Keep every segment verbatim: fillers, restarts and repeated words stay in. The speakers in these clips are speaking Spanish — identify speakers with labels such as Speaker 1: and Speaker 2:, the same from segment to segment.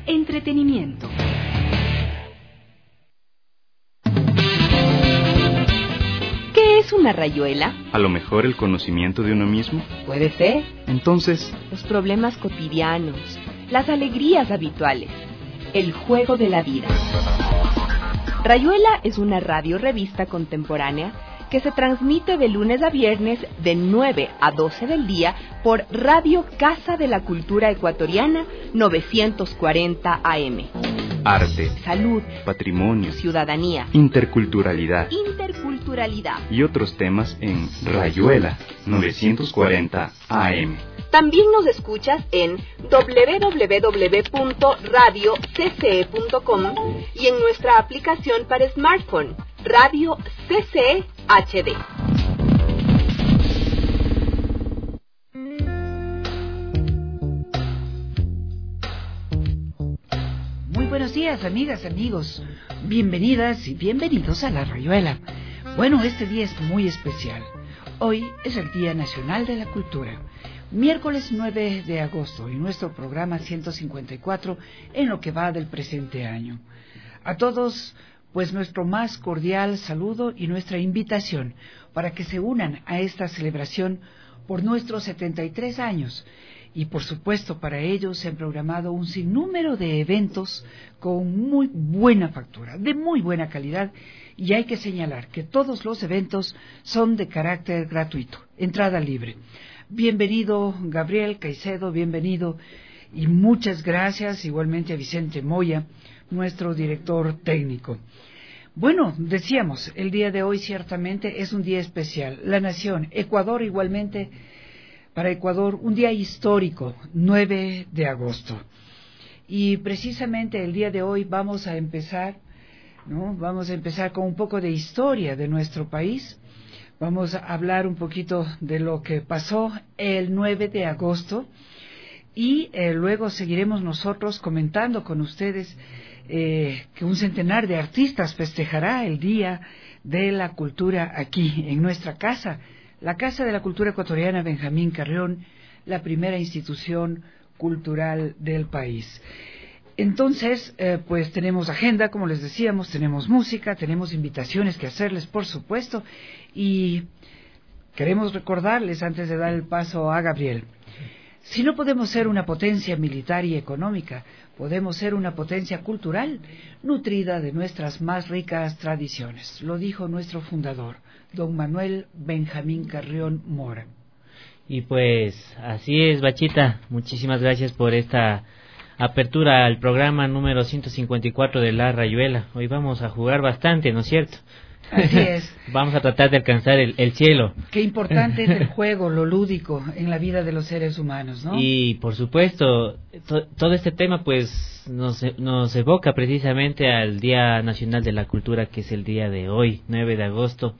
Speaker 1: entretenimiento. ¿Qué es una rayuela?
Speaker 2: A lo mejor el conocimiento de uno mismo.
Speaker 1: Puede ser.
Speaker 2: Entonces,
Speaker 1: los problemas cotidianos, las alegrías habituales, el juego de la vida. Rayuela es una radio-revista contemporánea que se transmite de lunes a viernes de nueve a doce del día por Radio Casa de la Cultura Ecuatoriana novecientos cuarenta A M.
Speaker 2: Arte,
Speaker 1: salud,
Speaker 2: patrimonio,
Speaker 1: ciudadanía,
Speaker 2: interculturalidad,
Speaker 1: interculturalidad
Speaker 2: y otros temas en Rayuela novecientos cuarenta A M.
Speaker 1: También nos escuchas en doble u doble u doble u punto radio c c e punto com y en nuestra aplicación para smartphone, Radio C C E H D.
Speaker 3: Muy buenos días, amigas, amigos. Bienvenidas y bienvenidos a La Rayuela. Bueno, este día es muy especial. Hoy es el Día Nacional de la Cultura. Miércoles nueve de agosto y nuestro programa ciento cincuenta y cuatro en lo que va del presente año. A todos, pues nuestro más cordial saludo y nuestra invitación para que se unan a esta celebración por nuestros setenta y tres años. Y por supuesto para ello se han programado un sinnúmero de eventos con muy buena factura, de muy buena calidad, y hay que señalar que todos los eventos son de carácter gratuito, entrada libre. Bienvenido Gabriel Caicedo, bienvenido, y muchas gracias igualmente a Vicente Moya, nuestro director técnico. Bueno, decíamos, el día de hoy ciertamente es un día especial. La nación, Ecuador igualmente, para Ecuador, un día histórico, nueve de agosto. Y precisamente el día de hoy vamos a empezar, ¿no? Vamos a empezar con un poco de historia de nuestro país. Vamos a hablar un poquito de lo que pasó el nueve de agosto y eh, luego seguiremos nosotros comentando con ustedes eh, que un centenar de artistas festejará el Día de la Cultura aquí en nuestra casa, la Casa de la Cultura Ecuatoriana Benjamín Carrión, la primera institución cultural del país. Entonces, eh, pues tenemos agenda, como les decíamos, tenemos música, tenemos invitaciones que hacerles, por supuesto, y queremos recordarles, antes de dar el paso a Gabriel, si no podemos ser una potencia militar y económica, podemos ser una potencia cultural, nutrida de nuestras más ricas tradiciones. Lo dijo nuestro fundador, don Manuel Benjamín Carrión Mora.
Speaker 4: Y pues, así es, Bachita, muchísimas gracias por esta apertura al programa número ciento cincuenta y cuatro de La Rayuela. Hoy vamos a jugar bastante, ¿no es cierto?
Speaker 3: Así es.
Speaker 4: Vamos a tratar de alcanzar el, el cielo.
Speaker 3: Qué importante es el juego, lo lúdico, en la vida de los seres humanos, ¿no?
Speaker 4: Y, por supuesto, to, todo este tema, pues, nos, nos evoca precisamente al Día Nacional de la Cultura, que es el día de hoy, nueve de agosto.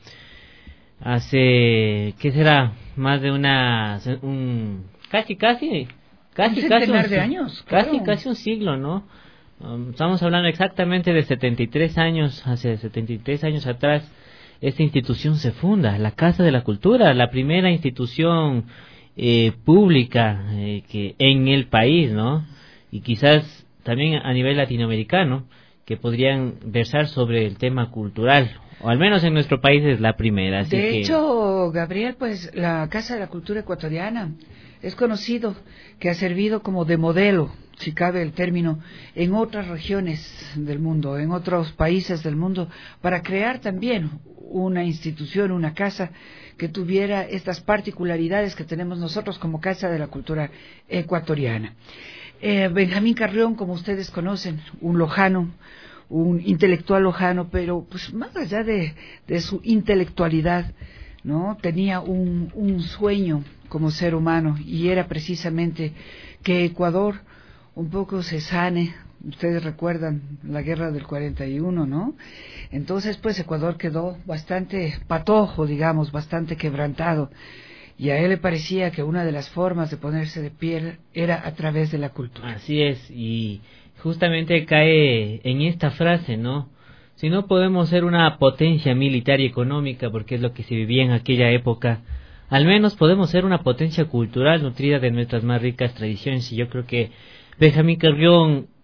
Speaker 4: Hace, ¿qué será? Más de una... un casi, casi... Casi,
Speaker 3: un
Speaker 4: casi un,
Speaker 3: de años,
Speaker 4: casi,
Speaker 3: claro.
Speaker 4: casi un siglo, ¿no? Um, estamos hablando exactamente de setenta y tres años, hace setenta y tres años atrás, esta institución se funda, la Casa de la Cultura, la primera institución eh, pública eh, que en el país, ¿no? Y quizás también a nivel latinoamericano, que podrían versar sobre el tema cultural, o al menos en nuestro país es la primera. Así
Speaker 3: de
Speaker 4: que...
Speaker 3: hecho, Gabriel, pues la Casa de la Cultura Ecuatoriana es conocido que ha servido como de modelo, si cabe el término, en otras regiones del mundo, en otros países del mundo, para crear también una institución, una casa que tuviera estas particularidades que tenemos nosotros como Casa de la Cultura Ecuatoriana. Eh, Benjamín Carrión, como ustedes conocen, un lojano, un intelectual lojano, pero pues más allá de, de su intelectualidad, ¿no? Tenía un, un sueño como ser humano, y era precisamente que Ecuador un poco se sane. Ustedes recuerdan la guerra del cuarenta y uno, ¿no? Entonces, pues Ecuador quedó bastante patojo, digamos, bastante quebrantado, y a él le parecía que una de las formas de ponerse de pie era a través de la cultura.
Speaker 4: Así es, y justamente cae en esta frase, ¿no? Si no podemos ser una potencia militar y económica, porque es lo que se vivía en aquella época, al menos podemos ser una potencia cultural nutrida de nuestras más ricas tradiciones. Y yo creo que Benjamín Carrión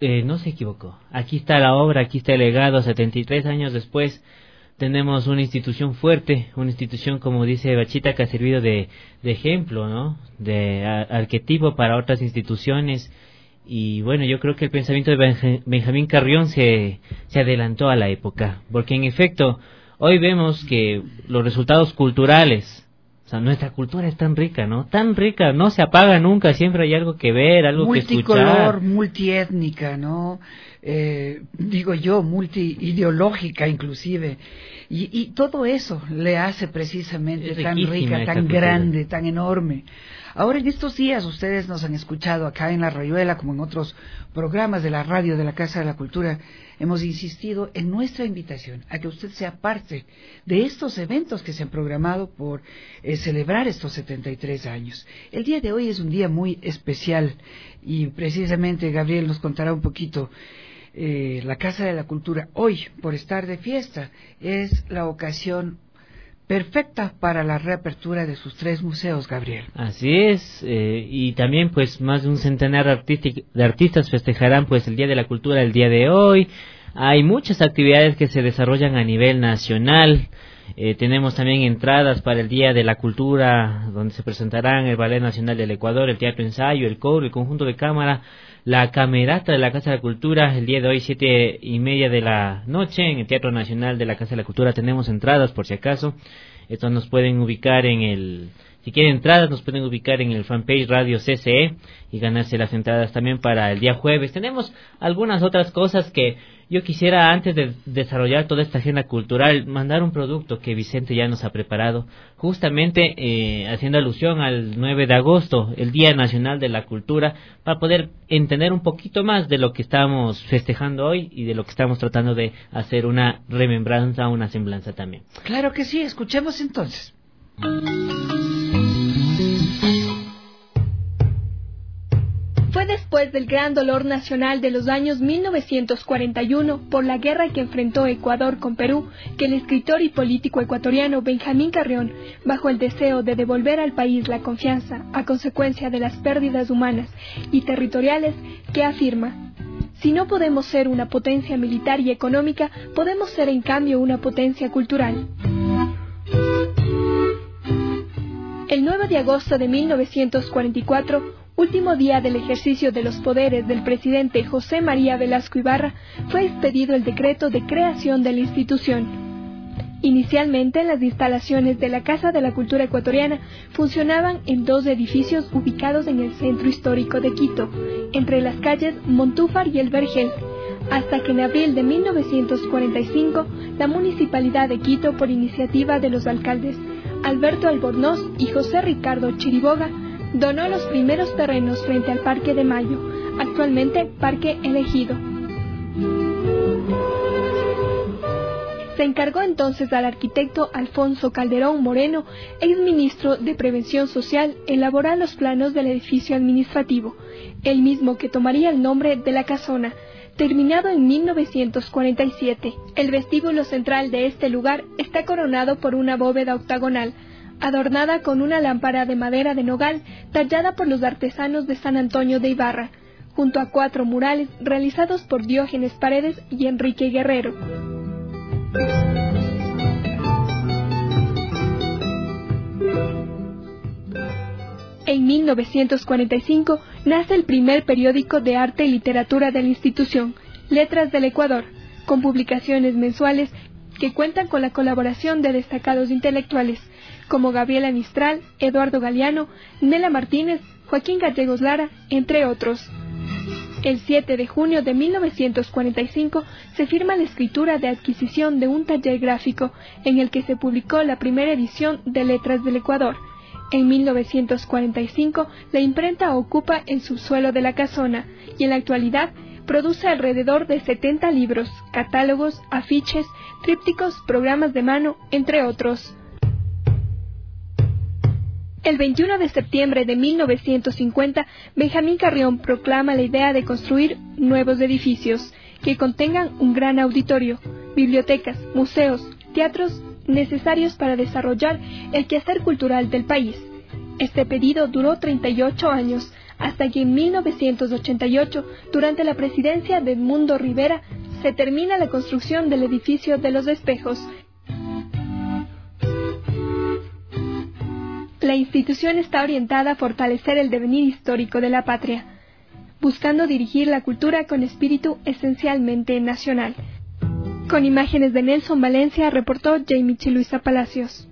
Speaker 4: eh, no se equivocó. Aquí está la obra, aquí está el legado. setenta y tres años después tenemos una institución fuerte, una institución, como dice Bachita, que ha servido de, de ejemplo, ¿no? De a, arquetipo para otras instituciones. Y bueno, yo creo que el pensamiento de Benj- Benjamín Carrión se, se adelantó a la época, porque en efecto, hoy vemos que los resultados culturales, o sea, nuestra cultura es tan rica, ¿no? Tan rica, no se apaga nunca, siempre hay algo que ver, algo que escuchar.
Speaker 3: Multicolor, multiétnica, ¿no? Eh, digo yo, multiideológica inclusive. Y, y todo eso le hace precisamente
Speaker 4: Es
Speaker 3: tan
Speaker 4: riquísima
Speaker 3: rica,
Speaker 4: esta
Speaker 3: tan
Speaker 4: cultura.
Speaker 3: grande, tan enorme. Ahora, en estos días, ustedes nos han escuchado acá en La Rayuela, como en otros programas de la radio de la Casa de la Cultura, hemos insistido en nuestra invitación a que usted sea parte de estos eventos que se han programado por eh, celebrar estos setenta y tres años. El día de hoy es un día muy especial y precisamente Gabriel nos contará un poquito. Eh, la Casa de la Cultura hoy, por estar de fiesta, es la ocasión perfecta para la reapertura de sus tres museos, Gabriel.
Speaker 4: Así es, eh, y también pues más de un centenar de, artístic- de artistas festejarán pues el Día de la Cultura el día de hoy. Hay muchas actividades que se desarrollan a nivel nacional. Eh, tenemos también entradas para el Día de la Cultura, donde se presentarán el Ballet Nacional del Ecuador, el Teatro Ensayo, el coro, el conjunto de cámara, la camerata de la Casa de la Cultura. El día de hoy, siete y media de la noche, en el Teatro Nacional de la Casa de la Cultura tenemos entradas, por si acaso. Esto nos pueden ubicar en el... Si quieren entradas, nos pueden ubicar en el fanpage Radio C C E y ganarse las entradas también para el día jueves. Tenemos algunas otras cosas que yo quisiera, antes de desarrollar toda esta agenda cultural, mandar un producto que Vicente ya nos ha preparado, justamente eh, haciendo alusión al nueve de agosto, el Día Nacional de la Cultura, para poder entender un poquito más de lo que estamos festejando hoy y de lo que estamos tratando de hacer una remembranza, una semblanza también.
Speaker 3: Claro que sí, escuchemos entonces.
Speaker 5: Fue después del gran dolor nacional de los años mil novecientos cuarenta y uno por la guerra que enfrentó Ecuador con Perú que el escritor y político ecuatoriano Benjamín Carrión, bajo el deseo de devolver al país la confianza a consecuencia de las pérdidas humanas y territoriales, que afirma: si no podemos ser una potencia militar y económica, podemos ser en cambio una potencia cultural. El nueve de agosto de mil novecientos cuarenta y cuatro, último día del ejercicio de los poderes del presidente José María Velasco Ibarra, fue expedido el decreto de creación de la institución. Inicialmente, las instalaciones de la Casa de la Cultura Ecuatoriana funcionaban en dos edificios ubicados en el centro histórico de Quito, entre las calles Montúfar y El Vergel, hasta que en abril de mil novecientos cuarenta y cinco, la Municipalidad de Quito, por iniciativa de los alcaldes Alberto Albornoz y José Ricardo Chiriboga, donó los primeros terrenos frente al Parque de Mayo, actualmente Parque El Ejido. Se encargó entonces al arquitecto Alfonso Calderón Moreno, exministro de Prevención Social, elaborar los planos del edificio administrativo, el mismo que tomaría el nombre de La Casona, terminado en mil novecientos cuarenta y siete. El vestíbulo central de este lugar está coronado por una bóveda octagonal, adornada con una lámpara de madera de nogal tallada por los artesanos de San Antonio de Ibarra, junto a cuatro murales realizados por Diógenes Paredes y Enrique Guerrero. En mil novecientos cuarenta y cinco nace el primer periódico de arte y literatura de la institución, Letras del Ecuador, con publicaciones mensuales que cuentan con la colaboración de destacados intelectuales como Gabriela Mistral, Eduardo Galeano, Nela Martínez, Joaquín Gallegos Lara, entre otros. El siete de junio de mil novecientos cuarenta y cinco se firma la escritura de adquisición de un taller gráfico en el que se publicó la primera edición de Letras del Ecuador. En mil novecientos cuarenta y cinco, la imprenta ocupa el subsuelo de la casona y en la actualidad produce alrededor de setenta libros, catálogos, afiches, trípticos, programas de mano, entre otros. El veintiuno de septiembre de mil novecientos cincuenta, Benjamín Carrión proclama la idea de construir nuevos edificios que contengan un gran auditorio, bibliotecas, museos, teatros necesarios para desarrollar el quehacer cultural del país. Este pedido duró treinta y ocho años, hasta que en mil novecientos ochenta y ocho, durante la presidencia de Edmundo Rivera, se termina la construcción del edificio de los espejos. La institución está orientada a fortalecer el devenir histórico de la patria, buscando dirigir la cultura con espíritu esencialmente nacional. Con imágenes de Nelson Valencia, reportó Jaimichi Luisa Palacios.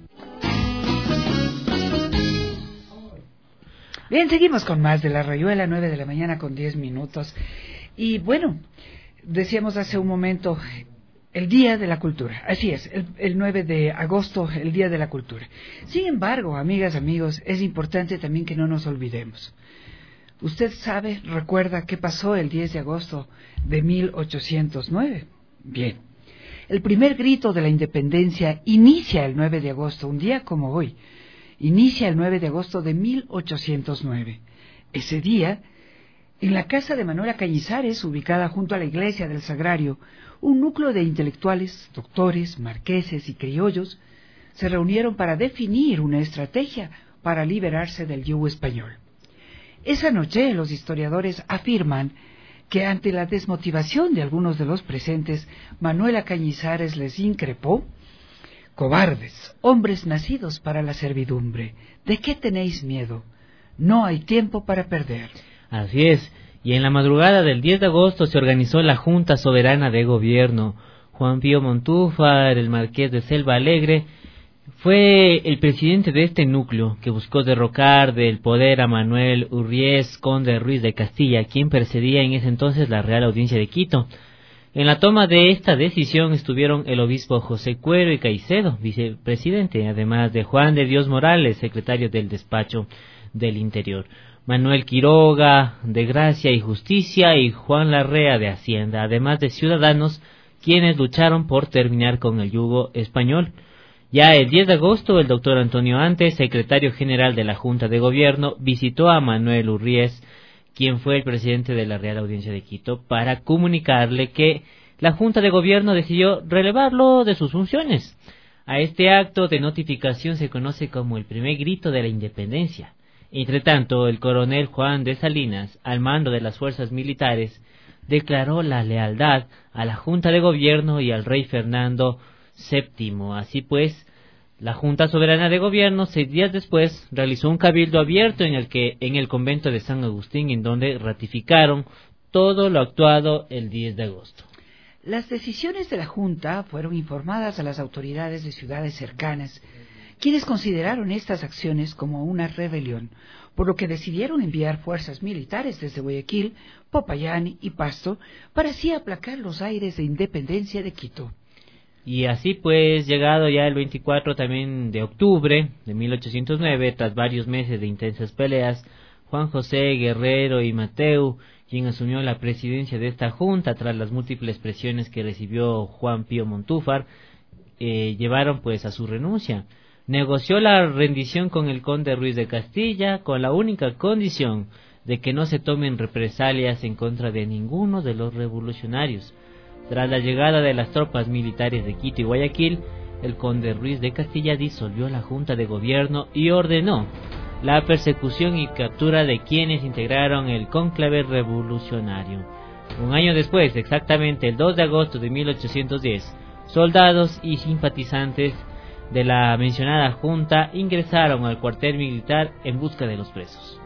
Speaker 3: Bien, seguimos con más de La Rayuela, nueve de la mañana con diez minutos. Y bueno, decíamos hace un momento, el Día de la Cultura. Así es, el, el nueve de agosto, el Día de la Cultura. Sin embargo, amigas, amigos, es importante también que no nos olvidemos. ¿Usted sabe, recuerda qué pasó el diez de agosto de mil ochocientos nueve? Bien, el primer grito de la independencia inicia el nueve de agosto, un día como hoy. Inicia el nueve de agosto de mil ochocientos nueve. Ese día, en la casa de Manuela Cañizares, ubicada junto a la iglesia del Sagrario, un núcleo de intelectuales, doctores, marqueses y criollos se reunieron para definir una estrategia para liberarse del yugo español. Esa noche los historiadores afirman que ante la desmotivación de algunos de los presentes, Manuela Cañizares les increpó: cobardes, hombres nacidos para la servidumbre, ¿de qué tenéis miedo? No hay tiempo para perder.
Speaker 4: Así es, y en la madrugada del diez de agosto se organizó la Junta Soberana de Gobierno. Juan Pío Montúfar, el marqués de Selva Alegre, fue el presidente de este núcleo que buscó derrocar del poder a Manuel Urriés, conde Ruiz de Castilla, quien presidía en ese entonces la Real Audiencia de Quito. En la toma de esta decisión estuvieron el obispo José Cuero y Caicedo, vicepresidente, además de Juan de Dios Morales, secretario del Despacho del Interior, Manuel Quiroga, de Gracia y Justicia, y Juan Larrea, de Hacienda, además de ciudadanos quienes lucharon por terminar con el yugo español. Ya el diez de agosto, el doctor Antonio Antes, secretario general de la Junta de Gobierno, visitó a Manuel Urriés, quien fue el presidente de la Real Audiencia de Quito, para comunicarle que la Junta de Gobierno decidió relevarlo de sus funciones. A este acto de notificación se conoce como el primer grito de la independencia. Entre tanto, el coronel Juan de Salinas, al mando de las fuerzas militares, declaró la lealtad a la Junta de Gobierno y al rey Fernando séptimo. Así pues, la Junta Soberana de Gobierno, seis días después, realizó un cabildo abierto en el que en el convento de San Agustín, en donde ratificaron todo lo actuado el diez de agosto.
Speaker 3: Las decisiones de la Junta fueron informadas a las autoridades de ciudades cercanas, quienes consideraron estas acciones como una rebelión, por lo que decidieron enviar fuerzas militares desde Guayaquil, Popayán y Pasto para así aplacar los aires de independencia de Quito.
Speaker 4: Y así pues, llegado ya el veinticuatro también de octubre de mil ochocientos nueve, tras varios meses de intensas peleas, Juan José Guerrero y Mateu, quien asumió la presidencia de esta junta tras las múltiples presiones que recibió Juan Pío Montúfar, eh, llevaron pues a su renuncia. Negoció la rendición con el conde Ruiz de Castilla, con la única condición de que no se tomen represalias en contra de ninguno de los revolucionarios. Tras la llegada de las tropas militares de Quito y Guayaquil, el conde Ruiz de Castilla disolvió la Junta de Gobierno y ordenó la persecución y captura de quienes integraron el cónclave revolucionario. Un año después, exactamente el dos de agosto de mil ochocientos diez, soldados y simpatizantes de la mencionada junta ingresaron al cuartel militar en busca de los presos.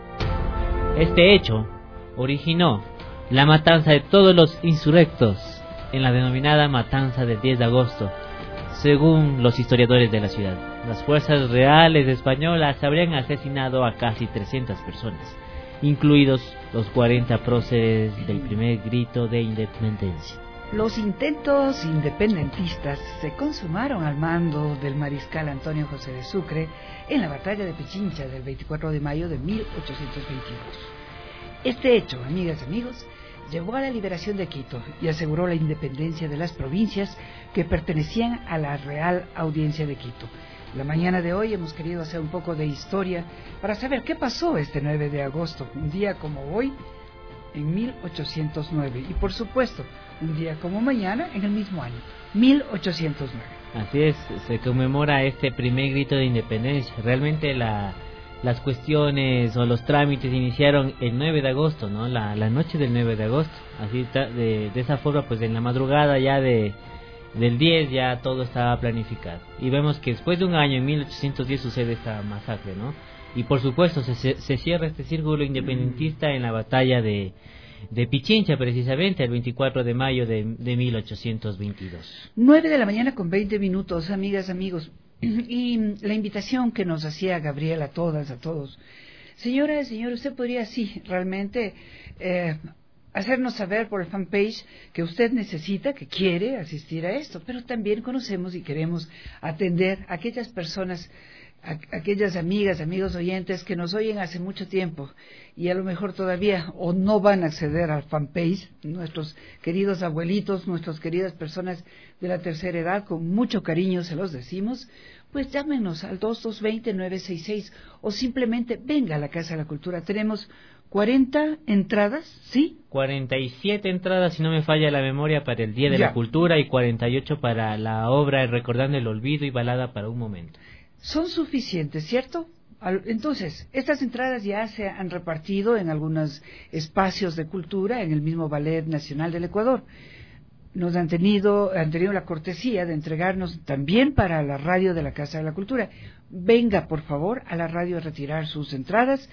Speaker 4: Este hecho originó la matanza de todos los insurrectos en la denominada matanza del diez de agosto, según los historiadores de la ciudad. Las fuerzas reales españolas habrían asesinado a casi trescientas personas, incluidos los cuarenta próceres del primer grito de independencia.
Speaker 3: Los intentos independentistas se consumaron al mando del mariscal Antonio José de Sucre en la batalla de Pichincha del veinticuatro de mayo de mil ochocientos veintidós. Este hecho, amigas y amigos, llevó a la liberación de Quito y aseguró la independencia de las provincias que pertenecían a la Real Audiencia de Quito. La mañana de hoy hemos querido hacer un poco de historia para saber qué pasó este nueve de agosto, un día como hoy en mil ochocientos nueve, y por supuesto un día como mañana en el mismo año, mil ochocientos nueve.
Speaker 4: Así es, se conmemora este primer grito de independencia. Realmente la las cuestiones o los trámites iniciaron el nueve de agosto, ¿no? La, la noche del nueve de agosto. Así de, de esa forma, pues en la madrugada ya de del diez ya todo estaba planificado. Y vemos que después de un año, en mil ochocientos diez, sucede esta masacre, ¿no? Y por supuesto se, se, se cierra este círculo independentista en la batalla de, de Pichincha, precisamente, el veinticuatro de mayo de, de mil ochocientos veintidós.
Speaker 3: Nueve de la mañana con veinte minutos, amigas, amigos. Y la invitación que nos hacía Gabriela a todas, a todos. Señora, señor, usted podría, sí, realmente eh, hacernos saber por el fanpage que usted necesita, que quiere asistir a esto, pero también conocemos y queremos atender a aquellas personas, a aquellas amigas, amigos oyentes que nos oyen hace mucho tiempo y a lo mejor todavía o no van a acceder al fanpage, nuestros queridos abuelitos, nuestras queridas personas de la tercera edad, con mucho cariño se los decimos, pues llámenos al dos dos dos cero, nueve seis seis o simplemente venga a la Casa de la Cultura. Tenemos cuarenta entradas, ¿sí?
Speaker 4: cuarenta y siete entradas, si no me falla la memoria, para el Día de
Speaker 3: ya.
Speaker 4: la Cultura y cuarenta y ocho para la obra Recordando el Olvido y Balada para un Momento.
Speaker 3: Son suficientes, ¿cierto? Entonces, estas entradas ya se han repartido en algunos espacios de cultura, en el mismo Ballet Nacional del Ecuador. Nos han tenido, han tenido la cortesía de entregarnos también para la radio de la Casa de la Cultura. Venga, por favor, a la radio a retirar sus entradas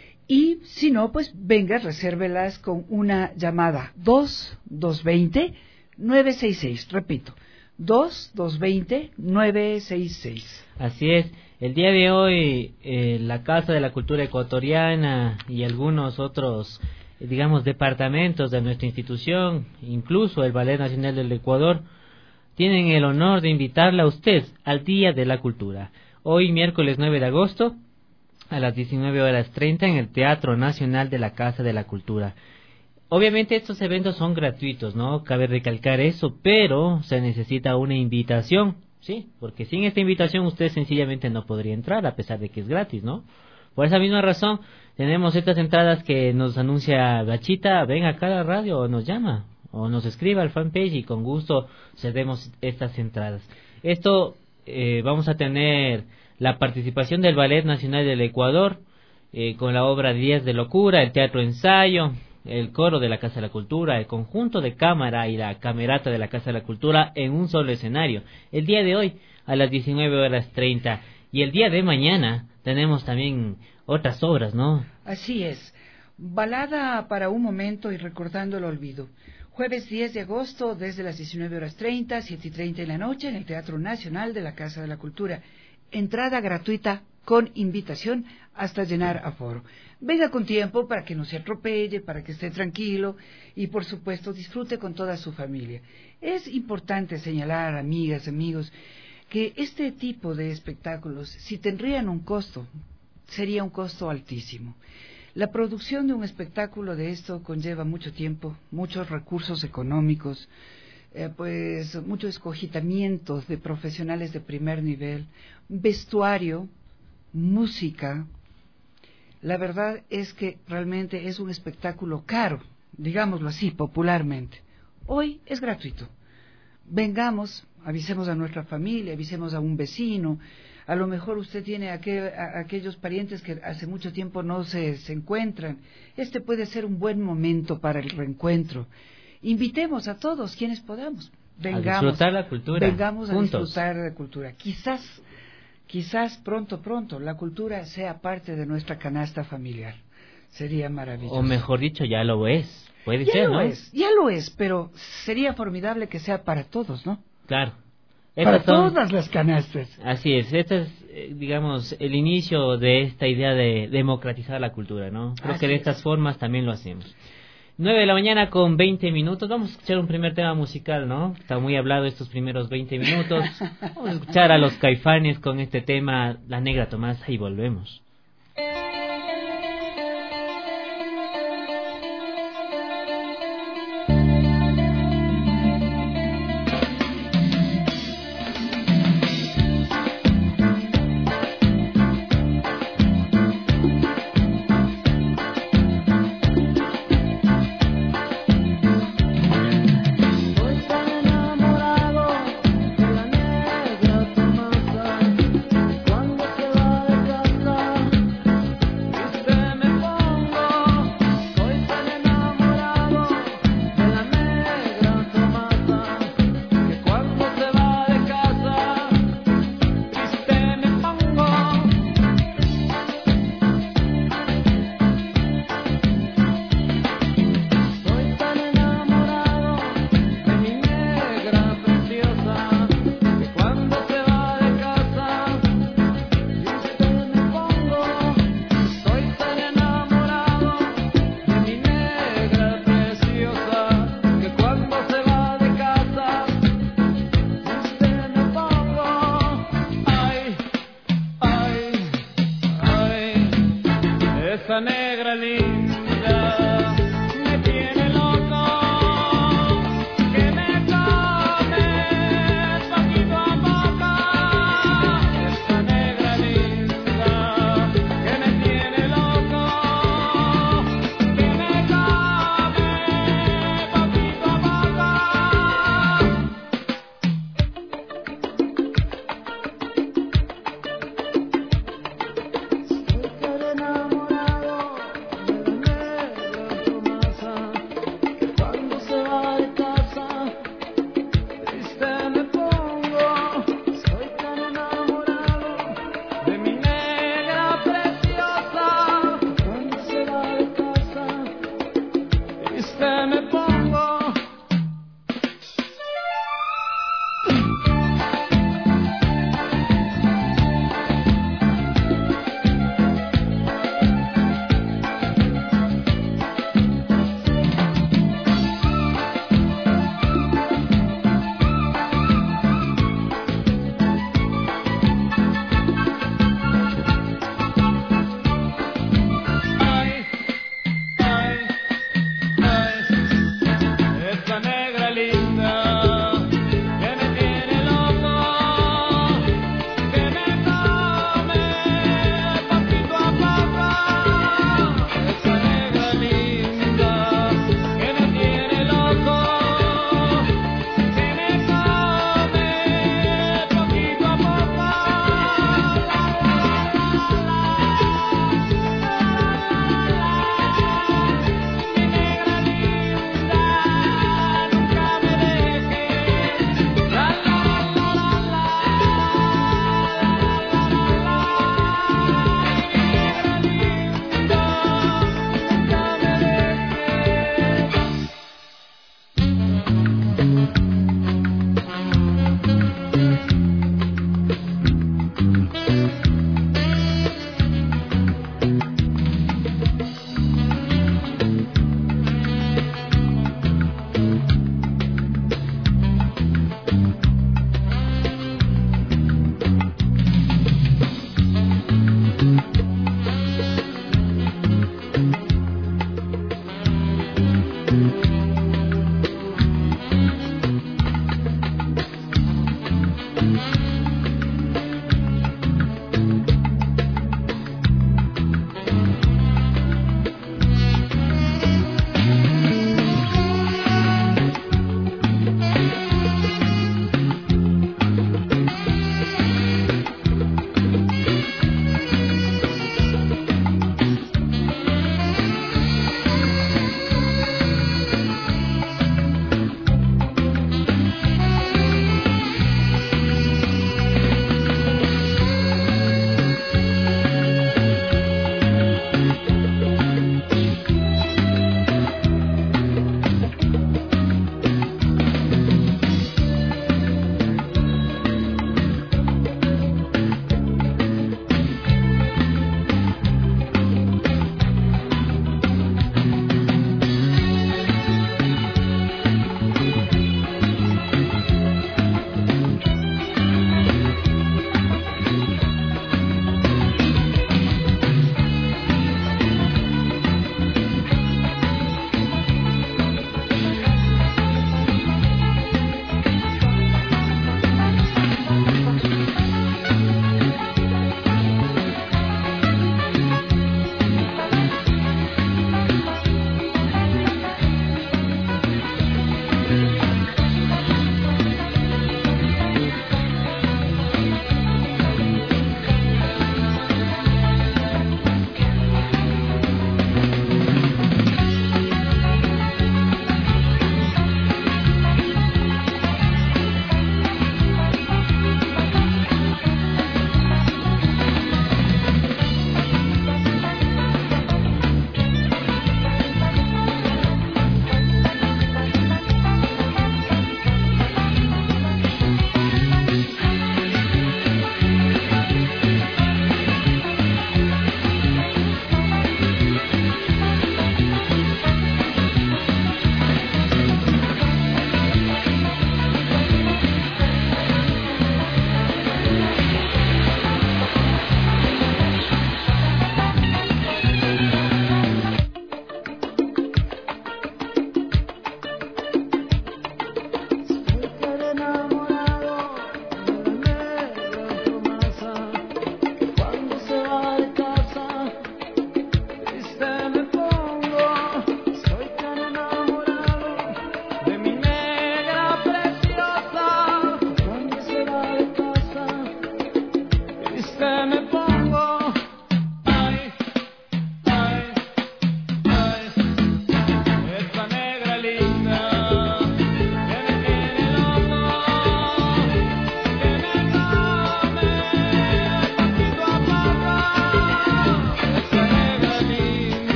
Speaker 3: y, si no, pues venga, resérvelas con una llamada dos dos dos cero, nueve seis seis. Repito, dos dos dos cero, nueve seis seis.
Speaker 4: Así es. El día de hoy, eh, la Casa de la Cultura Ecuatoriana y algunos otros, eh, digamos, departamentos de nuestra institución, incluso el Ballet Nacional del Ecuador, tienen el honor de invitarla a usted al Día de la Cultura. Hoy, miércoles nueve de agosto, a las diecinueve horas treinta, en el Teatro Nacional de la Casa de la Cultura. Obviamente estos eventos son gratuitos, ¿no? Cabe recalcar eso, pero se necesita una invitación. Sí, porque sin esta invitación usted sencillamente no podría entrar, a pesar de que es gratis, ¿no? Por esa misma razón, tenemos estas entradas que nos anuncia Gachita, ven acá a la radio, o nos llama, o nos escribe al fanpage y con gusto cedemos estas entradas. Esto, eh, vamos a tener la participación del Ballet Nacional del Ecuador, eh, con la obra Días de Locura, el Teatro Ensayo, el coro de la Casa de la Cultura, el conjunto de cámara y la camerata de la Casa de la Cultura en un solo escenario. El día de hoy a las diecinueve horas treinta y el día de mañana tenemos también otras obras, ¿no?
Speaker 3: Así es. Balada para un momento y recordando el olvido. Jueves diez de agosto desde las diecinueve horas treinta, siete y treinta de la noche en el Teatro Nacional de la Casa de la Cultura. Entrada gratuita con invitación hasta llenar aforo. Venga con tiempo para que no se atropelle, para que esté tranquilo y, por supuesto, disfrute con toda su familia. Es importante señalar, amigas, amigos, que este tipo de espectáculos, si tendrían un costo, sería un costo altísimo. La producción de un espectáculo de esto conlleva mucho tiempo, muchos recursos económicos, eh, pues muchos escogitamientos de profesionales de primer nivel, vestuario, música. La verdad es que realmente es un espectáculo caro, digámoslo así, popularmente. Hoy es gratuito. Vengamos, avisemos a nuestra familia, avisemos a un vecino. A lo mejor usted tiene aquel, a, aquellos parientes que hace mucho tiempo no se, se encuentran. Este puede ser un buen momento para el reencuentro. Invitemos a todos quienes podamos. Vengamos,
Speaker 4: a disfrutar la cultura.
Speaker 3: Vengamos a
Speaker 4: juntos.
Speaker 3: disfrutar la cultura. Quizás, quizás pronto, pronto, la cultura sea parte de nuestra canasta familiar. Sería maravilloso.
Speaker 4: O mejor dicho, ya lo es. Puede
Speaker 3: ya
Speaker 4: ser,
Speaker 3: lo
Speaker 4: ¿no?
Speaker 3: es, ya lo es, pero sería formidable que sea para todos, ¿no?
Speaker 4: Claro.
Speaker 3: Para
Speaker 4: Estas son-
Speaker 3: todas las canastas.
Speaker 4: Así es, este es, eh, digamos, el inicio de esta idea de democratizar la cultura, ¿no? Creo
Speaker 3: Así
Speaker 4: que de
Speaker 3: es.
Speaker 4: estas formas también lo hacemos. Nueve de la mañana con veinte minutos, vamos a escuchar un primer tema musical, ¿no? Está muy hablado estos primeros veinte minutos. Vamos a escuchar a los Caifanes con este tema, La Negra Tomasa, y volvemos.
Speaker 6: Hoy tan enamorado de la negra Tomasa, cuando se va de casa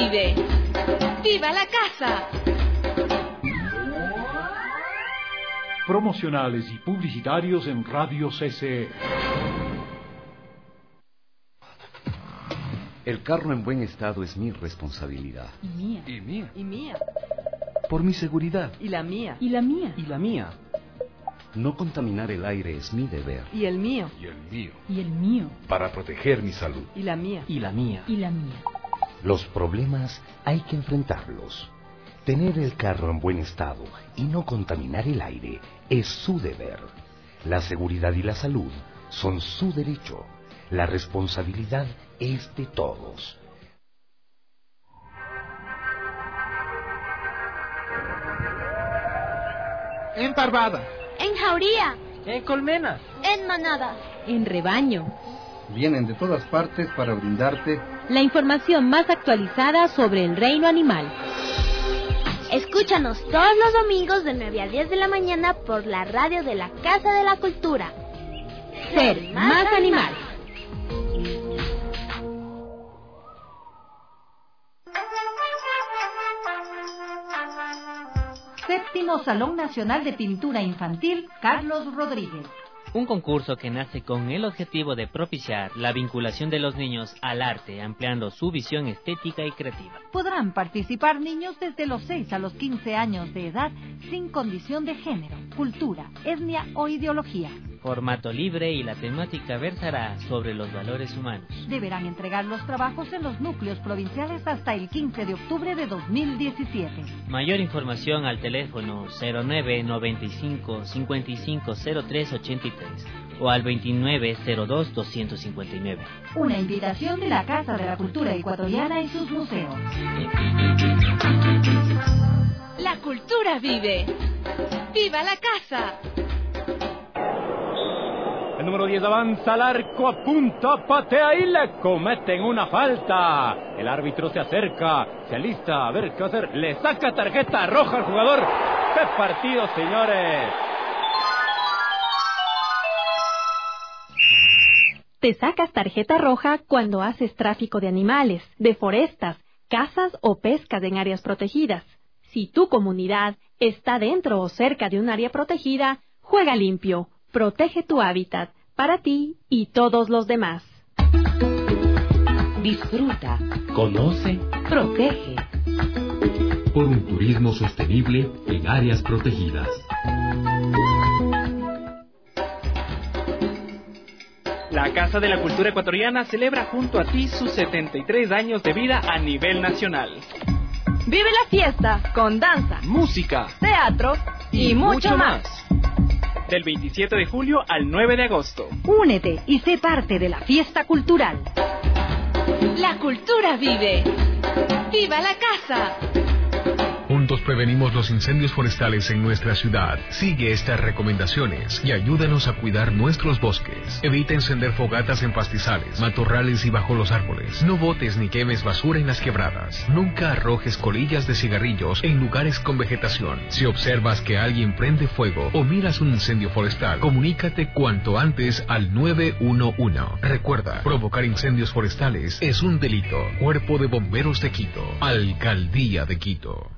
Speaker 1: vive! ¡Viva la casa!
Speaker 7: Promocionales y publicitarios en Radio C C E.
Speaker 8: El carro en buen estado es mi responsabilidad.
Speaker 1: Y mía.
Speaker 8: Y mía.
Speaker 1: Y mía.
Speaker 8: Por mi seguridad.
Speaker 1: Y la mía.
Speaker 5: Y la mía.
Speaker 8: Y la mía. No contaminar el aire es mi deber.
Speaker 1: Y el mío.
Speaker 8: Y el mío.
Speaker 5: Y el mío.
Speaker 8: Para proteger mi salud.
Speaker 1: Y la mía.
Speaker 8: Y la mía.
Speaker 5: Y la mía.
Speaker 9: Los problemas hay que enfrentarlos. Tener el carro en buen estado y no contaminar el aire es su deber. La seguridad y la salud son su derecho. La responsabilidad es de todos.
Speaker 10: En parvada.
Speaker 11: En jauría.
Speaker 10: En colmena.
Speaker 11: En manada.
Speaker 5: En rebaño.
Speaker 12: Vienen de todas partes para brindarte
Speaker 13: la información más actualizada sobre el reino animal.
Speaker 11: Escúchanos todos los domingos de nueve a diez de la mañana por la radio de la Casa de la Cultura.
Speaker 13: Ser más animal.
Speaker 14: Séptimo Salón Nacional de Pintura Infantil Carlos Rodríguez.
Speaker 4: Un concurso que nace con el objetivo de propiciar la vinculación de los niños al arte, ampliando su visión estética y creativa.
Speaker 14: Podrán participar niños desde los seis a los quince años de edad, sin condición de género, cultura, etnia o ideología.
Speaker 4: Formato libre y la temática versará sobre los valores humanos.
Speaker 14: Deberán entregar los trabajos en los núcleos provinciales hasta el quince de octubre de dos mil diecisiete.
Speaker 4: Mayor información al teléfono cero nueve noventa y cinco cincuenta y cinco cero tres ochenta y tres o al veintinueve cero dos doscientos cincuenta y nueve.
Speaker 14: Una invitación de la Casa de la Cultura Ecuatoriana y sus museos.
Speaker 1: La cultura vive. ¡Viva la casa!
Speaker 15: El número diez avanza al arco, apunta, patea y le cometen una falta. El árbitro se acerca, se alista a ver qué hacer. Le saca tarjeta roja al jugador. ¡Qué partido, señores!
Speaker 13: Te sacas tarjeta roja cuando haces tráfico de animales, deforestas, cazas o pescas en áreas protegidas. Si tu comunidad está dentro o cerca de un área protegida, juega limpio. Protege tu hábitat, para ti y todos los demás.
Speaker 16: Disfruta,
Speaker 9: Conoce,
Speaker 16: protege.
Speaker 17: Por un turismo sostenible en áreas protegidas.
Speaker 18: La Casa de la Cultura Ecuatoriana celebra junto a ti sus setenta y tres años de vida a nivel nacional.
Speaker 1: Vive la fiesta con danza,
Speaker 18: música,
Speaker 1: teatro y, y mucho más.
Speaker 18: Del veintisiete de julio al nueve de agosto.
Speaker 14: Únete y sé parte de la fiesta cultural.
Speaker 1: La cultura vive. ¡Viva la casa!
Speaker 17: Juntos prevenimos los incendios forestales en nuestra ciudad. Sigue estas recomendaciones y ayúdanos a cuidar nuestros bosques. Evita encender fogatas en pastizales, matorrales y bajo los árboles. No botes ni quemes basura en las quebradas. Nunca arrojes colillas de cigarrillos en lugares con vegetación. Si observas que alguien prende fuego o miras un incendio forestal, comunícate cuanto antes al nueve uno uno. Recuerda, provocar incendios forestales es un delito. Cuerpo de Bomberos de Quito. Alcaldía de Quito.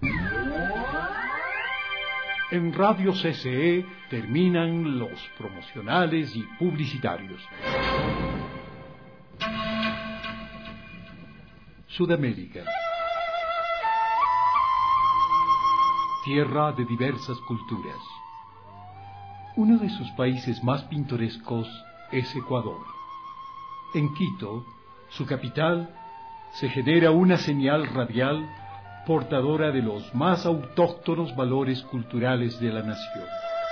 Speaker 7: En Radio C C E terminan los promocionales y publicitarios. Sudamérica. Tierra de diversas culturas. Uno de sus países más pintorescos es Ecuador. En Quito, su capital, se genera una señal radial portadora de los más autóctonos valores culturales de la nación.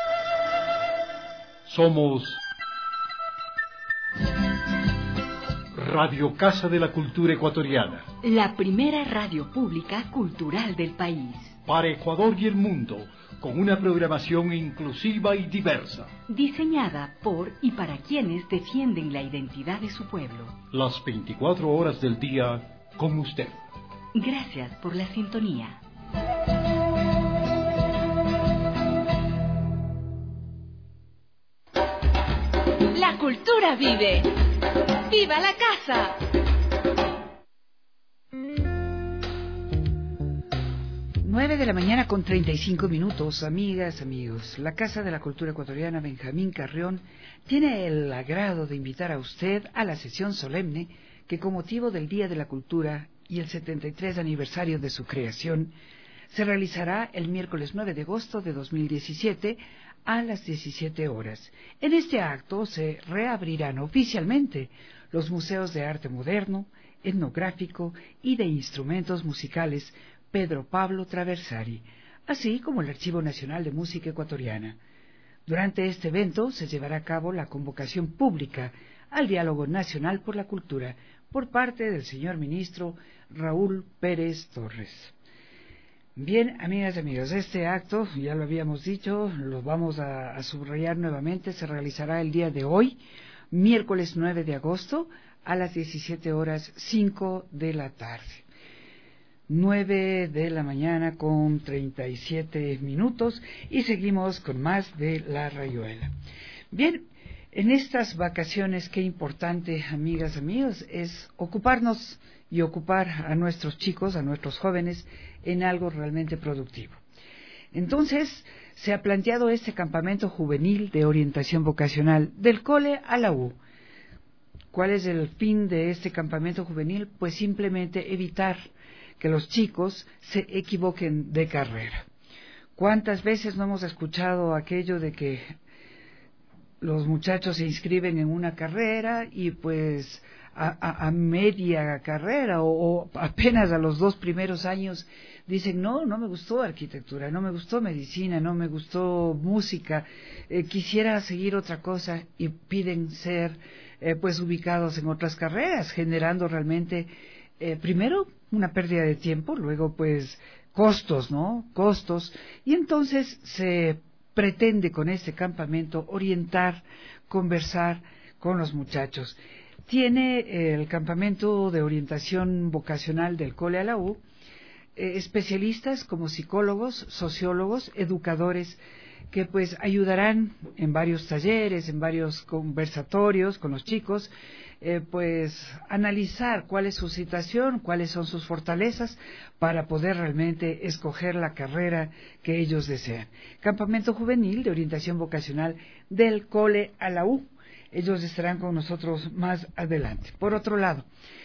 Speaker 7: Somos Radio Casa de la Cultura Ecuatoriana,
Speaker 14: la primera radio pública cultural del país.
Speaker 7: Para Ecuador y el mundo, con una programación inclusiva y diversa.
Speaker 14: Diseñada por y para quienes defienden la identidad de su pueblo.
Speaker 7: Las veinticuatro horas del día con usted.
Speaker 14: Gracias por la sintonía.
Speaker 1: La cultura vive. ¡Viva la casa!
Speaker 3: Nueve de la mañana con treinta y cinco minutos, amigas, amigos. La Casa de la Cultura Ecuatoriana Benjamín Carrión tiene el agrado de invitar a usted a la sesión solemne que, con motivo del Día de la Cultura y el setenta y tres aniversario de su creación, se realizará el miércoles nueve de agosto de dos mil diecisiete a las diecisiete horas. En este acto se reabrirán oficialmente los museos de arte moderno, etnográfico y de instrumentos musicales Pedro Pablo Traversari, así como el Archivo Nacional de Música Ecuatoriana. Durante este evento se llevará a cabo la convocación pública al Diálogo Nacional por la Cultura por parte del señor ministro Raúl Pérez Torres. Bien, amigas y amigos, este acto, ya lo habíamos dicho, lo vamos a, a subrayar nuevamente, se realizará el día de hoy, miércoles nueve de agosto, a las diecisiete horas cinco de la tarde. nueve de la mañana con treinta y siete minutos y seguimos con más de La Rayuela. Bien, en estas vacaciones qué importante, amigas, amigos, es ocuparnos y ocupar a nuestros chicos, a nuestros jóvenes, en algo realmente productivo. Entonces, se ha planteado este campamento juvenil de orientación vocacional del cole a la U. ¿Cuál es el fin de este campamento juvenil? Pues simplemente evitar que los chicos se equivoquen de carrera. ¿Cuántas veces no hemos escuchado aquello de que los muchachos se inscriben en una carrera y pues a, a, a media carrera o, o apenas a los dos primeros años dicen, no, no me gustó arquitectura, no me gustó medicina, no me gustó música, eh, quisiera seguir otra cosa y piden ser eh, pues ubicados en otras carreras, generando realmente eh, primero una pérdida de tiempo, luego pues costos, ¿no? Costos, y entonces se pretende con este campamento orientar, conversar con los muchachos. Tiene el campamento de orientación vocacional del cole a la U eh, especialistas como psicólogos, sociólogos, educadores, que pues ayudarán en varios talleres, en varios conversatorios con los chicos, eh, pues analizar cuál es su situación, cuáles son sus fortalezas para poder realmente escoger la carrera que ellos desean. Campamento juvenil de orientación vocacional del cole a la U. Ellos estarán con nosotros más adelante. Por otro lado,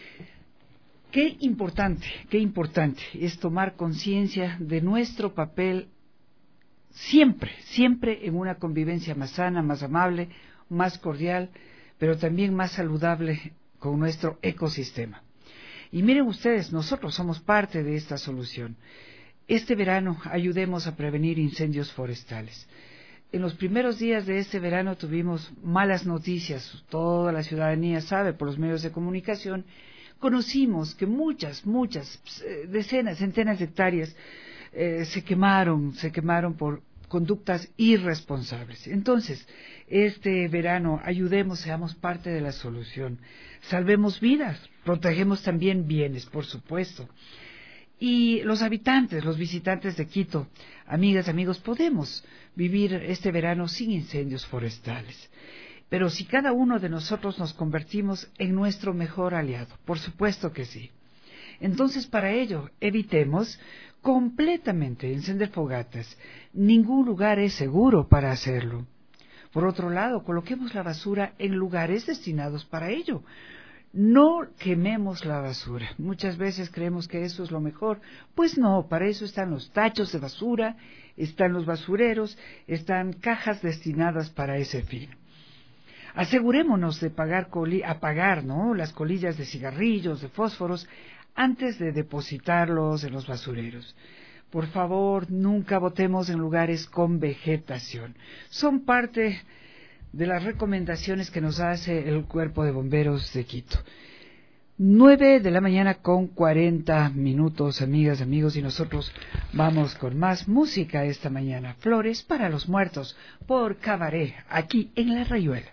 Speaker 3: qué importante, qué importante es tomar conciencia de nuestro papel siempre, siempre en una convivencia más sana, más amable, más cordial, pero también más saludable con nuestro ecosistema. Y miren ustedes, nosotros somos parte de esta solución. Este verano ayudemos a prevenir incendios forestales. En los primeros días de este verano tuvimos malas noticias, toda la ciudadanía sabe por los medios de comunicación, conocimos que muchas, muchas, decenas, centenas de hectáreas eh, se quemaron, se quemaron por conductas irresponsables. Entonces, este verano ayudemos, seamos parte de la solución, salvemos vidas, protegemos también bienes, por supuesto. Y los habitantes, los visitantes de Quito, amigas, amigos, podemos vivir este verano sin incendios forestales. Pero si cada uno de nosotros nos convertimos en nuestro mejor aliado, por supuesto que sí. Entonces, para ello, evitemos completamente encender fogatas. Ningún lugar es seguro para hacerlo. Por otro lado, coloquemos la basura en lugares destinados para ello. No quememos la basura. Muchas veces creemos que eso es lo mejor. Pues no, para eso están los tachos de basura, están los basureros, están cajas destinadas para ese fin. Asegurémonos de pagar coli- apagar, ¿no?, las colillas de cigarrillos, de fósforos, antes de depositarlos en los basureros. Por favor, nunca botemos en lugares con vegetación. Son parte de las recomendaciones que nos hace el Cuerpo de Bomberos de Quito. Nueve de la mañana con cuarenta minutos, amigas, amigos, y nosotros vamos con más música esta mañana. Flores para los Muertos, por Cabaret, aquí en La Rayuela.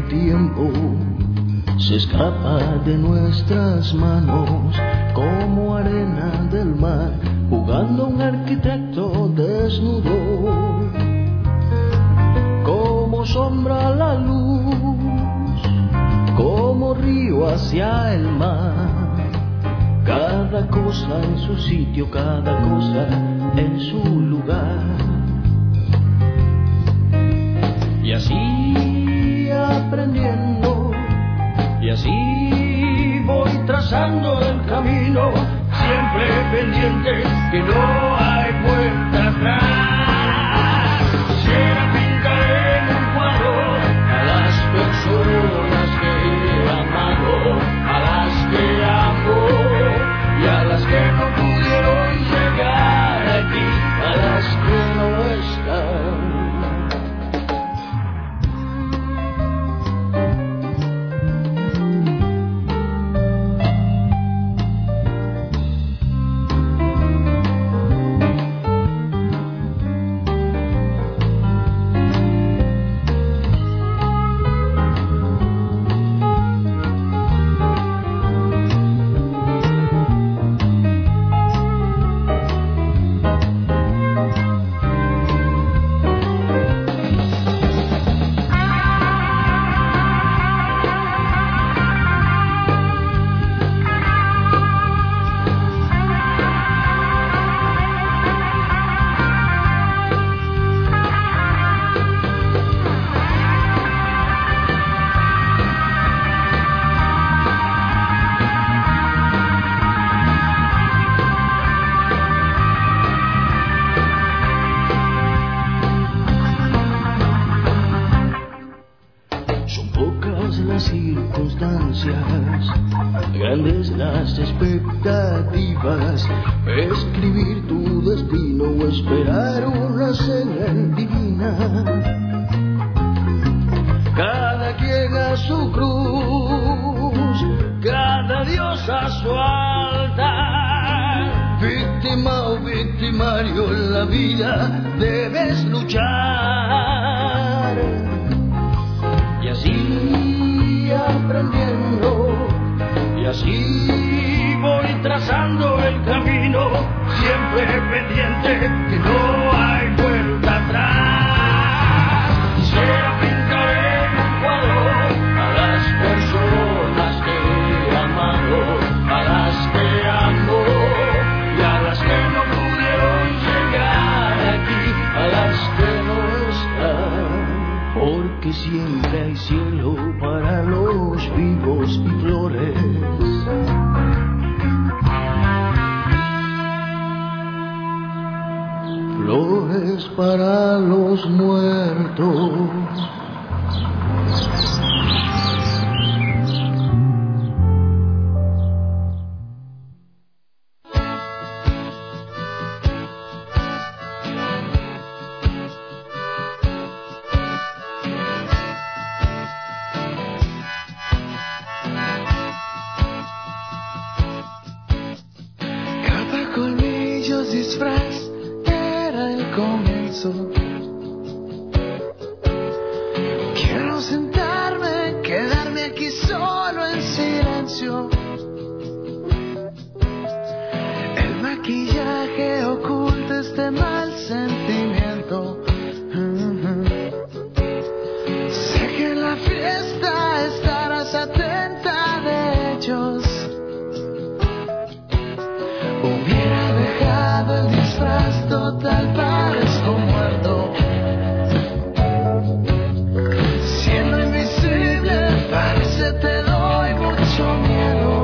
Speaker 16: tiempo se escapa de nuestras manos como arena del mar, jugando un arquitecto desnudo, como sombra la luz, como río hacia el mar. Cada cosa en su sitio, cada cosa en su lugar. Y así aprendiendo, y así voy trazando el camino, siempre pendiente que no hay vuelta atrás. Quisiera pintar en un cuadro a las personas que he amado, a las que amo y a las que no pudieron llegar aquí, a las que no están. Grandes las expectativas, escribir tu destino o esperar una señal divina. Cada quien a su cruz, cada dios a su altar. Víctima o victimario en la vida debes luchar. Y así aprendiendo, y así voy trazando el camino, siempre pendiente que no hay vuelta atrás. Quisiera pintar en un cuadro a las personas que he amado, a las que amo y a las que no pudieron llegar aquí, a las que no están. Porque siempre hay cielo para los vivos y flores. Flores para los muertos.
Speaker 6: Disfraz era el comienzo. Quiero sentarme, quedarme aquí solo en silencio. El maquillaje oculta este mal sentimiento. Sé que en la fiesta estarás atenta de ellos. Hubiera dejado el disfraz total, parezco muerto. Siendo invisible, parece te doy mucho miedo.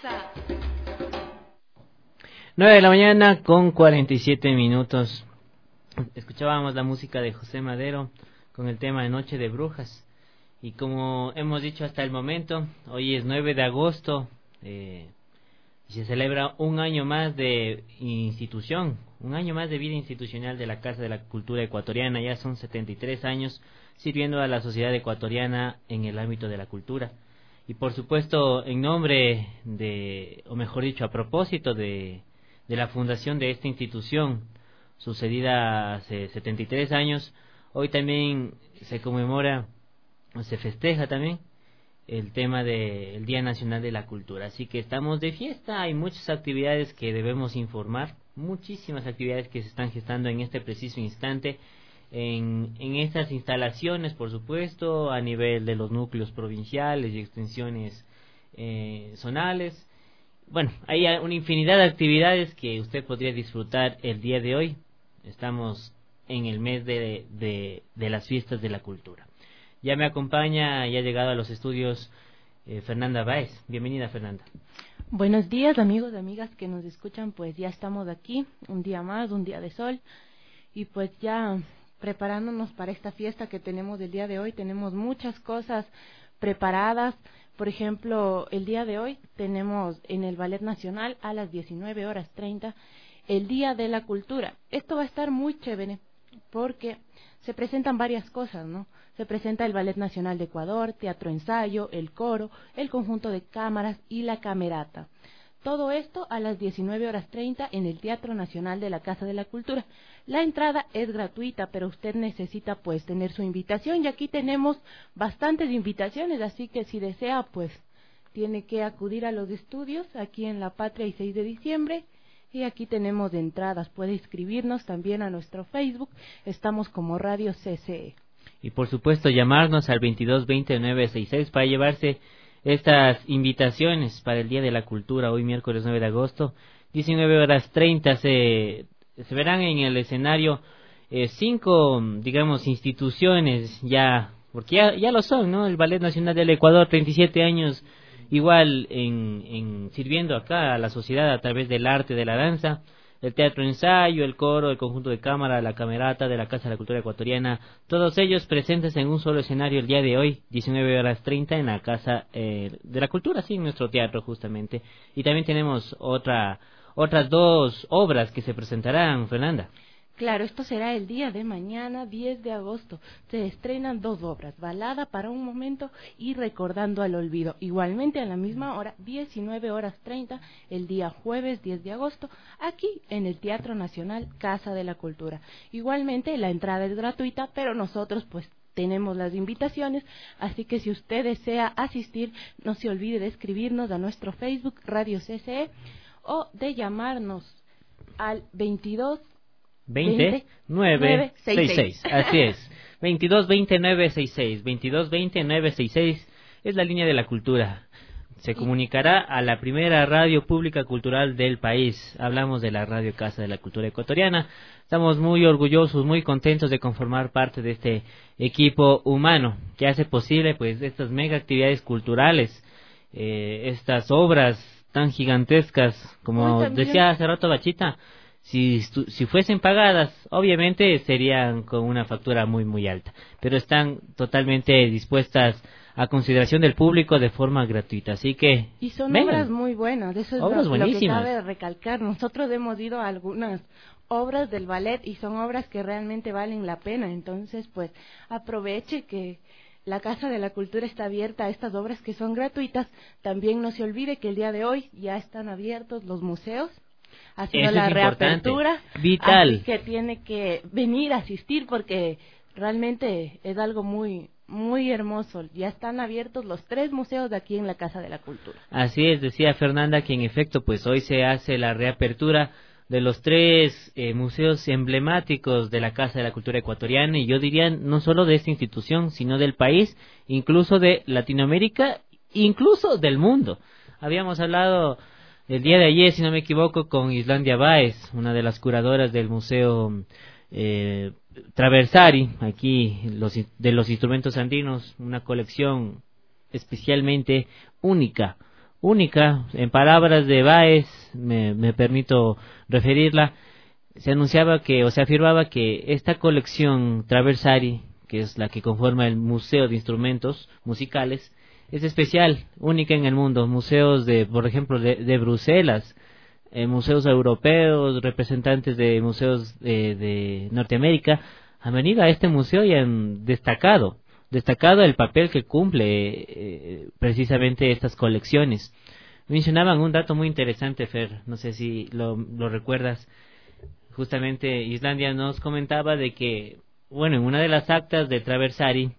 Speaker 13: casa.
Speaker 4: nueve de la mañana con cuarenta y siete minutos. Escuchábamos la música de José Madero con el tema de Noche de Brujas. Y como hemos dicho hasta el momento, hoy es nueve de agosto eh, y se celebra un año más de institución, un año más de vida institucional de la Casa de la Cultura Ecuatoriana. Ya son setenta y tres años sirviendo a la sociedad ecuatoriana en el ámbito de la cultura. Y por supuesto, en nombre de, o mejor dicho, a propósito de, de la fundación de esta institución, sucedida hace setenta y tres años, hoy también se conmemora, se festeja también el tema del Día Nacional de la Cultura. Así que estamos de fiesta, hay muchas actividades que debemos informar, muchísimas actividades que se están gestando en este preciso instante, en, en estas instalaciones, por supuesto, a nivel de los núcleos provinciales y extensiones eh, zonales. Bueno, hay una infinidad de actividades que usted podría disfrutar el día de hoy. Estamos en el mes de, de, de las fiestas de la cultura. Ya me acompaña, ya ha llegado a los estudios eh, Fernanda Báez. Bienvenida, Fernanda.
Speaker 19: Buenos días, amigos y amigas que nos escuchan. Pues ya estamos aquí, un día más, un día de sol, y pues ya preparándonos para esta fiesta que tenemos el día de hoy. Tenemos muchas cosas preparadas. Por ejemplo, el día de hoy tenemos en el Ballet Nacional a las diecinueve horas treinta el Día de la Cultura. Esto va a estar muy chévere porque se presentan varias cosas, ¿no? Se presenta el Ballet Nacional de Ecuador, teatro ensayo, el coro, el conjunto de cámaras y la camerata. Todo esto a las diecinueve horas treinta en el Teatro Nacional de la Casa de la Cultura. La entrada es gratuita, pero usted necesita pues tener su invitación, y aquí tenemos bastantes invitaciones, así que si desea pues tiene que acudir a los estudios aquí en La Patria y seis de diciembre. Y aquí tenemos entradas, puede inscribirnos también a nuestro Facebook, estamos como Radio C C E.
Speaker 4: Y por supuesto llamarnos al veintidós veinte nueve sesenta y seis para llevarse estas invitaciones para el Día de la Cultura, hoy miércoles nueve de agosto, diecinueve horas treinta, se, se verán en el escenario eh, cinco, digamos, instituciones ya, porque ya, ya lo son, ¿no? El Ballet Nacional del Ecuador, treinta y siete años igual en, en sirviendo acá a la sociedad a través del arte, de la danza, el teatro ensayo, el coro, el conjunto de cámara, la camerata de la Casa de la Cultura Ecuatoriana, todos ellos presentes en un solo escenario el día de hoy, diecinueve horas treinta en la Casa eh, de la Cultura, sí, en nuestro teatro justamente. Y también tenemos otra otras dos obras que se presentarán, Fernanda.
Speaker 19: Claro, esto será el día de mañana, diez de agosto. Se estrenan dos obras, Balada para un momento y Recordando al olvido. Igualmente a la misma hora, diecinueve horas treinta, el día jueves diez de agosto, aquí en el Teatro Nacional Casa de la Cultura. Igualmente la entrada es gratuita, pero nosotros pues tenemos las invitaciones, así que si usted desea asistir, no se olvide de escribirnos a nuestro Facebook Radio C C E o de llamarnos al veintidós
Speaker 4: veinte nueve sesenta y seis. Así es. veintidós veinte nueve sesenta y seis. veintidós veinte nueve sesenta y seis es la línea de la cultura. Se comunicará a la primera radio pública cultural del país. Hablamos de la Radio Casa de la Cultura Ecuatoriana. Estamos muy orgullosos, muy contentos de conformar parte de este equipo humano que hace posible pues estas mega actividades culturales, eh, estas obras tan gigantescas, como decía hace rato Bachita. Si, si fuesen pagadas, obviamente serían con una factura muy muy alta, pero están totalmente dispuestas a consideración del público de forma gratuita, así que
Speaker 19: y son
Speaker 4: vengan.
Speaker 19: Obras muy buenas, eso es
Speaker 4: obras
Speaker 19: lo,
Speaker 4: lo
Speaker 19: que cabe recalcar. Nosotros hemos ido a algunas obras del ballet y son obras que realmente valen la pena, entonces pues aproveche que la Casa de la Cultura está abierta a estas obras que son gratuitas. También no se olvide que el día de hoy ya están abiertos los museos, ha sido la reapertura,
Speaker 4: vital,
Speaker 19: así que tiene que venir a asistir porque realmente es algo muy muy hermoso. Ya están abiertos los tres museos de aquí en la Casa de la Cultura.
Speaker 4: Así es, decía Fernanda que en efecto pues hoy se hace la reapertura de los tres eh, museos emblemáticos de la Casa de la Cultura Ecuatoriana, y yo diría no solo de esta institución, sino del país, incluso de Latinoamérica, incluso del mundo. Habíamos hablado el día de ayer, si no me equivoco, con Islandia Báez, una de las curadoras del Museo eh, Traversari, aquí los, de los instrumentos andinos, una colección especialmente única, única. En palabras de Báez, me, me permito referirla, se anunciaba que, o se afirmaba que esta colección Traversari, que es la que conforma el Museo de Instrumentos Musicales, es especial, única en el mundo. Museos de, por ejemplo, de, de Bruselas, eh, museos europeos, representantes de museos de, de Norteamérica, han venido a este museo y han destacado, destacado el papel que cumple eh, precisamente estas colecciones. Mencionaban un dato muy interesante, Fer, no sé si lo, lo recuerdas. Justamente Islandia nos comentaba de que, bueno, en una de las actas de Traversari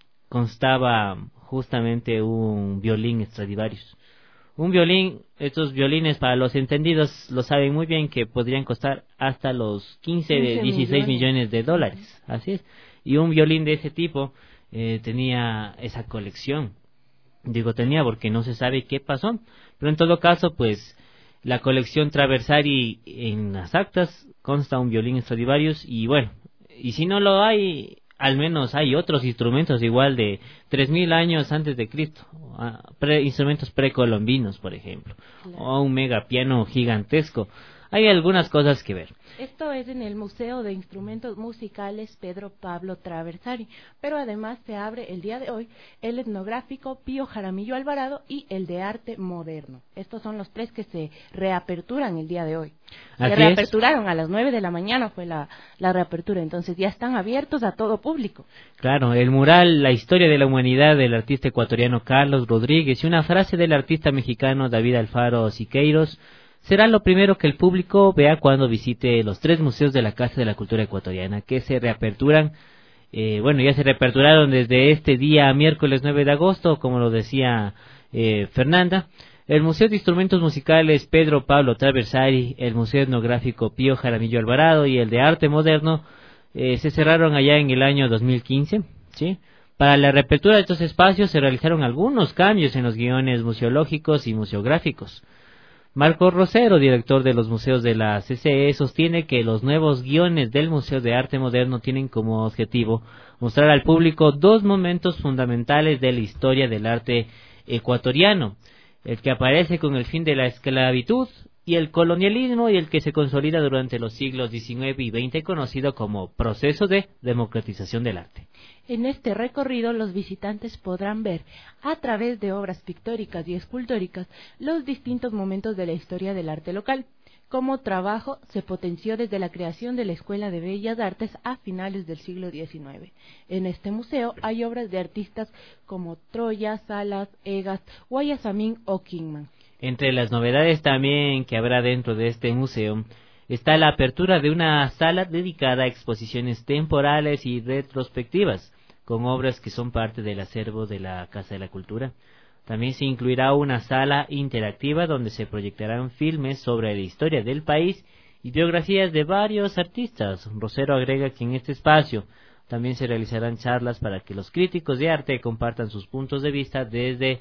Speaker 4: constaba justamente un violín Stradivarius. Un violín, estos violines para los entendidos lo saben muy bien que podrían costar hasta los quince, dieciséis millones de dólares, así es. Y un violín de ese tipo eh, tenía esa colección. Digo tenía porque no se sabe qué pasó, pero en todo caso, pues, la colección Traversari en las actas consta un violín Stradivarius y bueno, y si no lo hay, al menos hay otros instrumentos igual de tres mil años antes de Cristo, pre, instrumentos precolombinos, por ejemplo, claro. O un mega piano gigantesco. Hay algunas cosas que ver.
Speaker 19: Esto es en el Museo de Instrumentos Musicales Pedro Pablo Traversari, pero además se abre el día de hoy el etnográfico Pío Jaramillo Alvarado y el de arte moderno. Estos son los tres que se reaperturan el día de hoy. Se
Speaker 4: Así
Speaker 19: reaperturaron
Speaker 4: es.
Speaker 19: A las nueve de la mañana fue la, la reapertura, entonces ya están abiertos a todo público.
Speaker 4: Claro, el mural La historia de la humanidad del artista ecuatoriano Carlos Rodríguez y una frase del artista mexicano David Alfaro Siqueiros será lo primero que el público vea cuando visite los tres museos de la Casa de la Cultura Ecuatoriana, que se reaperturan, eh, bueno, ya se reaperturaron desde este día miércoles nueve de agosto, como lo decía eh, Fernanda. El Museo de Instrumentos Musicales Pedro Pablo Traversari, el Museo Etnográfico Pío Jaramillo Alvarado y el de Arte Moderno eh, se cerraron allá en el año dos mil quince, ¿sí? Para la reapertura de estos espacios se realizaron algunos cambios en los guiones museológicos y museográficos. Marco Rosero, director de los museos de la C C E, sostiene que los nuevos guiones del Museo de Arte Moderno tienen como objetivo mostrar al público dos momentos fundamentales de la historia del arte ecuatoriano, el que aparece con el fin de la esclavitud y el colonialismo y el que se consolida durante los siglos diecinueve y veinte, conocido como proceso de democratización del arte.
Speaker 19: En este recorrido los visitantes podrán ver, a través de obras pictóricas y escultóricas, los distintos momentos de la historia del arte local. Como trabajo se potenció desde la creación de la Escuela de Bellas Artes a finales del siglo diecinueve. En este museo hay obras de artistas como Troya, Salas, Egas, Guayasamín o Kingman.
Speaker 4: Entre las novedades también que habrá dentro de este museo está la apertura de una sala dedicada a exposiciones temporales y retrospectivas, con obras que son parte del acervo de la Casa de la Cultura. También se incluirá una sala interactiva donde se proyectarán filmes sobre la historia del país y biografías de varios artistas. Rosero agrega que en este espacio también se realizarán charlas para que los críticos de arte compartan sus puntos de vista desde,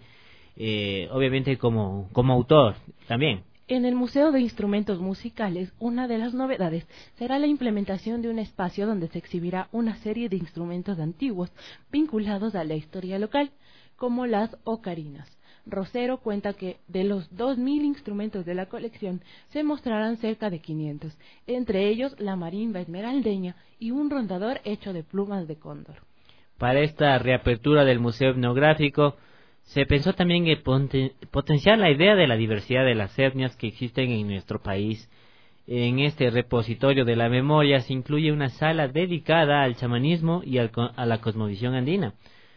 Speaker 4: eh, obviamente, como, como autor también.
Speaker 19: En el Museo de Instrumentos Musicales, una de las novedades será la implementación de un espacio donde se exhibirá una serie de instrumentos antiguos vinculados a la historia local, como las ocarinas. Rosero cuenta que de los dos mil instrumentos de la colección se mostrarán cerca de quinientos, entre ellos la marimba esmeraldeña y un rondador hecho de plumas de cóndor.
Speaker 4: Para esta reapertura del Museo Etnográfico, se pensó también en poten- potenciar la idea de la diversidad de las etnias que existen en nuestro país. En este repositorio de la memoria se incluye una sala dedicada al chamanismo y al co- a la cosmovisión andina,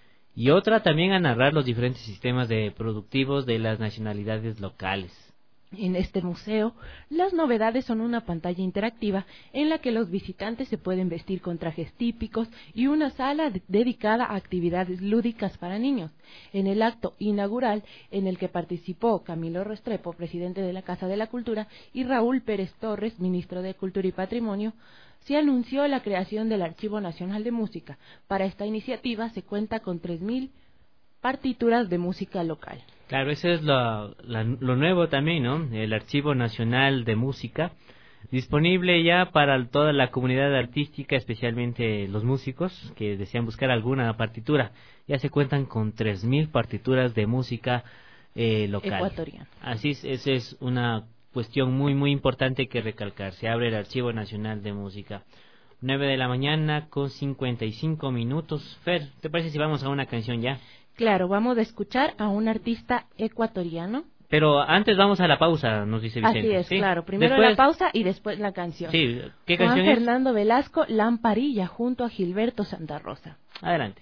Speaker 4: y otra también a narrar los diferentes sistemas de productivos de las nacionalidades locales.
Speaker 19: En este museo, las novedades son una pantalla interactiva en la que los visitantes se pueden vestir con trajes típicos y una sala de- dedicada a actividades lúdicas para niños. En el acto inaugural, en el que participó Camilo Restrepo, presidente de la Casa de la Cultura, y Raúl Pérez Torres, ministro de Cultura y Patrimonio, se anunció la creación del Archivo Nacional de Música. Para esta iniciativa se cuenta con tres mil partituras de música local.
Speaker 4: Claro, eso es lo, la, lo nuevo también, ¿no? El Archivo Nacional de Música, disponible ya para toda la comunidad artística, especialmente los músicos que desean buscar alguna partitura. Ya se cuentan con tres mil partituras de música eh, local.
Speaker 19: Ecuatoriano.
Speaker 4: Así es, esa es una cuestión muy, muy importante que recalcar. Se abre el Archivo Nacional de Música. nueve de la mañana con cincuenta y cinco minutos. Fer, ¿te parece si vamos a una canción ya?
Speaker 19: Claro, vamos a escuchar a un artista ecuatoriano.
Speaker 4: Pero antes vamos a la pausa, nos dice Vicente.
Speaker 19: Así es,
Speaker 4: ¿sí?
Speaker 19: claro. Primero
Speaker 4: Después...
Speaker 19: la pausa y después la canción.
Speaker 4: Sí, ¿qué
Speaker 19: Juan
Speaker 4: canción es?
Speaker 19: Fernando Velasco, Lamparilla, junto a Gilberto Santa Rosa.
Speaker 4: Adelante.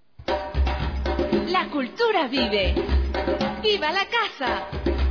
Speaker 1: La cultura vive. ¡Viva la casa!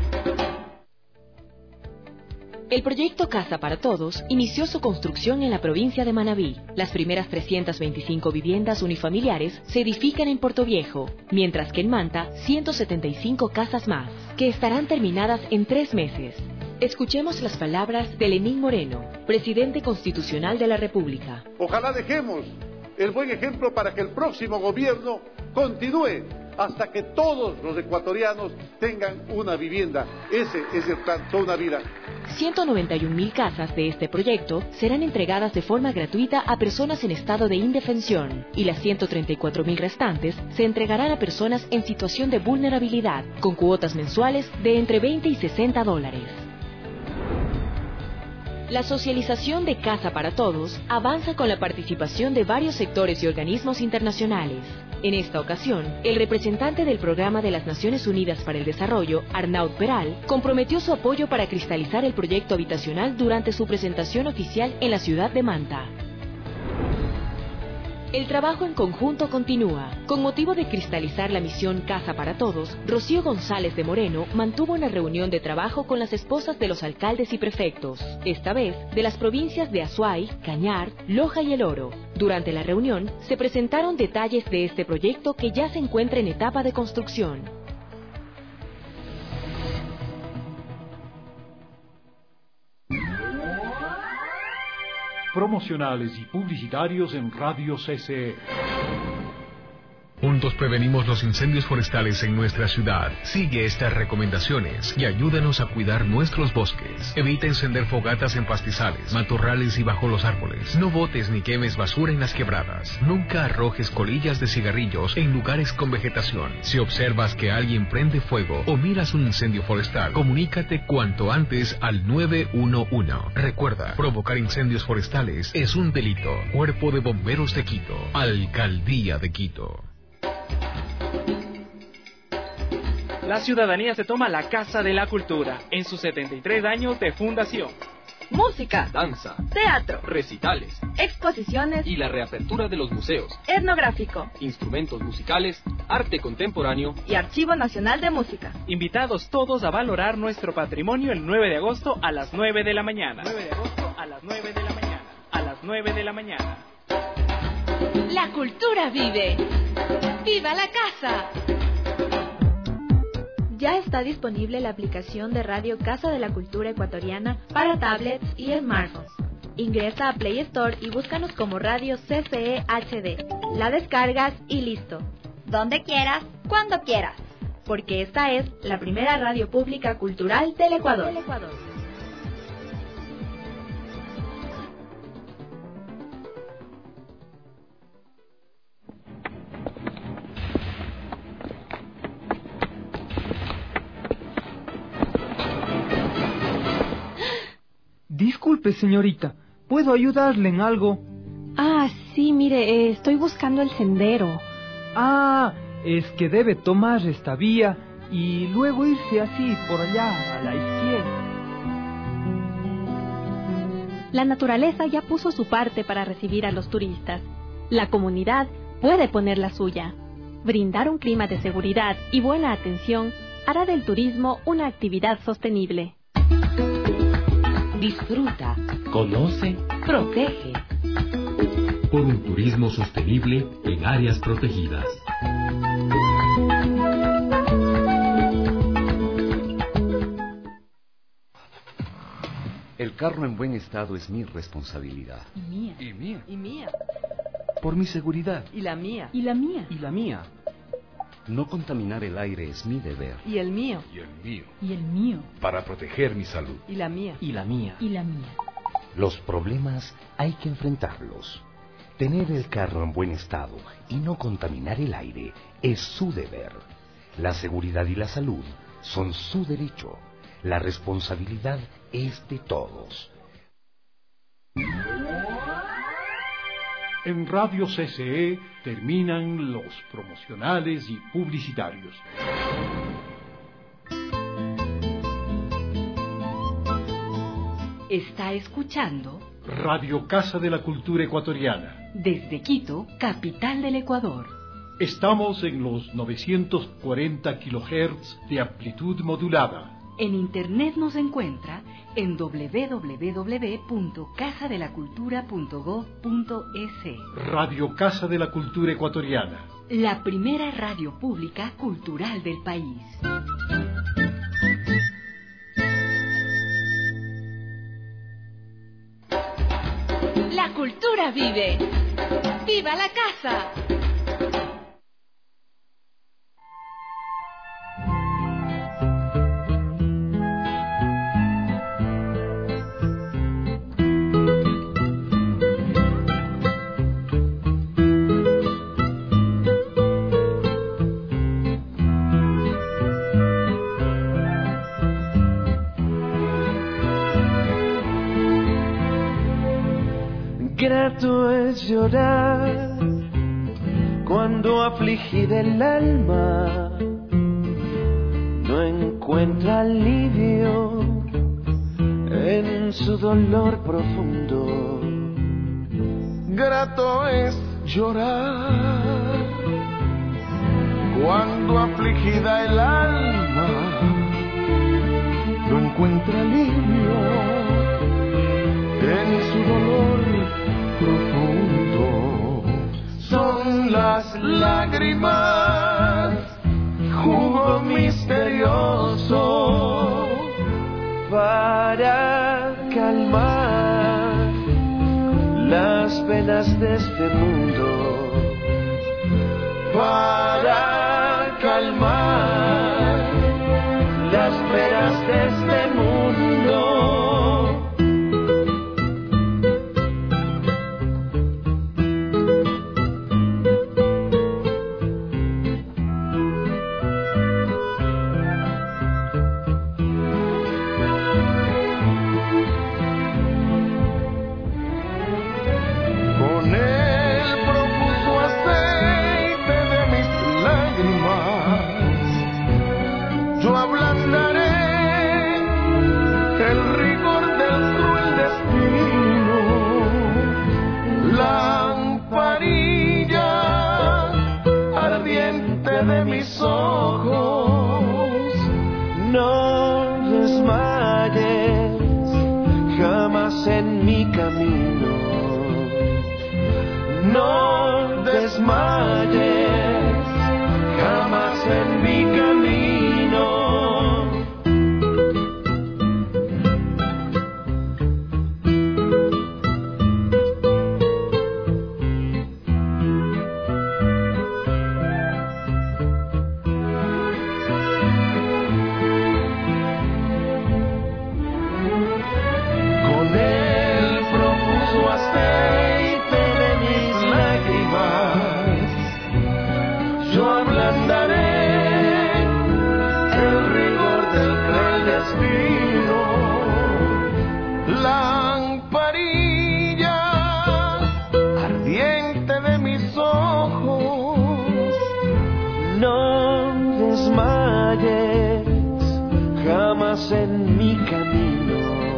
Speaker 1: El proyecto Casa para Todos inició su construcción en la provincia de Manabí. Las primeras trescientas veinticinco viviendas unifamiliares se edifican en Portoviejo, mientras que en Manta, ciento setenta y cinco casas más, que estarán terminadas en tres meses. Escuchemos las palabras de Lenín Moreno, presidente constitucional de la República.
Speaker 20: Ojalá dejemos el buen ejemplo para que el próximo gobierno continúe hasta que todos los ecuatorianos tengan una vivienda. Ese es el plan, toda una vida.
Speaker 1: ciento noventa y un mil casas de este proyecto serán entregadas de forma gratuita a personas en estado de indefensión y las ciento treinta y cuatro mil restantes se entregarán a personas en situación de vulnerabilidad, con cuotas mensuales de entre veinte y sesenta dólares. La socialización de Casa para Todos avanza con la participación de varios sectores y organismos internacionales. En esta ocasión, el representante del Programa de las Naciones Unidas para el Desarrollo, Arnaud Peral, comprometió su apoyo para cristalizar el proyecto habitacional durante su presentación oficial en la ciudad de Manta. El trabajo en conjunto continúa. Con motivo de cristalizar la misión Casa para Todos, Rocío González de Moreno mantuvo una reunión de trabajo con las esposas de los alcaldes y prefectos, esta vez de las provincias de Azuay, Cañar, Loja y El Oro. Durante la reunión, se presentaron detalles de este proyecto que ya se encuentra en etapa de construcción.
Speaker 7: Promocionales y publicitarios en Radio C C E.
Speaker 17: Juntos prevenimos los incendios forestales en nuestra ciudad. Sigue estas recomendaciones y ayúdanos a cuidar nuestros bosques. Evita encender fogatas en pastizales, matorrales y bajo los árboles. No botes ni quemes basura en las quebradas. Nunca arrojes colillas de cigarrillos en lugares con vegetación. Si observas que alguien prende fuego o miras un incendio forestal, comunícate cuanto antes al nueve uno uno. Recuerda, provocar incendios forestales es un delito. Cuerpo de Bomberos de Quito, Alcaldía de Quito.
Speaker 18: La ciudadanía se toma la Casa de la Cultura en sus setenta y tres años de fundación.
Speaker 21: Música,
Speaker 10: danza,
Speaker 21: teatro,
Speaker 10: recitales,
Speaker 21: exposiciones
Speaker 10: y la reapertura de los museos,
Speaker 21: etnográfico,
Speaker 10: instrumentos musicales, arte contemporáneo
Speaker 21: y Archivo Nacional de Música.
Speaker 18: Invitados todos a valorar nuestro patrimonio el nueve de agosto a las nueve de la mañana. nueve de agosto a las nueve de la mañana. A las nueve de la mañana.
Speaker 1: La cultura vive. ¡Viva la casa!
Speaker 11: Ya está disponible la aplicación de Radio Casa de la Cultura Ecuatoriana para tablets y smartphones. Ingresa a Play Store y búscanos como Radio C C E H D. La descargas y listo. Donde quieras, cuando quieras. Porque esta es la primera radio pública cultural del Ecuador. Del Ecuador.
Speaker 10: Disculpe, señorita, ¿puedo ayudarle en algo?
Speaker 13: Ah, sí, mire, eh, estoy buscando el sendero.
Speaker 10: Ah, es que debe tomar esta vía y luego irse así por allá, a la izquierda.
Speaker 13: La naturaleza ya puso su parte para recibir a los turistas. La comunidad puede poner la suya. Brindar un clima de seguridad y buena atención hará del turismo una actividad sostenible.
Speaker 9: Disfruta, conoce, protege.
Speaker 22: Por un turismo sostenible en áreas protegidas.
Speaker 8: El carro en buen estado es mi responsabilidad.
Speaker 3: Y mía.
Speaker 22: Y mía.
Speaker 3: Y mía.
Speaker 22: Por mi seguridad.
Speaker 3: Y la mía. Y la mía.
Speaker 22: Y la mía.
Speaker 8: No contaminar el aire es mi deber.
Speaker 3: Y el mío.
Speaker 22: Y el mío.
Speaker 3: Y el mío.
Speaker 22: Para proteger mi salud.
Speaker 3: Y la mía.
Speaker 22: Y la mía.
Speaker 3: Y la mía.
Speaker 9: Los problemas hay que enfrentarlos. Tener el carro en buen estado y no contaminar el aire es su deber. La seguridad y la salud son su derecho. La responsabilidad es de todos.
Speaker 7: En Radio C C E terminan los promocionales y publicitarios.
Speaker 2: Está escuchando
Speaker 7: Radio Casa de la Cultura Ecuatoriana.
Speaker 2: Desde Quito, capital del Ecuador.
Speaker 7: Estamos en los novecientos cuarenta kilohertz de amplitud modulada.
Speaker 2: En internet nos encuentra en doble u doble u doble u punto casa de la cultura punto gob punto es.
Speaker 7: Radio Casa de la Cultura Ecuatoriana.
Speaker 2: La primera radio pública cultural del país.
Speaker 21: La cultura vive. ¡Viva la casa!
Speaker 6: Grato es llorar cuando afligida el alma no encuentra alivio en su dolor profundo. Grato es llorar cuando afligida el alma no encuentra alivio en su dolor profundo. Son las lágrimas, jugo misterioso para calmar las penas de este mundo, para calmar las penas de este mundo. De mis ojos, no desmayes jamás en mi camino, no desmayes jamás en mi camino. En mi camino,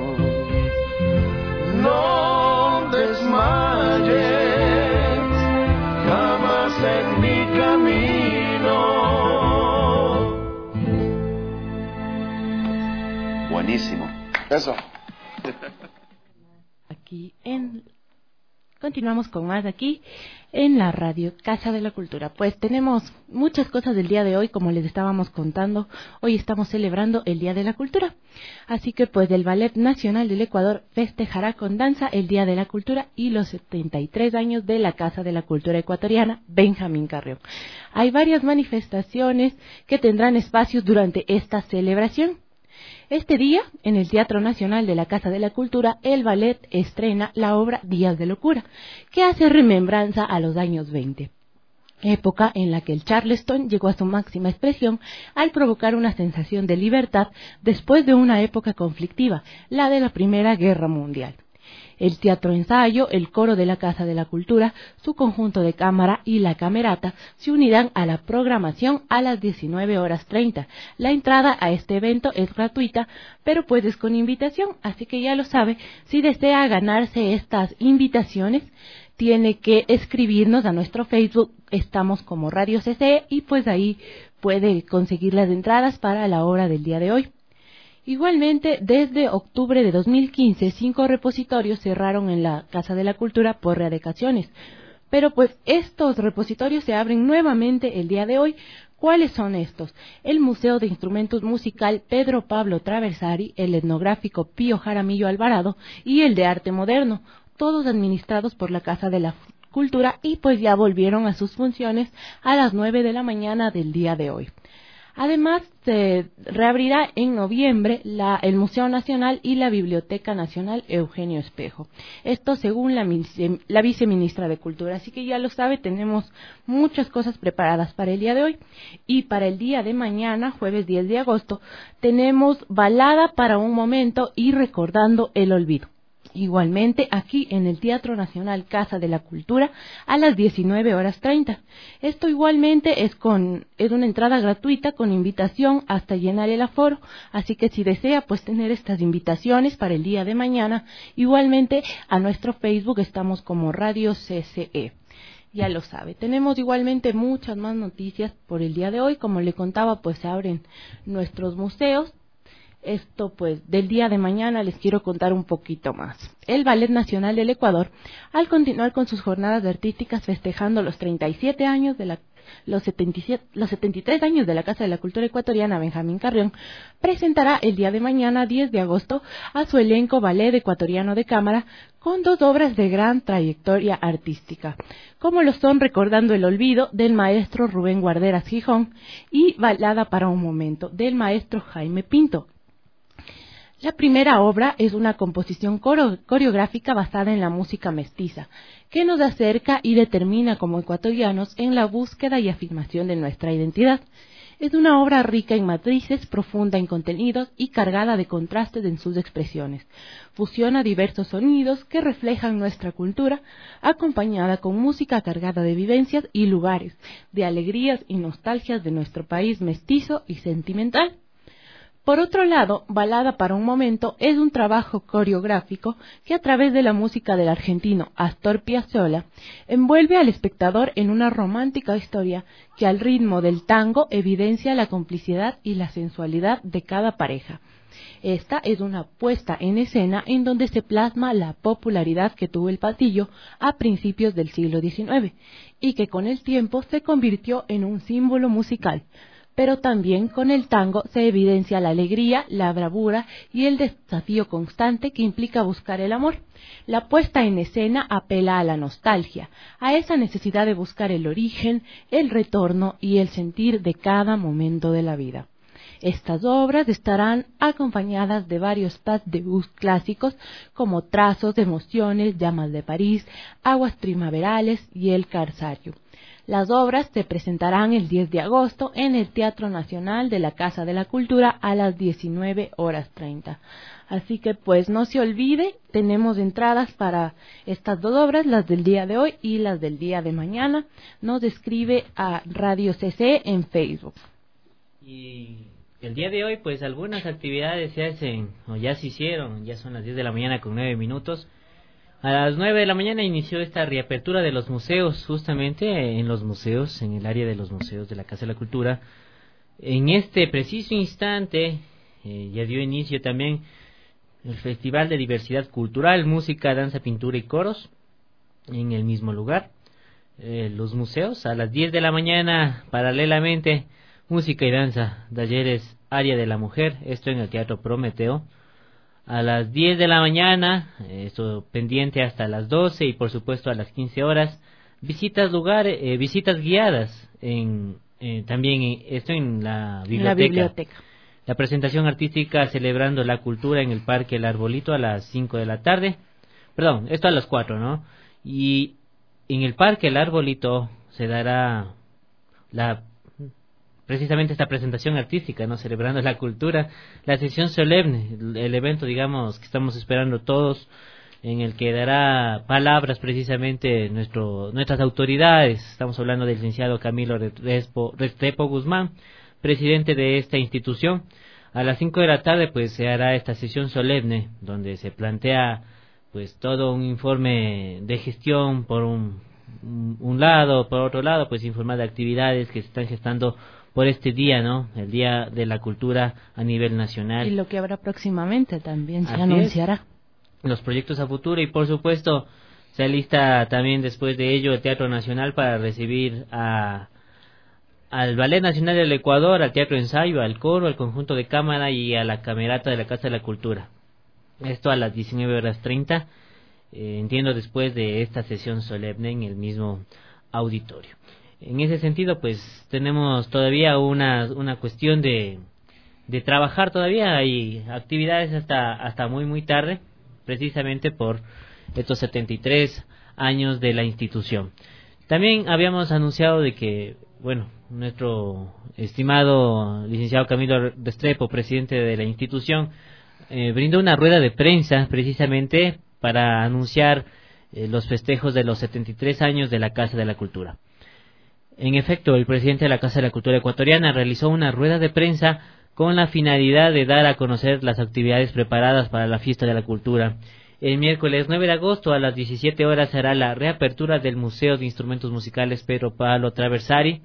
Speaker 6: no desmayes jamás en mi camino. Buenísimo, eso.
Speaker 19: Aquí en Continuamos con más aquí en la radio Casa de la Cultura. Pues tenemos muchas cosas del día de hoy, como les estábamos contando. Hoy estamos celebrando el Día de la Cultura. Así que pues el Ballet Nacional del Ecuador festejará con danza el Día de la Cultura y los setenta y tres años de la Casa de la Cultura Ecuatoriana Benjamín Carrión. Hay varias manifestaciones que tendrán espacios durante esta celebración. Este día, en el Teatro Nacional de la Casa de la Cultura, el ballet estrena la obra Días de Locura, que hace remembranza a los años veinte. época en la que el Charleston llegó a su máxima expresión al provocar una sensación de libertad después de una época conflictiva, la de la Primera Guerra Mundial. El teatro ensayo, el coro de la Casa de la Cultura, su conjunto de cámara y la camerata se unirán a la programación a las diecinueve horas treinta. La entrada a este evento es gratuita, pero pues es con invitación, así que ya lo sabe, si desea ganarse estas invitaciones, tiene que escribirnos a nuestro Facebook, estamos como Radio C C E, y pues ahí puede conseguir las entradas para la hora del día de hoy. Igualmente, desde octubre de dos mil quince, cinco repositorios cerraron en la Casa de la Cultura por readecuaciones. Pero pues estos repositorios se abren nuevamente el día de hoy. ¿Cuáles son estos? El Museo de Instrumentos Musical Pedro Pablo Traversari, el Etnográfico Pío Jaramillo Alvarado y el de Arte Moderno, todos administrados por la Casa de la Cultura y pues ya volvieron a sus funciones a las nueve de la mañana del día de hoy. Además, se reabrirá en noviembre la, el Museo Nacional y la Biblioteca Nacional Eugenio Espejo. Esto según la, la viceministra de Cultura. Así que ya lo sabe, tenemos muchas cosas preparadas para el día de hoy. Y para el día de mañana, jueves diez de agosto, tenemos Balada para un Momento y Recordando el Olvido. Igualmente aquí en el Teatro Nacional Casa de la Cultura a las diecinueve horas treinta. Esto igualmente es con es una entrada gratuita con invitación hasta llenar el aforo, así que si desea pues tener estas invitaciones para el día de mañana, igualmente a nuestro Facebook estamos como Radio C C E. Ya lo sabe, tenemos igualmente muchas más noticias por el día de hoy, como le contaba pues se abren nuestros museos. Esto pues del día de mañana les quiero contar un poquito más. El Ballet Nacional del Ecuador, al continuar con sus jornadas artísticas festejando los treinta y siete años de la los setenta y siete, los setenta y tres años de la Casa de la Cultura Ecuatoriana Benjamín Carrión, presentará el día de mañana diez de agosto a su elenco Ballet Ecuatoriano de Cámara con dos obras de gran trayectoria artística, como lo son Recordando el Olvido del maestro Rubén Guarderas Gijón y Balada para un Momento del maestro Jaime Pinto. La primera obra es una composición coreográfica basada en la música mestiza, que nos acerca y determina como ecuatorianos en la búsqueda y afirmación de nuestra identidad. Es una obra rica en matrices, profunda en contenidos y cargada de contrastes en sus expresiones. Fusiona diversos sonidos que reflejan nuestra cultura, acompañada con música cargada de vivencias y lugares, de alegrías y nostalgias de nuestro país mestizo y sentimental. Por otro lado, Balada para un Momento es un trabajo coreográfico que a través de la música del argentino Astor Piazzolla envuelve al espectador en una romántica historia que al ritmo del tango evidencia la complicidad y la sensualidad de cada pareja. Esta es una puesta en escena en donde se plasma la popularidad que tuvo el patillo a principios del siglo diecinueve y que con el tiempo se convirtió en un símbolo musical. Pero también con el tango se evidencia la alegría, la bravura y el desafío constante que implica buscar el amor. La puesta en escena apela a la nostalgia, a esa necesidad de buscar el origen, el retorno y el sentir de cada momento de la vida. Estas obras estarán acompañadas de varios pas de bus clásicos como Trazos, Emociones, Llamas de París, Aguas Primaverales y El Carsario. Las obras se presentarán el diez de agosto en el Teatro Nacional de la Casa de la Cultura a las diecinueve horas treinta. Así que pues no se olvide, tenemos entradas para estas dos obras, las del día de hoy y las del día de mañana. Nos escribe a Radio C C en Facebook.
Speaker 4: Y el día de hoy pues algunas actividades se hacen o ya se hicieron, ya son las diez de la mañana con nueve minutos. A las nueve de la mañana inició esta reapertura de los museos, justamente en los museos, en el área de los museos de la Casa de la Cultura. En este preciso instante eh, ya dio inicio también el Festival de Diversidad Cultural, Música, Danza, Pintura y Coros, en el mismo lugar. Eh, los museos, a las diez de la mañana, paralelamente, música y danza, talleres, área de la mujer, esto en el Teatro Prometeo. A las diez de la mañana, esto pendiente hasta las doce y por supuesto a las quince horas, visitas lugares, eh, visitas guiadas, en, eh, también en, esto en la biblioteca. la biblioteca. La presentación artística celebrando la cultura en el Parque El Arbolito a las cinco de la tarde, perdón, esto a las cuatro, ¿no? Y en el Parque El Arbolito se dará la precisamente esta presentación artística, no celebrando la cultura, la sesión solemne, el evento, digamos, que estamos esperando todos, en el que dará palabras precisamente nuestro, nuestras autoridades. Estamos hablando del licenciado Camilo Restrepo, Restrepo Guzmán, presidente de esta institución. A las cinco de la tarde pues se hará esta sesión solemne, donde se plantea pues todo un informe de gestión por un, un, un lado, por otro lado pues informar de actividades que se están gestando por este día, ¿no? El Día de la Cultura a nivel nacional.
Speaker 19: Y lo que habrá próximamente también se
Speaker 4: Así
Speaker 19: anunciará.
Speaker 4: Es. Los proyectos a futuro y por supuesto se alista también después de ello el Teatro Nacional para recibir a al Ballet Nacional del Ecuador, al Teatro Ensayo, al coro, al conjunto de cámara y a la camerata de la Casa de la Cultura. Esto a las diecinueve horas treinta, eh, entiendo después de esta sesión solemne en el mismo auditorio. En ese sentido, pues tenemos todavía una una cuestión de de trabajar todavía, hay actividades hasta hasta muy muy tarde, precisamente por estos setenta y tres años de la institución. También habíamos anunciado de que, bueno, nuestro estimado licenciado Camilo Restrepo, presidente de la institución, eh, brindó una rueda de prensa precisamente para anunciar eh, los festejos de los setenta y tres años de la Casa de la Cultura. En efecto, el presidente de la Casa de la Cultura Ecuatoriana realizó una rueda de prensa con la finalidad de dar a conocer las actividades preparadas para la Fiesta de la Cultura. El miércoles nueve de agosto a las diecisiete horas será la reapertura del Museo de Instrumentos Musicales Pedro Pablo Traversari.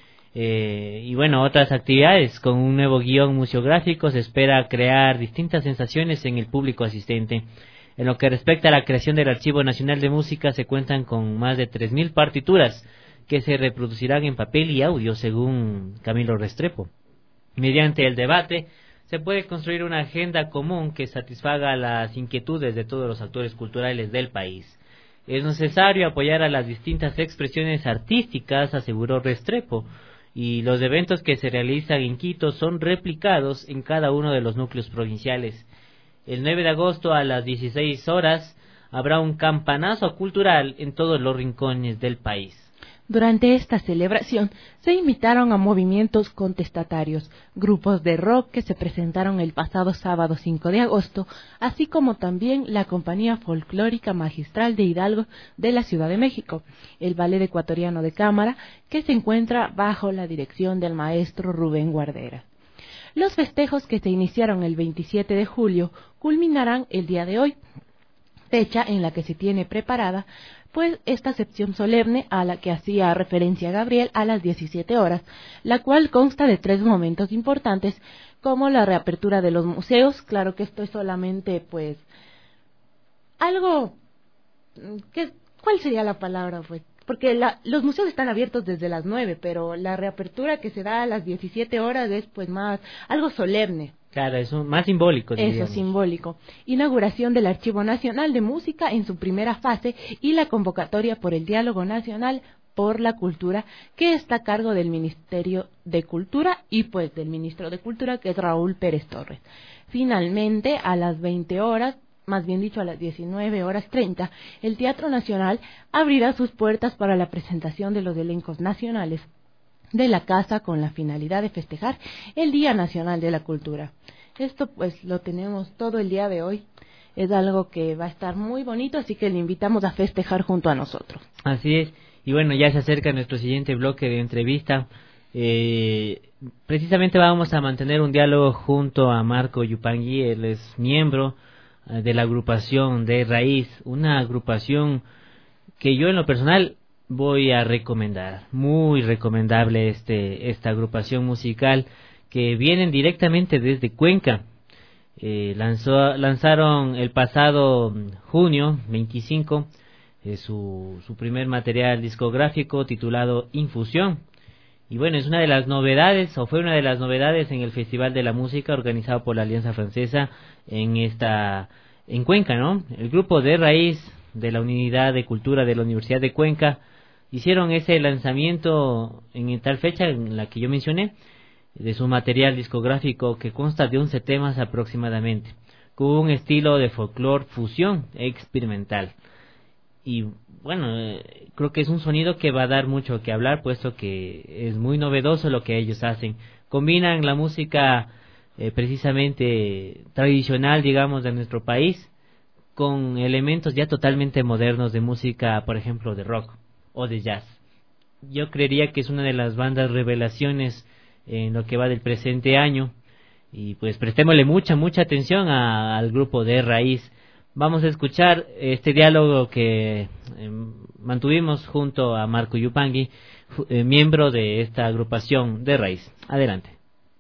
Speaker 4: Eh, y bueno, otras actividades con un nuevo guión museográfico. Se espera crear distintas sensaciones en el público asistente. En lo que respecta a la creación del Archivo Nacional de Música, se cuentan con más de tres mil partituras que se reproducirán en papel y audio, según Camilo Restrepo. Mediante el debate se puede construir una agenda común que satisfaga las inquietudes de todos los actores culturales del país. Es necesario apoyar a las distintas expresiones artísticas, aseguró Restrepo, y los eventos que se realizan en Quito son replicados en cada uno de los núcleos provinciales. El nueve de agosto a las dieciséis horas habrá un campanazo cultural en todos los rincones del país.
Speaker 19: Durante esta celebración se invitaron a movimientos contestatarios, grupos de rock que se presentaron el pasado sábado cinco de agosto, así como también la Compañía Folclórica Magistral de Hidalgo de la Ciudad de México, el Ballet Ecuatoriano de Cámara, que se encuentra bajo la dirección del maestro Rubén Guardera. Los festejos, que se iniciaron el veintisiete de julio, culminarán el día de hoy, fecha en la que se tiene preparada pues esta sesión solemne a la que hacía referencia Gabriel a las diecisiete horas, la cual consta de tres momentos importantes, como la reapertura de los museos. Claro que esto es solamente pues algo que, ¿cuál sería la palabra? Pues porque la, los museos están abiertos desde las nueve, pero la reapertura que se da a las diecisiete horas es pues más algo solemne.
Speaker 4: Claro, es un, más simbólico.
Speaker 19: Eso, simbólico. Inauguración del Archivo Nacional de Música en su primera fase y la convocatoria por el Diálogo Nacional por la Cultura, que está a cargo del Ministerio de Cultura y pues del Ministro de Cultura, que es Raúl Pérez Torres. Finalmente, a las veinte horas, más bien dicho a las diecinueve horas treinta, el Teatro Nacional abrirá sus puertas para la presentación de los elencos nacionales de la casa con la finalidad de festejar el Día Nacional de la Cultura. Esto pues lo tenemos todo el día de hoy. Es algo que va a estar muy bonito, así que le invitamos a festejar junto a nosotros.
Speaker 4: Así es. Y bueno, ya se acerca nuestro siguiente bloque de entrevista. Eh, precisamente vamos a mantener un diálogo junto a Marco Yupangui. Él es miembro eh, de la agrupación de Raíz, una agrupación que yo en lo personal voy a recomendar. Muy recomendable este esta agrupación musical, que vienen directamente desde Cuenca. Eh, lanzó, lanzaron el pasado junio veinticinco eh, su, su primer material discográfico titulado Infusión. Y bueno, es una de las novedades, o fue una de las novedades en el Festival de la Música organizado por la Alianza Francesa en esta en Cuenca, ¿no? El grupo de Raíz de la Unidad de Cultura de la Universidad de Cuenca hicieron ese lanzamiento en tal fecha en la que yo mencioné, de su material discográfico, que consta de once temas aproximadamente, con un estilo de folclore fusión experimental. y bueno, eh, creo que es un sonido que va a dar mucho que hablar, puesto que es muy novedoso lo que ellos hacen. Combinan la música eh, precisamente tradicional, digamos, de nuestro país, con elementos ya totalmente modernos de música, por ejemplo, de rock o de jazz. Yo creería que es una de las bandas revelaciones en lo que va del presente año, y pues prestémosle mucha, mucha atención a, al grupo de Raíz. Vamos a escuchar este diálogo que eh, mantuvimos junto a Marco Yupanqui, eh, miembro de esta agrupación de Raíz. Adelante.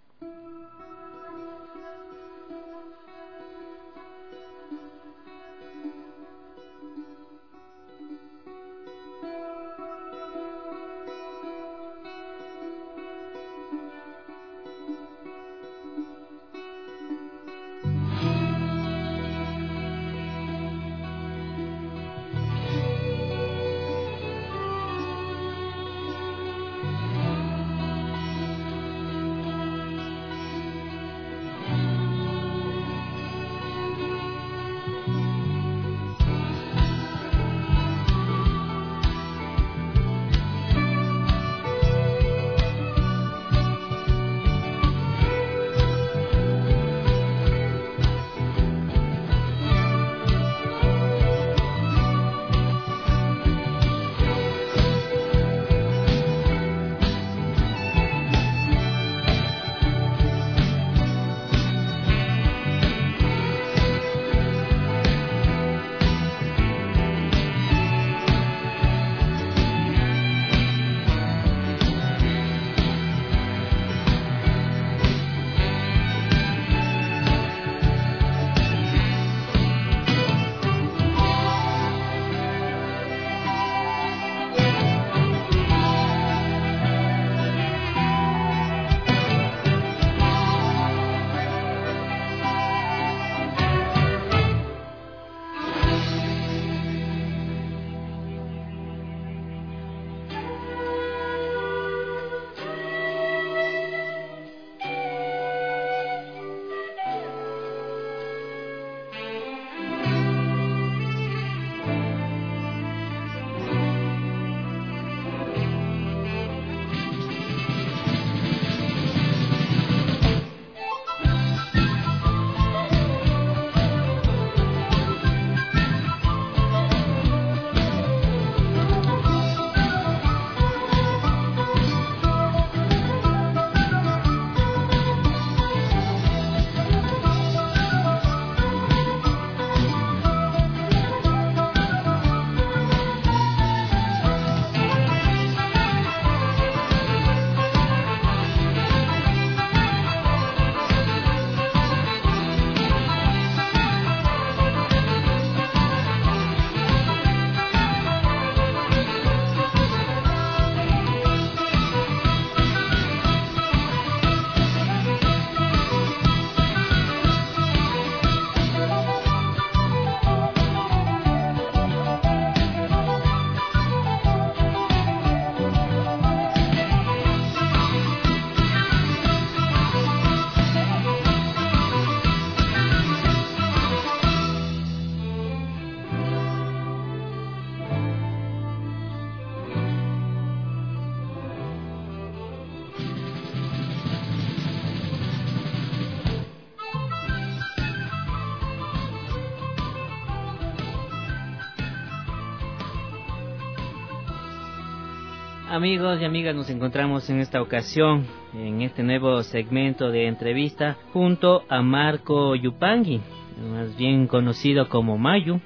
Speaker 4: Amigos y amigas, nos encontramos en esta ocasión, en este nuevo segmento de entrevista, junto a Marco Yupanqui, más bien conocido como Mayu.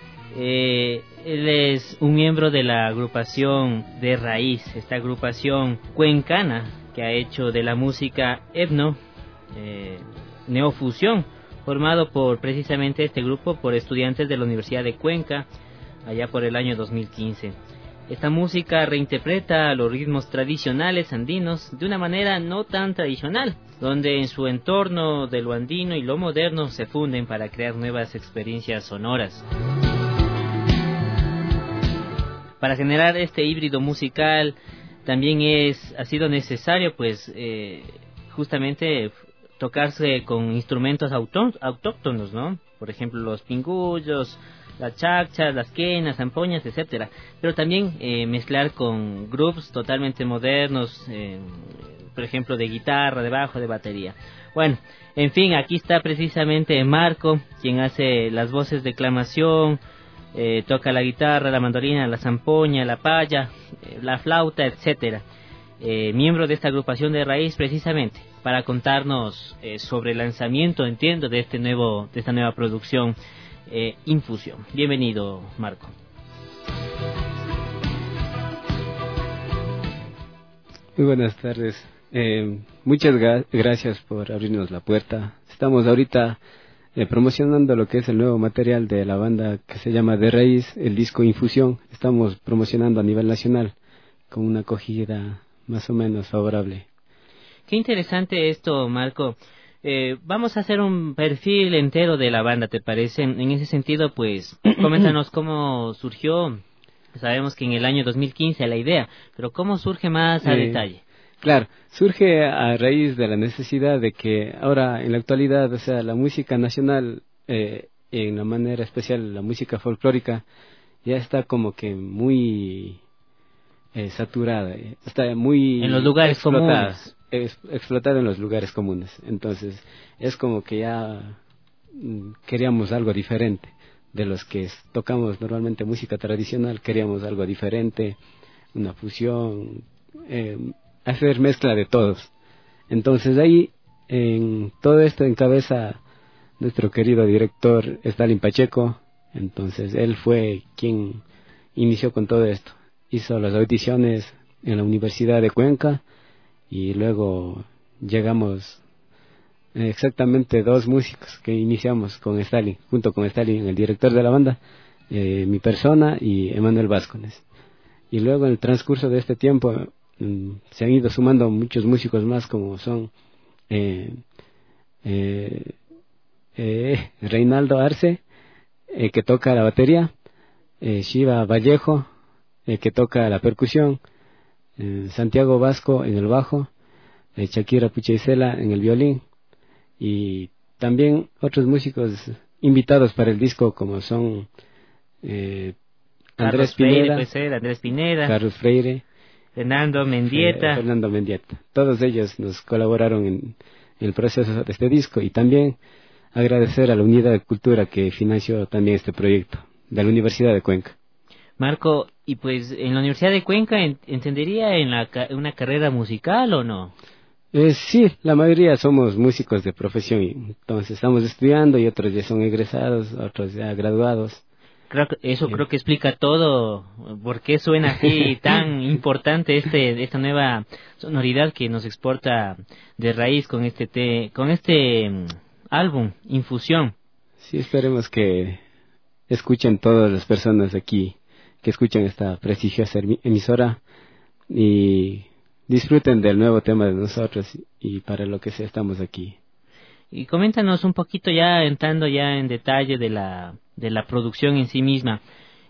Speaker 4: Eh, él es un miembro de la agrupación de Raíz, esta agrupación cuencana que ha hecho de la música etno, eh, neofusión, formado por precisamente este grupo por estudiantes de la Universidad de Cuenca, allá por el año dos mil quince. Esta música reinterpreta los ritmos tradicionales andinos de una manera no tan tradicional, donde en su entorno de lo andino y lo moderno se funden para crear nuevas experiencias sonoras. Para generar este híbrido musical también es ha sido necesario pues eh, justamente tocarse con instrumentos autó- autóctonos, ¿no? Por ejemplo, los pingullos, las chachas, las quenas, zampoñas, etcétera, pero también eh, mezclar con grupos totalmente modernos, eh, por ejemplo de guitarra, de bajo, de batería. Bueno, en fin, aquí está precisamente Marco, quien hace las voces de declamación, eh, toca la guitarra, la mandolina, la zampoña, la paya, eh, la flauta, etcétera. Eh, miembro de esta agrupación de raíz precisamente para contarnos eh, sobre el lanzamiento, entiendo, de este nuevo, de esta nueva producción eh, Infusión. Bienvenido, Marco.
Speaker 5: Muy buenas tardes. Eh, muchas gra- gracias por abrirnos la puerta. Estamos ahorita eh, promocionando lo que es el nuevo material de la banda que se llama De Raíz, el disco Infusión. Estamos promocionando a nivel nacional con una acogida más o menos favorable.
Speaker 4: Qué interesante esto, Marco. Eh, vamos a hacer un perfil entero de la banda, ¿te parece? En ese sentido, pues, coméntanos cómo surgió. Sabemos que en el año dos mil quince la idea, pero ¿cómo surge más a
Speaker 5: Eh,
Speaker 4: detalle?
Speaker 5: Claro, surge a raíz de la necesidad de que ahora en la actualidad, o sea, la música nacional, eh, en la manera especial la música folclórica, ya está como que muy eh, saturada, eh, está muy
Speaker 4: En los lugares
Speaker 5: explotada,
Speaker 4: comunes.
Speaker 5: es- explotada en los lugares comunes. Entonces, es como que ya mm, queríamos algo diferente de los que es- tocamos normalmente música tradicional, queríamos algo diferente, una fusión, eh, hacer mezcla de todos. Entonces ahí, en todo esto encabeza nuestro querido director Stalin Pacheco. Entonces él fue quien inició con todo esto. Hizo las audiciones en la Universidad de Cuenca y luego llegamos eh, exactamente dos músicos que iniciamos con Stalin, junto con Stalin, el director de la banda, eh, mi persona y Emanuel Vázquez. Y luego en el transcurso de este tiempo mm, se han ido sumando muchos músicos más, como son eh, eh, eh, Reinaldo Arce, eh, que toca la batería, eh, Shiva Vallejo, eh, que toca la percusión, eh, Santiago Vasco en el bajo, eh, Shakira Pucheisela en el violín, y también otros músicos invitados para el disco como son eh, Andrés
Speaker 4: Carlos Freire,
Speaker 5: Pineda,
Speaker 4: puede ser, Andrés Pineda,
Speaker 5: Carlos Freire,
Speaker 4: Fernando Mendieta.
Speaker 5: eh, Fernando Mendieta. Todos ellos nos colaboraron en, en el proceso de este disco, y también agradecer a la Unidad de Cultura que financió también este proyecto de la Universidad de Cuenca.
Speaker 4: Marco, y pues en la Universidad de Cuenca, en- ¿entendería en la, ca- una carrera musical o no?
Speaker 5: Eh, sí, la mayoría somos músicos de profesión, y entonces estamos estudiando y otros ya son egresados, otros ya graduados.
Speaker 4: Creo que eso
Speaker 5: Sí.
Speaker 4: creo que explica todo, por qué suena así tan importante este esta nueva sonoridad que nos exporta De Raíz con este te, con este mm, álbum Infusión.
Speaker 5: Sí, esperemos que escuchen todas las personas aquí, que escuchen esta prestigiosa emi- emisora y disfruten del nuevo tema de nosotros, y para lo que sea estamos aquí.
Speaker 4: Y coméntanos un poquito, ya entrando ya en detalle de la de la producción en sí misma.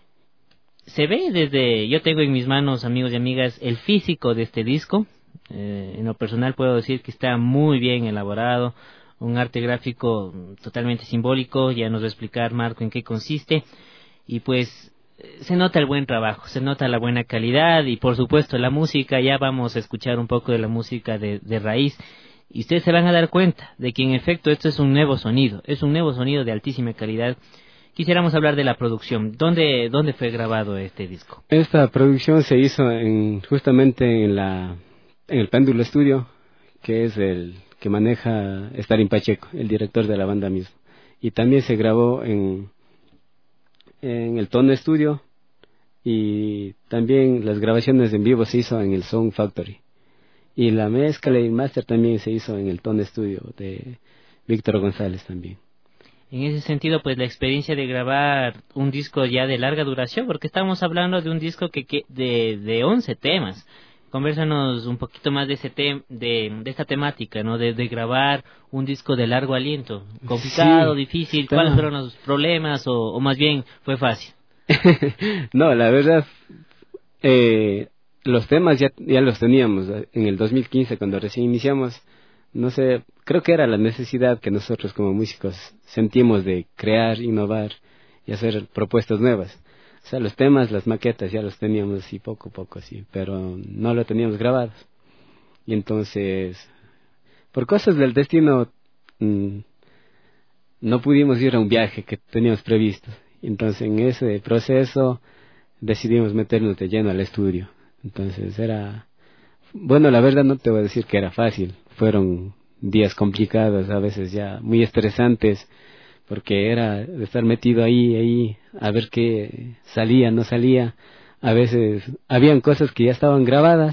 Speaker 4: Se ve desde, yo tengo en mis manos, amigos y amigas, el físico de este disco. Eh, en lo personal puedo decir que está muy bien elaborado, un arte gráfico totalmente simbólico. Ya nos va a explicar Marco en qué consiste, y pues eh, se nota el buen trabajo, se nota la buena calidad, y por supuesto la música. Ya vamos a escuchar un poco de la música de, de Raíz, y ustedes se van a dar cuenta de que en efecto esto es un nuevo sonido, es un nuevo sonido de altísima calidad. Quisiéramos hablar de la producción. ¿Dónde, dónde fue grabado este disco?
Speaker 5: Esta producción se hizo en, justamente en la en el Péndulo Estudio, que es el que maneja Stalin Pacheco, el director de la banda mismo. Y también se grabó en, en el Tono Estudio, y también las grabaciones en vivo se hizo en el Sound Factory. Y la mezcla y el máster también se hizo en el Tono Estudio de Víctor González también.
Speaker 4: En ese sentido, pues la experiencia de grabar un disco ya de larga duración, porque estamos hablando de un disco que, que de, de once temas. Convérsanos un poquito más de ese tem de, de esta temática, ¿no? De, de grabar un disco de largo aliento. Complicado,
Speaker 5: Sí,
Speaker 4: difícil.
Speaker 5: está.
Speaker 4: ¿Cuáles fueron los problemas, o, o más bien fue fácil?
Speaker 5: No, la verdad, eh, los temas ya, ya los teníamos en el dos mil quince cuando recién iniciamos. No sé, creo que era la necesidad que nosotros como músicos sentimos de crear, innovar y hacer propuestas nuevas. O sea, los temas, las maquetas ya los teníamos así poco a poco, así, pero no lo teníamos grabados. Y entonces, por cosas del destino, mmm, no pudimos ir a un viaje que teníamos previsto. Entonces, en ese proceso, decidimos meternos de lleno al estudio. Entonces, era... Bueno, la verdad no te voy a decir que era fácil. Fueron días complicados, a veces ya muy estresantes, porque era de estar metido ahí, ahí, a ver qué salía, no salía. A veces habían cosas que ya estaban grabadas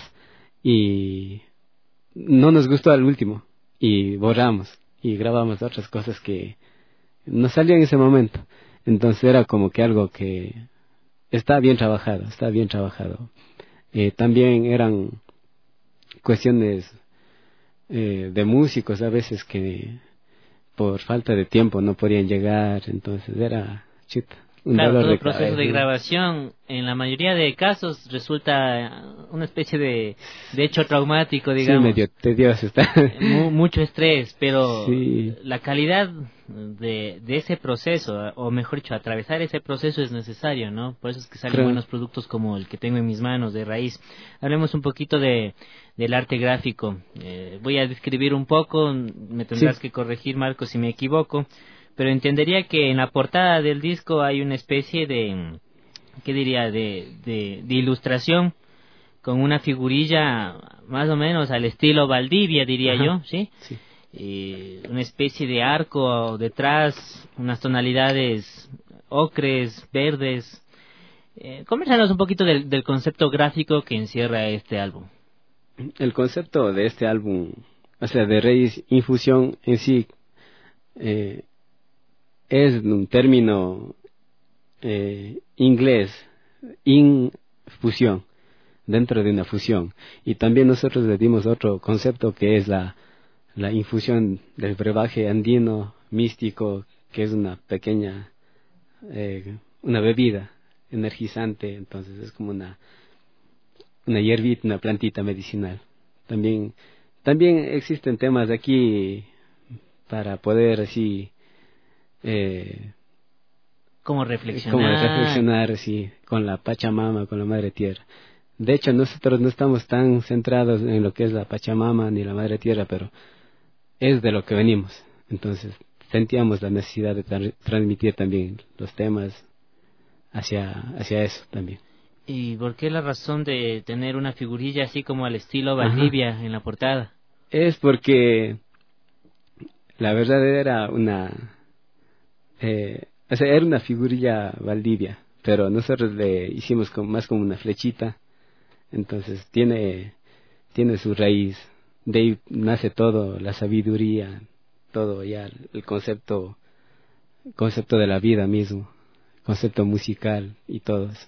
Speaker 5: y no nos gustó al último y borramos y grabamos otras cosas que no salían en ese momento. Entonces era como que algo que está bien trabajado, está bien trabajado. Eh, también eran cuestiones eh, de músicos a veces que por falta de tiempo no podían llegar, entonces era chita, un
Speaker 4: claro,
Speaker 5: dolor
Speaker 4: todo
Speaker 5: de
Speaker 4: el proceso
Speaker 5: cabeza.
Speaker 4: de grabación en la mayoría de casos resulta una especie de, de hecho traumático, digamos.
Speaker 5: Sí, medio tedioso está.
Speaker 4: Mu- mucho estrés, pero
Speaker 5: sí.
Speaker 4: La calidad de, de ese proceso, o mejor dicho, atravesar ese proceso es necesario, ¿no? Por eso es que salen
Speaker 5: Claro.
Speaker 4: buenos productos como el que tengo en mis manos de raíz. Hablemos un poquito de del arte gráfico. Eh, voy a describir un poco, me tendrás
Speaker 5: Sí.
Speaker 4: que corregir, Marco, si me equivoco, pero entendería que en la portada del disco hay una especie de, ¿qué diría?, de, de, de ilustración con una figurilla más o menos al estilo Valdivia, diría
Speaker 5: Ajá.
Speaker 4: yo, ¿sí?
Speaker 5: Sí.
Speaker 4: Y una especie de arco detrás, unas tonalidades ocres, verdes. Eh, coméntanos un poquito del, del concepto gráfico que encierra este álbum.
Speaker 5: El concepto de este álbum, o sea, de Raíz Infusión en sí, eh, es un término eh, inglés, infusión, dentro de una fusión. Y también nosotros le dimos otro concepto que es la, la infusión del brebaje andino místico, que es una pequeña, eh, una bebida energizante, entonces es como una una hierbita, una plantita medicinal. También también existen temas aquí para poder así eh,
Speaker 4: Como reflexionar.
Speaker 5: como reflexionar así con la Pachamama, con la Madre Tierra. De hecho, nosotros no estamos tan centrados en lo que es la Pachamama ni la Madre Tierra, pero es de lo que venimos. Entonces, sentíamos la necesidad de tra- transmitir también los temas hacia hacia eso también.
Speaker 4: ¿Y por qué la razón de tener una figurilla así como al estilo Valdivia Ajá. en la portada?
Speaker 5: Es porque la verdad era una eh, o sea, era una figurilla Valdivia, pero nosotros le hicimos como, más como una flechita, entonces tiene tiene su raíz, de ahí nace todo, la sabiduría, todo ya el concepto concepto de la vida mismo, concepto musical y todo eso.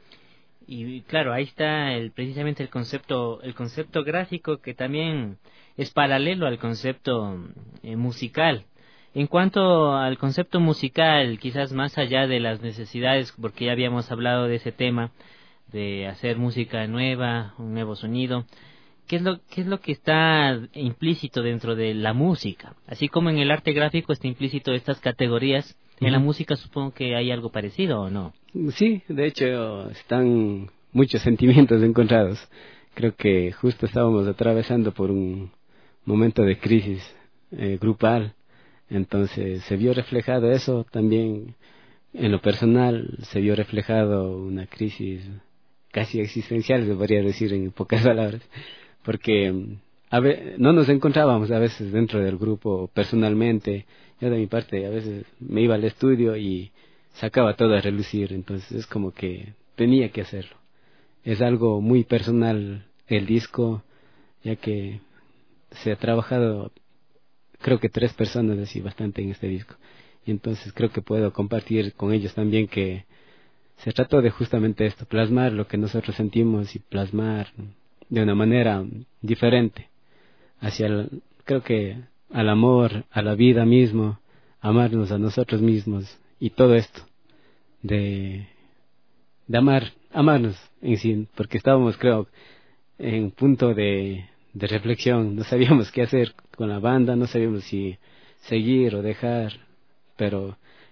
Speaker 4: Y claro, ahí está el, precisamente el concepto el concepto gráfico, que también es paralelo al concepto eh, musical. En cuanto al concepto musical, quizás más allá de las necesidades, porque ya habíamos hablado de ese tema, de hacer música nueva, un nuevo sonido, ¿qué es lo, qué es lo que está implícito dentro de la música? Así como en el arte gráfico está implícito estas categorías, ¿en la música supongo que hay algo parecido o no?
Speaker 5: Sí, de hecho están muchos sentimientos encontrados. Creo que justo estábamos atravesando por un momento de crisis eh, grupal, entonces se vio reflejado eso también. En lo personal se vio reflejado una crisis casi existencial, se podría decir en pocas palabras, porque a ve- no nos encontrábamos a veces dentro del grupo personalmente. Yo de mi parte a veces me iba al estudio y sacaba todo a relucir, entonces es como que tenía que hacerlo. Es algo muy personal el disco, ya que se ha trabajado creo que tres personas así bastante en este disco, y entonces creo que puedo compartir con ellos también que se trató de justamente esto, plasmar lo que nosotros sentimos y plasmar de una manera diferente hacia el, creo que al amor, a la vida mismo, amarnos a nosotros mismos y todo esto de de amar, amarnos en sí, porque estábamos creo en un punto de, de reflexión, no sabíamos qué hacer con la banda, no sabíamos si seguir o dejar, pero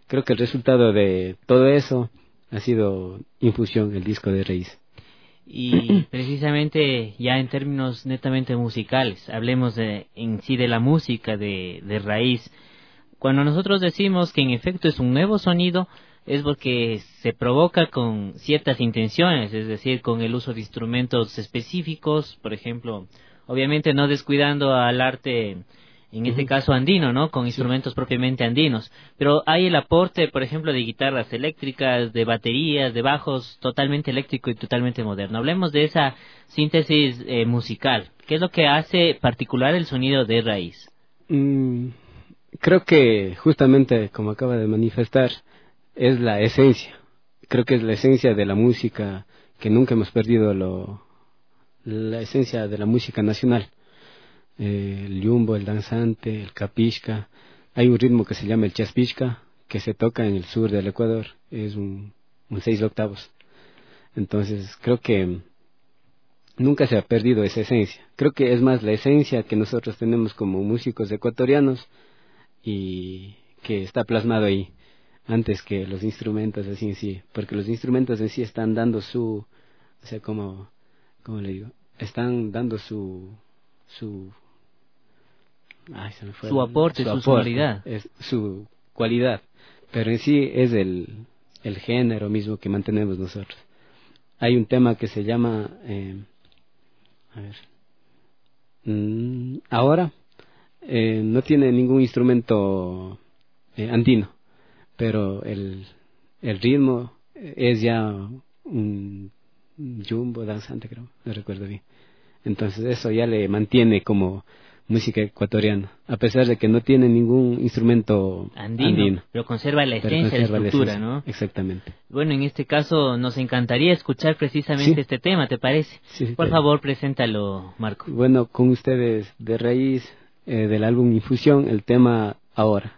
Speaker 5: creo que el resultado de todo eso ha sido Infusión, el disco de raíz.
Speaker 4: Y precisamente ya en términos netamente musicales, hablemos de, en sí de la música de, de raíz. Cuando nosotros decimos que en efecto es un nuevo sonido, es porque se provoca con ciertas intenciones, es decir, con el uso de instrumentos específicos, por ejemplo, obviamente no descuidando al arte, en este uh-huh. caso andino, ¿no? Con instrumentos sí. propiamente andinos, pero hay el aporte, por ejemplo, de guitarras eléctricas, de baterías, de bajos, totalmente eléctrico y totalmente moderno. Hablemos de esa síntesis eh, musical. ¿Qué es lo que hace particular el sonido de raíz?
Speaker 5: Mm, creo que justamente, como acaba de manifestar, es la esencia. Creo que es la esencia de la música, que nunca hemos perdido lo, la esencia de la música nacional. Eh, el yumbo, el danzante, el capixca. Hay un ritmo que se llama el chaspixca, que se toca en el sur del Ecuador, es un, un seis octavos. Entonces creo que nunca se ha perdido esa esencia. Creo que es más la esencia que nosotros tenemos como músicos ecuatorianos y que está plasmado ahí, antes que los instrumentos así en sí, porque los instrumentos en sí están dando su, o sea, como, ¿cómo le digo? Están dando su, su, ay, se me fue,
Speaker 4: su aporte, su, su sonoridad,
Speaker 5: es su cualidad, pero en sí es el, el género mismo que mantenemos nosotros. Hay un tema que se llama, eh, a ver, mm, ahora eh, no tiene ningún instrumento eh, andino, pero el, el ritmo es ya un jumbo danzante, creo, no recuerdo bien. Entonces eso ya le mantiene como música ecuatoriana, a pesar de que no tiene ningún instrumento andino, andino
Speaker 4: pero conserva la esencia, la estructura, ¿no?
Speaker 5: Exactamente.
Speaker 4: Bueno, en este caso nos encantaría escuchar precisamente sí. este tema, ¿te parece?
Speaker 5: Sí, sí,
Speaker 4: Por
Speaker 5: sí.
Speaker 4: favor, preséntalo, Marco.
Speaker 5: Bueno, con ustedes de raíz eh, del álbum Infusión, el tema Ahora.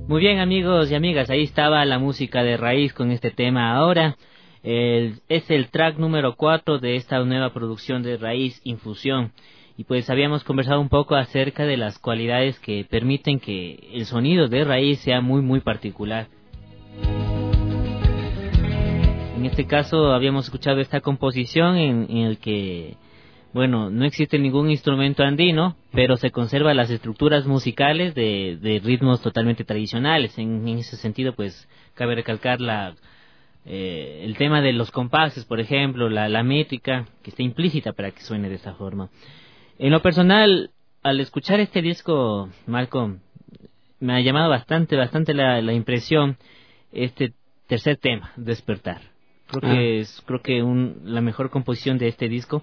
Speaker 4: Muy bien, amigos y amigas, ahí estaba la música de raíz con este tema ahora. El, es el track número cuatro de esta nueva producción de Raíz Infusión. Y pues habíamos conversado un poco acerca de las cualidades que permiten que el sonido de raíz sea muy muy particular. En este caso habíamos escuchado esta composición en, en el que, bueno, no existe ningún instrumento andino, pero se conservan las estructuras musicales de, de ritmos totalmente tradicionales. En, en ese sentido, pues, cabe recalcar la, eh, el tema de los compases, por ejemplo, la, la métrica, que está implícita para que suene de esta forma. En lo personal, al escuchar este disco, Malcolm, me ha llamado bastante, bastante la, la impresión este tercer tema, Despertar. Creo ah. que es, creo que un, la mejor composición de este disco.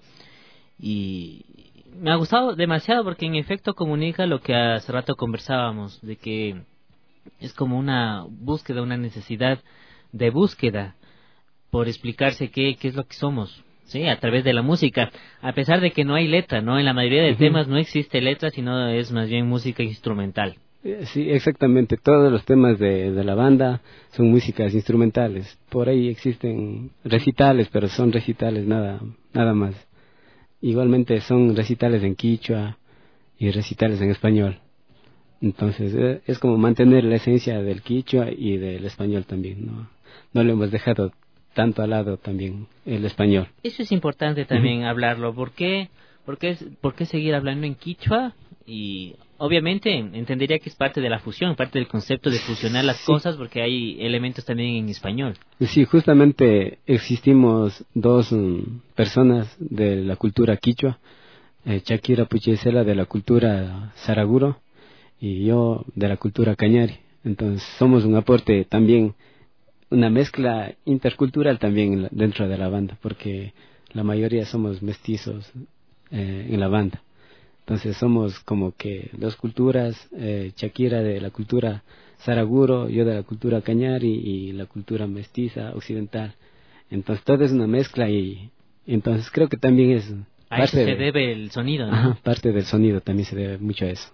Speaker 4: Y me ha gustado demasiado porque en efecto comunica lo que hace rato conversábamos, de que es como una búsqueda, una necesidad de búsqueda por explicarse qué, qué es lo que somos, sí, a través de la música, a pesar de que no hay letra, ¿no? En la mayoría de uh-huh. temas no existe letra, sino es más bien música instrumental.
Speaker 5: Sí, exactamente. Todos los temas de, de la banda son músicas instrumentales. Por ahí existen recitales, pero son recitales nada, nada más. Igualmente son recitales en quichua y recitales en español. Entonces es como mantener la esencia del quichua y del español también, ¿no? No lo hemos dejado tanto al lado también el español.
Speaker 4: Eso es importante también uh-huh. hablarlo. ¿Por qué, por qué, por qué seguir hablando en quichua? Y obviamente entendería que es parte de la fusión, parte del concepto de fusionar las sí. cosas, porque hay elementos también en español.
Speaker 5: Sí, justamente existimos dos um, personas de la cultura quichua, eh, Shakira Puchesela de la cultura saraguro y yo de la cultura cañari. Entonces somos un aporte también, una mezcla intercultural también dentro de la banda, porque la mayoría somos mestizos eh, en la banda. Entonces somos como que dos culturas, eh, Shakira de la cultura saraguro, yo de la cultura cañari y la cultura mestiza occidental. Entonces todo es una mezcla y entonces creo que también es
Speaker 4: a parte eso se de, debe el sonido, ¿no?
Speaker 5: Ajá, parte del sonido también se debe mucho a eso.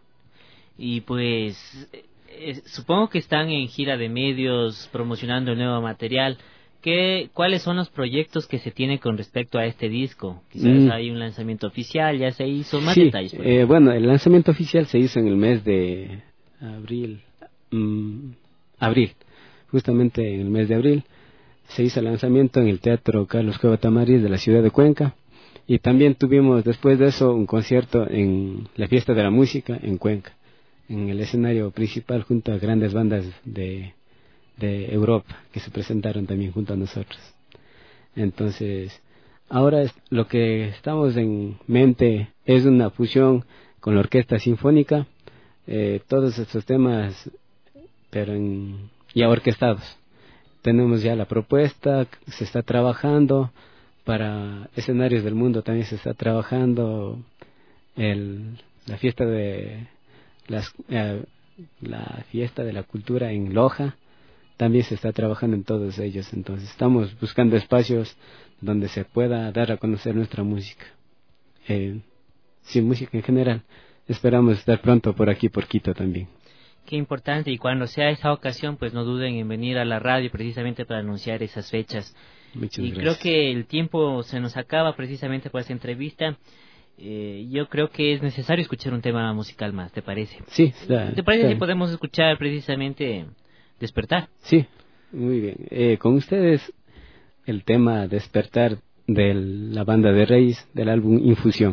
Speaker 4: Y pues eh, supongo que están en gira de medios promocionando el nuevo material. ¿Qué, ¿Cuáles son los proyectos que se tienen con respecto a este disco? Quizás mm. hay un lanzamiento oficial, ya se hizo, más
Speaker 5: sí,
Speaker 4: detalles.
Speaker 5: Eh, bueno, el lanzamiento oficial se hizo en el mes de abril, mm, abril, justamente en el mes de abril, se hizo el lanzamiento en el Teatro Carlos Cueva Tamariz de la ciudad de Cuenca, y también tuvimos después de eso un concierto en la Fiesta de la Música en Cuenca, en el escenario principal junto a grandes bandas de... de Europa que se presentaron también junto a nosotros. Entonces ahora es, lo que estamos en mente es una fusión con la orquesta sinfónica, eh, todos estos temas pero en, ya orquestados. Tenemos ya la propuesta, se está trabajando para escenarios del mundo, también se está trabajando el, la fiesta de las, eh, la fiesta de la cultura en Loja. También se está trabajando en todos ellos, entonces estamos buscando espacios donde se pueda dar a conocer nuestra música, eh, sí, música en general. Esperamos estar pronto por aquí, por Quito también.
Speaker 4: Qué importante, y cuando sea esa ocasión, pues no duden en venir a la radio precisamente para anunciar esas fechas.
Speaker 5: Muchas
Speaker 4: y
Speaker 5: gracias.
Speaker 4: Creo que el tiempo se nos acaba precisamente por esa entrevista. Eh, yo creo que es necesario escuchar un tema musical más, ¿te parece?
Speaker 5: Sí, está,
Speaker 4: ¿Te parece
Speaker 5: está.
Speaker 4: si podemos escuchar precisamente Despertar?
Speaker 5: Sí, muy bien. Eh, con ustedes el tema Despertar de la banda de Raíz del álbum Infusión.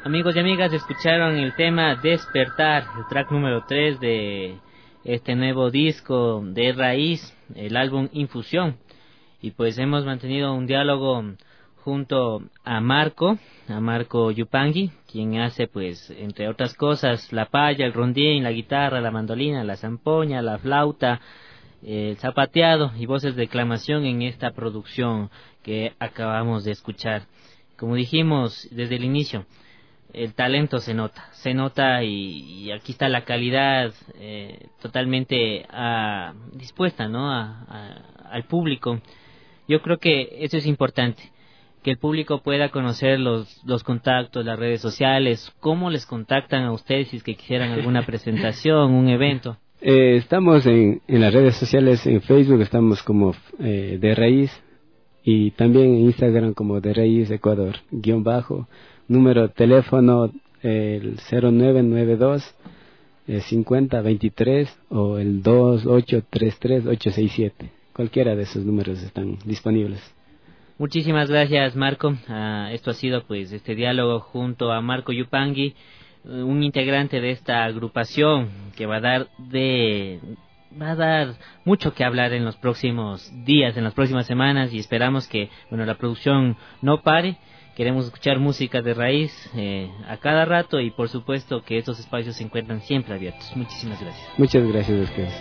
Speaker 4: Amigos y amigas, escucharon el tema Despertar, el track número tres de este nuevo disco de Raíz, el álbum Infusión. Y pues hemos mantenido un diálogo junto a Marco, a Marco Yupanqui, quien hace pues entre otras cosas la paya, el rondín, la guitarra, la mandolina, la zampoña, la flauta, el zapateado y voces de declamación en esta producción que acabamos de escuchar. Como dijimos desde el inicio, el talento se nota, se nota y, y aquí está la calidad eh, totalmente a, dispuesta, ¿no? A, a, al público. Yo creo que eso es importante, que el público pueda conocer los, los contactos, las redes sociales, cómo les contactan a ustedes si es que quisieran alguna presentación, un evento.
Speaker 5: Eh, estamos en, en las redes sociales, en Facebook estamos como eh, De Raíz y también en Instagram como De Raíz Ecuador, guión bajo. Número de teléfono eh, el cero nueve nueve dos eh, cincuenta veintitrés o el dos ocho tres tres ocho seis siete. Cualquiera de esos números están disponibles.
Speaker 4: Muchísimas gracias, Marco. Uh, esto ha sido pues este diálogo junto a Marco Yupanqui, un integrante de esta agrupación que va a dar de va a dar mucho que hablar en los próximos días, en las próximas semanas, y esperamos que bueno la producción no pare. Queremos escuchar música de raíz eh, a cada rato y por supuesto que estos espacios se encuentran siempre abiertos. Muchísimas gracias.
Speaker 5: Muchas gracias a ustedes.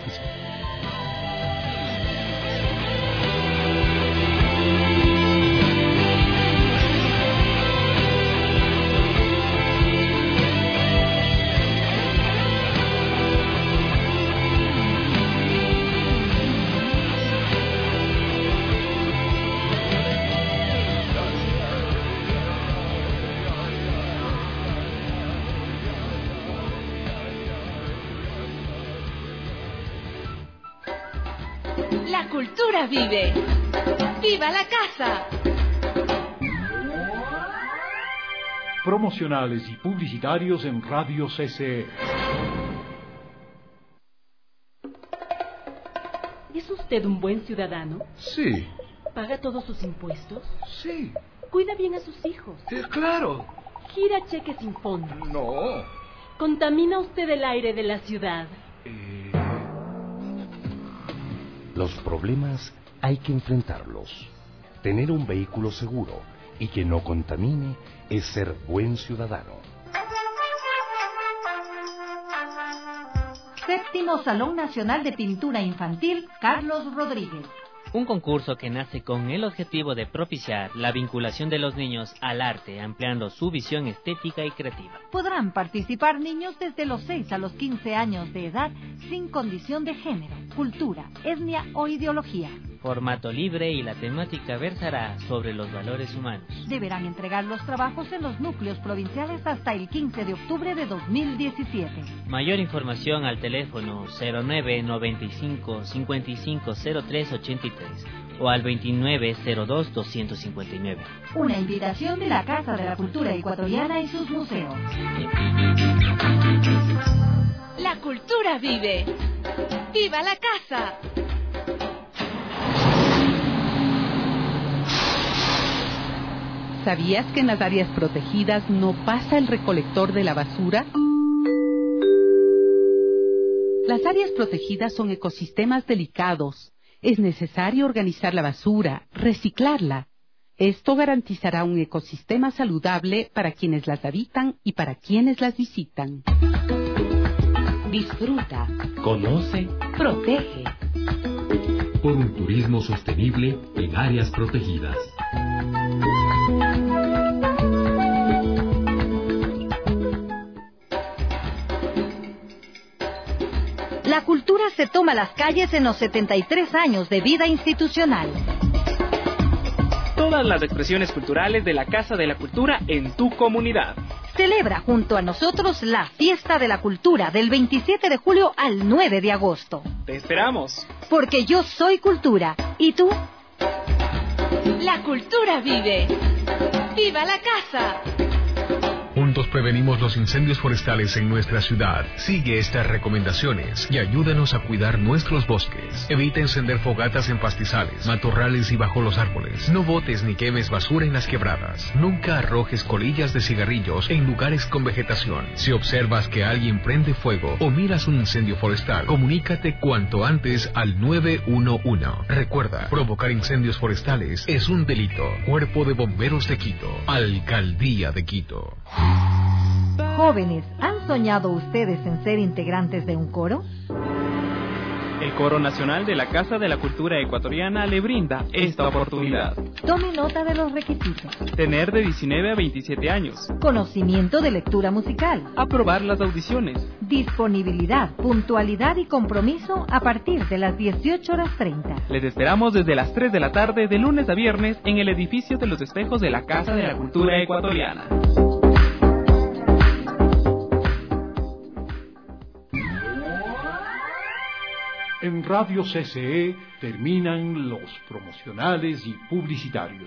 Speaker 21: La cultura vive. ¡Viva la casa!
Speaker 7: Promocionales y publicitarios en Radio C C E.
Speaker 2: ¿Es usted un buen ciudadano?
Speaker 12: Sí.
Speaker 2: ¿Paga todos sus impuestos?
Speaker 12: Sí.
Speaker 2: ¿Cuida bien a sus hijos?
Speaker 12: Sí, claro.
Speaker 2: ¿Gira cheques sin fondos?
Speaker 12: No.
Speaker 2: ¿Contamina usted el aire de la ciudad?
Speaker 12: Eh...
Speaker 9: Los problemas hay que enfrentarlos. Tener un vehículo seguro y que no contamine es ser buen ciudadano.
Speaker 14: Séptimo Salón Nacional de Pintura Infantil Carlos Rodríguez.
Speaker 4: Un concurso que nace con el objetivo de propiciar la vinculación de los niños al arte, ampliando su visión estética y creativa.
Speaker 14: Podrán participar niños desde los seis a los quince años de edad, sin condición de género, cultura, etnia o ideología.
Speaker 4: Formato libre y la temática versará sobre los valores humanos.
Speaker 14: Deberán entregar los trabajos en los núcleos provinciales hasta el quince de octubre de dos mil diecisiete.
Speaker 4: Mayor información al teléfono cero nueve noventa y cinco cincuenta y cinco cero tres ochenta y tres o al veintinueve cero dos doscientos cincuenta y nueve.
Speaker 14: Una invitación de la Casa de la Cultura Ecuatoriana y sus museos.
Speaker 21: La cultura vive. ¡Viva la casa!
Speaker 15: ¿Sabías que en las áreas protegidas no pasa el recolector de la basura? Las áreas protegidas son ecosistemas delicados. Es necesario organizar la basura, reciclarla. Esto garantizará un ecosistema saludable para quienes las habitan y para quienes las visitan.
Speaker 21: Disfruta.
Speaker 22: Conoce.
Speaker 21: Protege.
Speaker 22: Por un turismo sostenible en áreas protegidas.
Speaker 14: La cultura se toma las calles en los setenta y tres años de vida institucional.
Speaker 18: Todas las expresiones culturales de la Casa de la Cultura en tu comunidad.
Speaker 14: Celebra junto a nosotros la Fiesta de la Cultura del veintisiete de julio al nueve de agosto.
Speaker 18: Te esperamos.
Speaker 14: Porque yo soy cultura. ¿Y tú?
Speaker 21: La cultura vive. ¡Viva la casa!
Speaker 17: Juntos prevenimos los incendios forestales en nuestra ciudad. Sigue estas recomendaciones y ayúdanos a cuidar nuestros bosques. Evita encender fogatas en pastizales, matorrales y bajo los árboles. No botes ni quemes basura en las quebradas. Nunca arrojes colillas de cigarrillos en lugares con vegetación. Si observas que alguien prende fuego o miras un incendio forestal, comunícate cuanto antes al nueve uno uno. Recuerda, provocar incendios forestales es un delito. Cuerpo de Bomberos de Quito, Alcaldía de Quito.
Speaker 14: Jóvenes, ¿han soñado ustedes en ser integrantes de un coro?
Speaker 18: El Coro Nacional de la Casa de la Cultura Ecuatoriana le brinda esta oportunidad.
Speaker 14: Tome nota de los requisitos.
Speaker 18: Tener de diecinueve a veintisiete años.
Speaker 14: Conocimiento de lectura musical.
Speaker 18: Aprobar las audiciones.
Speaker 14: Disponibilidad, puntualidad y compromiso a partir de las dieciocho horas treinta.
Speaker 18: Les esperamos desde las tres de la tarde de lunes a viernes en el edificio de los espejos de la Casa de la Cultura Ecuatoriana.
Speaker 7: En Radio C C E terminan los promocionales y publicitarios.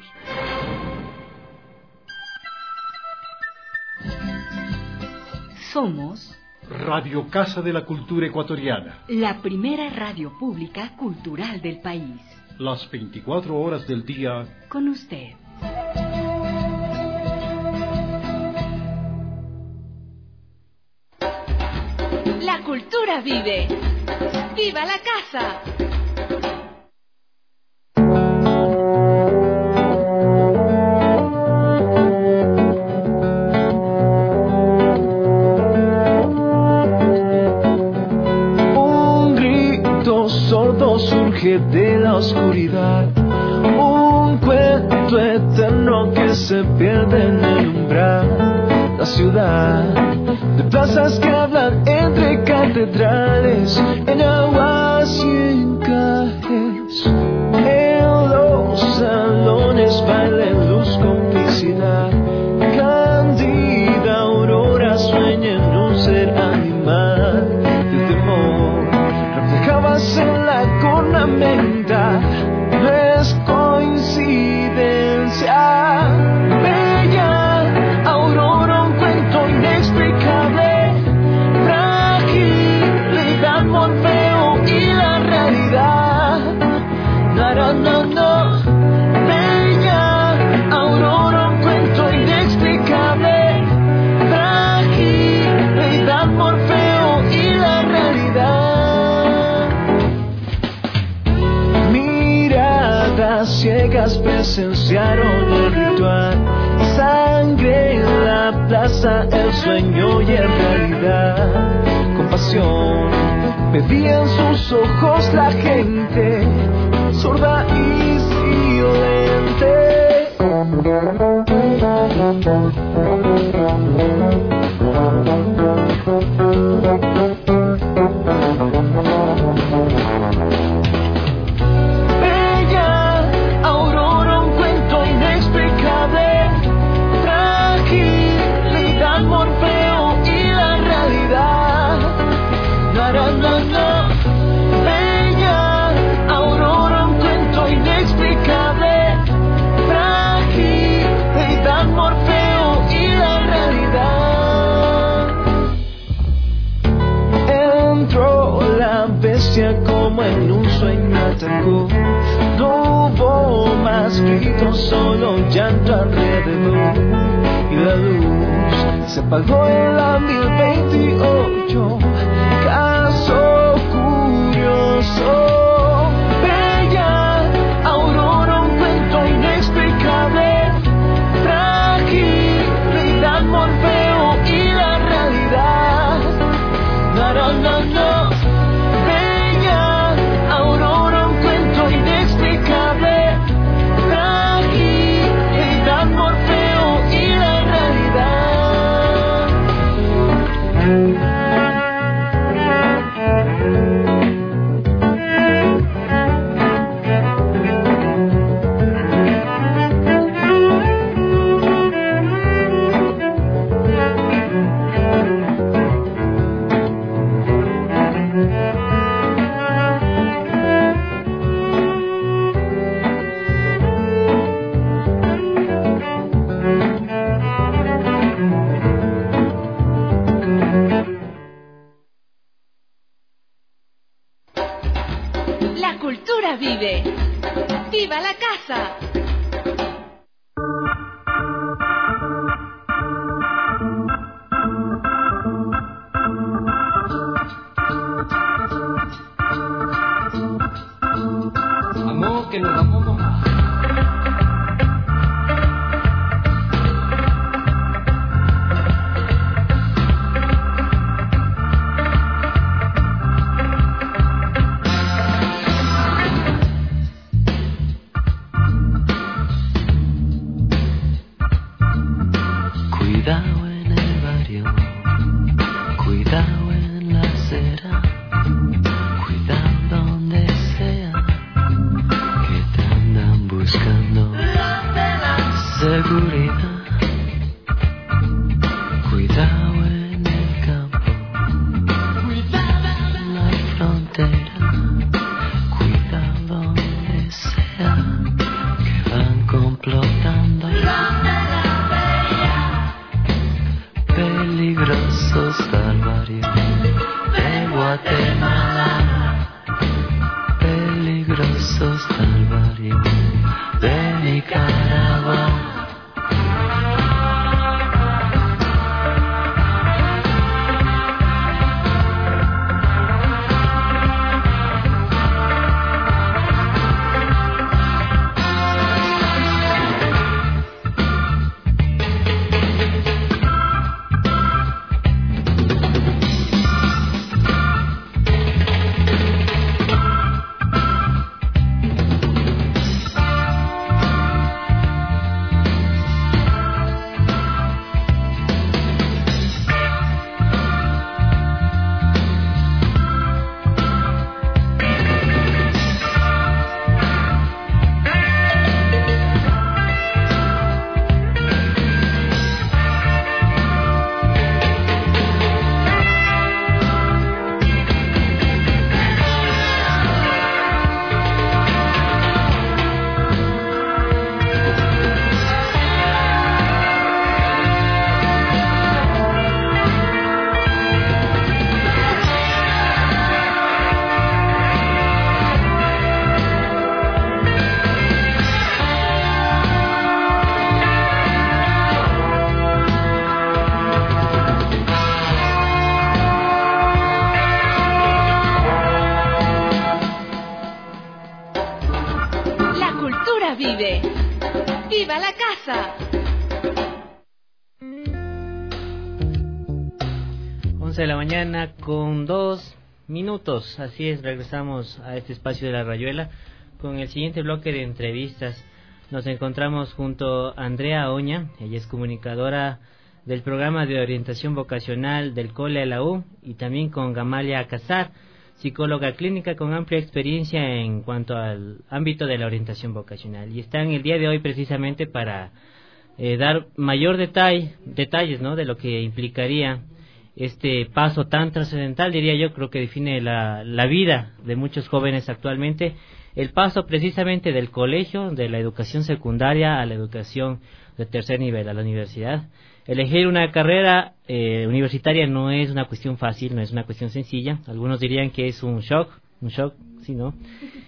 Speaker 2: Somos
Speaker 7: Radio Casa de la Cultura Ecuatoriana,
Speaker 2: la primera radio pública cultural del país.
Speaker 7: Las veinticuatro horas del día
Speaker 2: con usted.
Speaker 21: La cultura vive. ¡Viva la casa!
Speaker 6: Un grito sordo surge de la oscuridad, un cuento eterno que se pierde en el umbral. La ciudad de plazas que hablan entre catedrales, en aguas y en calles, en los salones baile, luz, complicidad. Cándida aurora sueña en un ser animal. El temor reflejabas en la cornamenta, no es coincidencia. Bella aurora, un cuento inexplicable, fragilidad, Morfeo y la realidad. No, no, no, no. Bella aurora, un cuento inexplicable, fragilidad, Morfeo y la realidad. Miradas ciegas presenciaron el ritual, sangre en la plaza, el sueño y en realidad. Compasión pedía en sus ojos la gente, sorda y silente. Bella aurora, un cuento inexplicable, fragilidad, Morfeo y la realidad. No, no, no, no. Bella aurora, un cuento inexplicable, fragilidad, Morfeo y la realidad. Entró la bestia como en un sueño, atacó. No hubo más gritos, solo llanto alrededor. Y la luz se apagó en la mil veintiocho. Caso curioso. Bella aurora, un cuento inexplicable, fragilidad, Morfeo y la realidad. No, no, no, no. Bella aurora, un cuento inexplicable, fragilidad, Morfeo y la realidad.
Speaker 16: Cuidado en el barrio, cuidado en la acera, cuidado donde sea, que te andan buscando. Seguridad, cuidado en el campo, cuidado en la frontera, cuidado donde sea, que van complotando. Peligrosos calvarios de Guatemala, peligrosos calvarios de Nicaragua.
Speaker 21: Vive. ¡Viva la casa!
Speaker 4: once de la mañana con dos minutos. Así es, regresamos a este espacio de la Rayuela con el siguiente bloque de entrevistas. Nos encontramos junto a Andrea Oña, ella es comunicadora del programa de orientación vocacional del Cole de la U, y también con Gamalia Casar, psicóloga clínica con amplia experiencia en cuanto al ámbito de la orientación vocacional, y están el día de hoy precisamente para eh, dar mayor detalle, detalles, ¿no?, de lo que implicaría este paso tan trascendental, diría yo, creo que define la, la vida de muchos jóvenes actualmente, el paso precisamente del colegio, de la educación secundaria a la educación de tercer nivel, a la universidad. Elegir una carrera eh, universitaria no es una cuestión fácil, no es una cuestión sencilla. Algunos dirían que es un shock, un shock, sí, ¿no?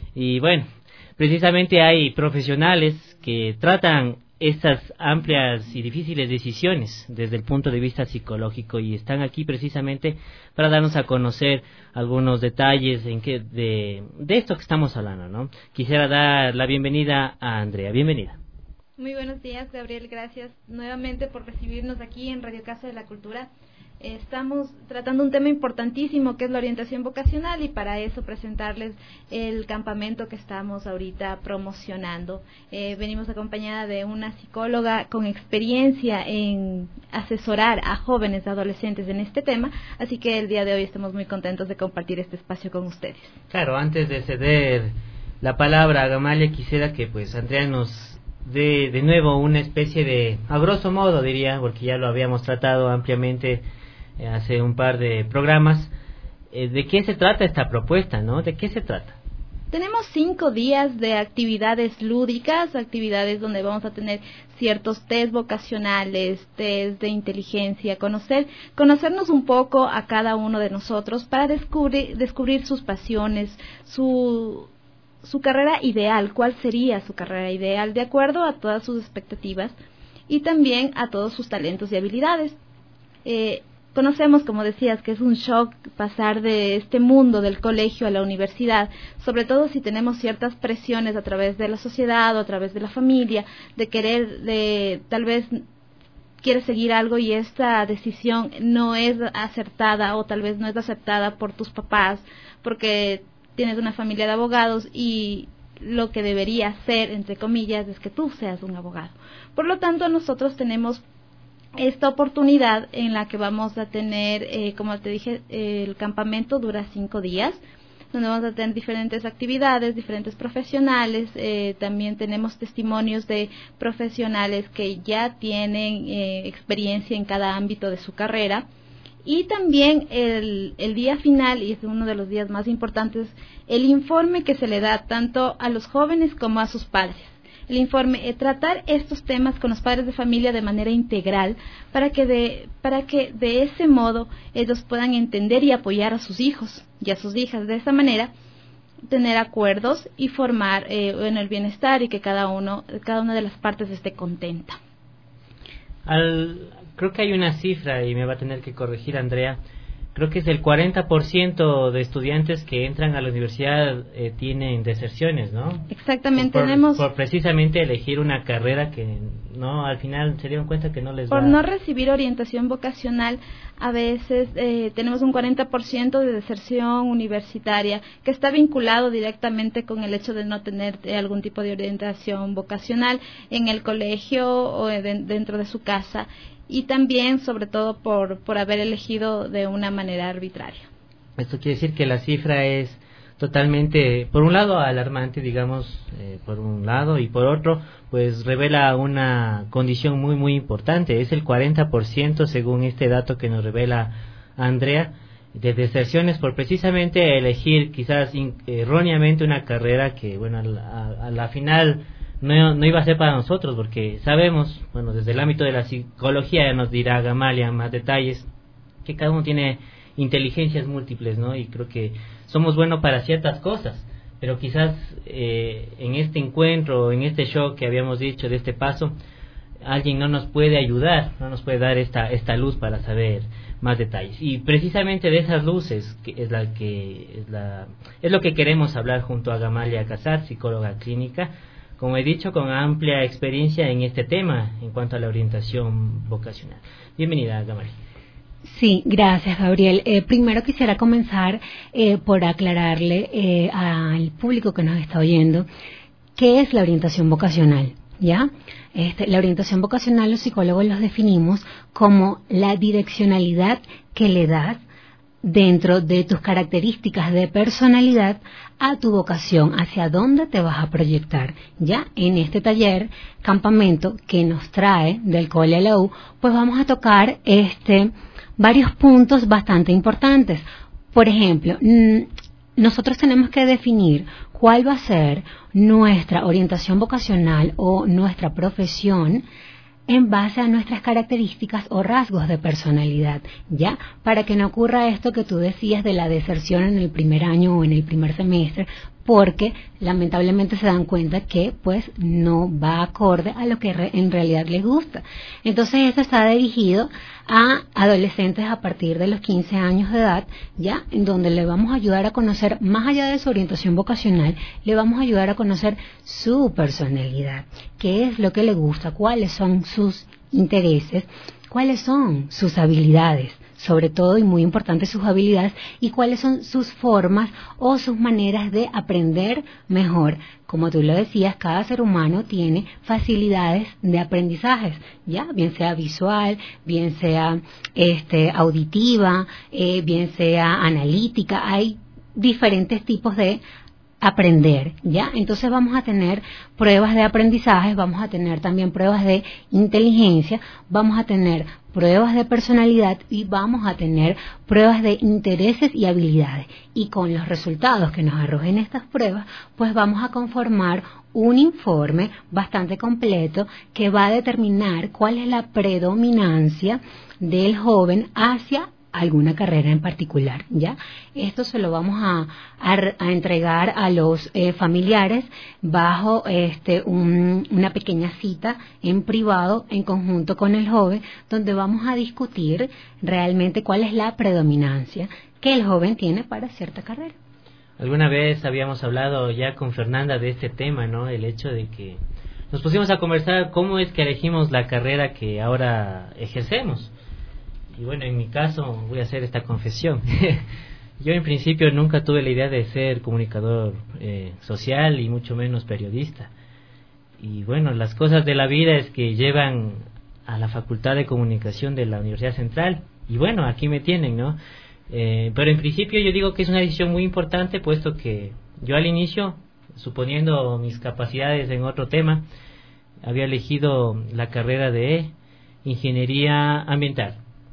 Speaker 4: Y bueno, precisamente hay profesionales que tratan estas amplias y difíciles decisiones desde el punto de vista psicológico, y están aquí precisamente para darnos a conocer algunos detalles en que de, de esto que estamos hablando, ¿no? Quisiera dar la bienvenida a Andrea. Bienvenida.
Speaker 20: Muy buenos días, Gabriel. Gracias nuevamente por recibirnos aquí en Radio Casa de la Cultura. Eh, estamos tratando un tema importantísimo que es la orientación vocacional, y para eso presentarles el campamento que estamos ahorita promocionando. Eh, venimos acompañada de una psicóloga con experiencia en asesorar a jóvenes adolescentes en este tema, así que el día de hoy estamos muy contentos de compartir este espacio con ustedes.
Speaker 4: Claro, antes de ceder la palabra a Gamalia, quisiera que pues Andrea nos de de nuevo una especie de, a grosso modo diría, porque ya lo habíamos tratado ampliamente eh, hace un par de programas, eh, de qué se trata esta propuesta, ¿no? ¿De qué se trata?
Speaker 20: Tenemos cinco días de actividades lúdicas, actividades donde vamos a tener ciertos test vocacionales, test de inteligencia, conocer, conocernos un poco a cada uno de nosotros para descubrir, descubrir sus pasiones, su su carrera ideal, cuál sería su carrera ideal de acuerdo a todas sus expectativas y también a todos sus talentos y habilidades. Eh, conocemos, como decías, que es un shock pasar de este mundo del colegio a la universidad, sobre todo si tenemos ciertas presiones a través de la sociedad o a través de la familia, de querer, de tal vez quieres seguir algo y esta decisión no es acertada o tal vez no es aceptada por tus papás, porque tienes una familia de abogados y lo que debería ser, entre comillas, es que tú seas un abogado. Por lo tanto, nosotros tenemos esta oportunidad en la que vamos a tener, eh, como te dije, eh, el campamento dura cinco días, donde vamos a tener diferentes actividades, diferentes profesionales. Eh, también tenemos testimonios de profesionales que ya tienen eh, experiencia en cada ámbito de su carrera. Y también el, el día final, y es uno de los días más importantes, el informe que se le da tanto a los jóvenes como a sus padres. El informe, eh, tratar estos temas con los padres de familia de manera integral para que de, para que de ese modo ellos puedan entender y apoyar a sus hijos y a sus hijas. De esa manera, tener acuerdos y formar eh, en el bienestar y que cada uno, cada una de las partes esté contenta.
Speaker 4: Al, creo que hay una cifra, y me va a tener que corregir Andrea, creo que es el cuarenta por ciento de estudiantes que entran a la universidad eh, tienen deserciones, ¿no?
Speaker 20: Exactamente,
Speaker 4: por,
Speaker 20: tenemos...
Speaker 4: Por precisamente elegir una carrera que no, al final se dieron cuenta que no les
Speaker 20: Por
Speaker 4: va...
Speaker 20: no recibir orientación vocacional, a veces eh, tenemos un cuarenta por ciento de deserción universitaria, que está vinculado directamente con el hecho de no tener eh, algún tipo de orientación vocacional en el colegio o de, dentro de su casa. Y también, sobre todo, por, por haber elegido de una manera arbitraria.
Speaker 4: Esto quiere decir que la cifra es totalmente, por un lado, alarmante, digamos, eh, por un lado, y por otro, pues revela una condición muy, muy importante. Es el cuarenta por ciento, según este dato que nos revela Andrea, de deserciones por precisamente elegir quizás in, erróneamente una carrera que, bueno, a la, a la final... No, no iba a ser para nosotros, porque sabemos, bueno, desde el ámbito de la psicología ya nos dirá Gamalia más detalles, que cada uno tiene inteligencias múltiples, ¿no? Y creo que somos buenos para ciertas cosas, pero quizás eh, en este encuentro, en este show que habíamos dicho, de este paso, alguien no nos puede ayudar, no nos puede dar esta esta luz para saber más detalles. Y precisamente de esas luces que es la que es la es lo que queremos hablar junto a Gamalia Casar, psicóloga clínica, como he dicho, con amplia experiencia en este tema en cuanto a la orientación vocacional. Bienvenida, Gamalia.
Speaker 1: Sí, gracias, Gabriel. Eh, primero quisiera comenzar eh, por aclararle eh, al público que nos está oyendo qué es la orientación vocacional, ¿ya? Este, la orientación vocacional los psicólogos los definimos como la direccionalidad que le das dentro de tus características de personalidad a tu vocación, hacia dónde te vas a proyectar. Ya en este taller, campamento que nos trae del Cole a la U, pues vamos a tocar este varios puntos bastante importantes. Por ejemplo, nosotros tenemos que definir cuál va a ser nuestra orientación vocacional o nuestra profesión en base a nuestras características o rasgos de personalidad, ¿ya? Para que no ocurra esto que tú decías de la deserción en el primer año o en el primer semestre, porque lamentablemente se dan cuenta que pues no va acorde a lo que re- en realidad les gusta. Entonces eso está dirigido a adolescentes a partir de los quince años de edad, ya, en donde le vamos a ayudar a conocer, más allá de su orientación vocacional, le vamos a ayudar a conocer su personalidad, qué es lo que le gusta, cuáles son sus intereses, cuáles son sus habilidades, sobre todo y muy importante sus habilidades, y cuáles son sus formas o sus maneras de aprender mejor. Como tú lo decías, cada ser humano tiene facilidades de aprendizajes, ya, bien sea visual, bien sea este auditiva, eh, bien sea analítica. Hay diferentes tipos de aprender, ¿ya? Entonces vamos a tener pruebas de aprendizaje, vamos a tener también pruebas de inteligencia, vamos a tener pruebas de personalidad y vamos a tener pruebas de intereses y habilidades. Y con los resultados que nos arrojen estas pruebas, pues vamos a conformar un informe bastante completo que va a determinar cuál es la predominancia del joven hacia alguna carrera en particular, ¿ya? Esto se lo vamos a, a, a entregar a los eh, familiares bajo este un, una pequeña cita en privado en conjunto con el joven, donde vamos a discutir realmente cuál es la predominancia que el joven tiene para cierta carrera.
Speaker 4: Alguna vez habíamos hablado ya con Fernanda de este tema, ¿no? El hecho de que nos pusimos a conversar cómo es que elegimos la carrera que ahora ejercemos. Y bueno, en mi caso voy a hacer esta confesión. Yo en principio nunca tuve la idea de ser comunicador eh, social y mucho menos periodista. Y bueno, las cosas de la vida es que llevan a la Facultad de Comunicación de la Universidad Central. Y bueno, aquí me tienen, ¿no? Eh, pero en principio yo digo que es una decisión muy importante, puesto que yo al inicio, suponiendo mis capacidades en otro tema, había elegido la carrera de Ingeniería Ambiental.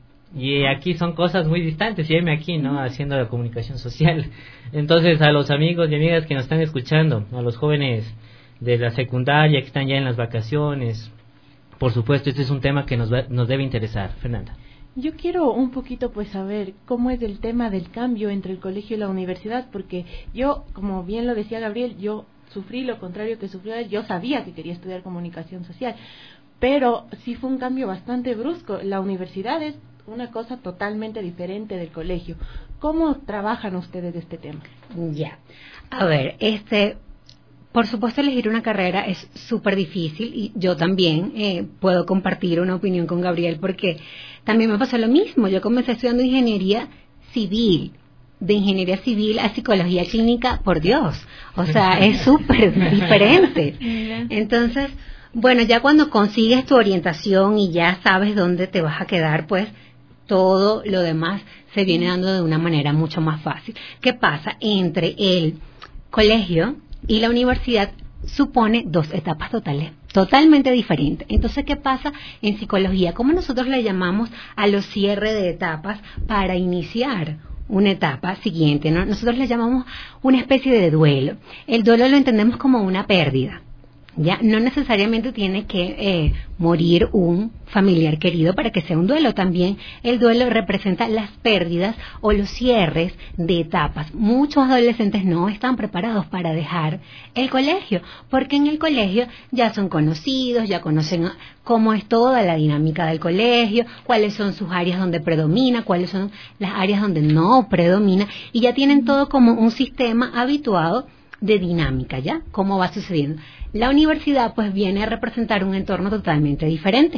Speaker 4: Y aquí son cosas muy distantes, y heme aquí, ¿no? Haciendo la comunicación social. Entonces, a los amigos y amigas que nos están escuchando, a los jóvenes de la secundaria que están ya en las vacaciones, por supuesto, este es un tema que nos, va, nos debe interesar. Fernanda.
Speaker 19: Yo quiero un poquito pues saber cómo es el tema del cambio entre el colegio y la universidad, porque yo, como bien lo decía Gabriel, yo sufrí lo contrario que sufrió él. Yo sabía que quería estudiar comunicación social, pero sí fue un cambio bastante brusco. La universidad es una cosa totalmente diferente del colegio. ¿Cómo trabajan ustedes este tema?
Speaker 1: Ya, a ver, este, por supuesto elegir una carrera es súper difícil, y yo también eh, puedo compartir una opinión con Gabriel, porque también me pasó lo mismo. Yo comencé estudiando ingeniería civil, de ingeniería civil a psicología clínica, por Dios, o sea, es súper diferente. Entonces, bueno, ya cuando consigues tu orientación y ya sabes dónde te vas a quedar, pues todo lo demás se viene dando de una manera mucho más fácil. ¿Qué pasa? Entre el colegio y la universidad supone dos etapas totales, totalmente diferentes. Entonces, ¿qué pasa en psicología? ¿Cómo nosotros le llamamos a los cierres de etapas para iniciar una etapa siguiente, ¿no? Nosotros le llamamos una especie de duelo. El duelo lo entendemos como una pérdida. Ya no necesariamente tiene que eh, morir un familiar querido para que sea un duelo. También el duelo representa las pérdidas o los cierres de etapas. Muchos adolescentes no están preparados para dejar el colegio, porque en el colegio ya son conocidos, ya conocen cómo es toda la dinámica del colegio, cuáles son sus áreas donde predomina, cuáles son las áreas donde no predomina, y ya tienen todo como un sistema habituado de dinámica, ¿ya? ¿Cómo va sucediendo? La universidad pues viene a representar un entorno totalmente diferente,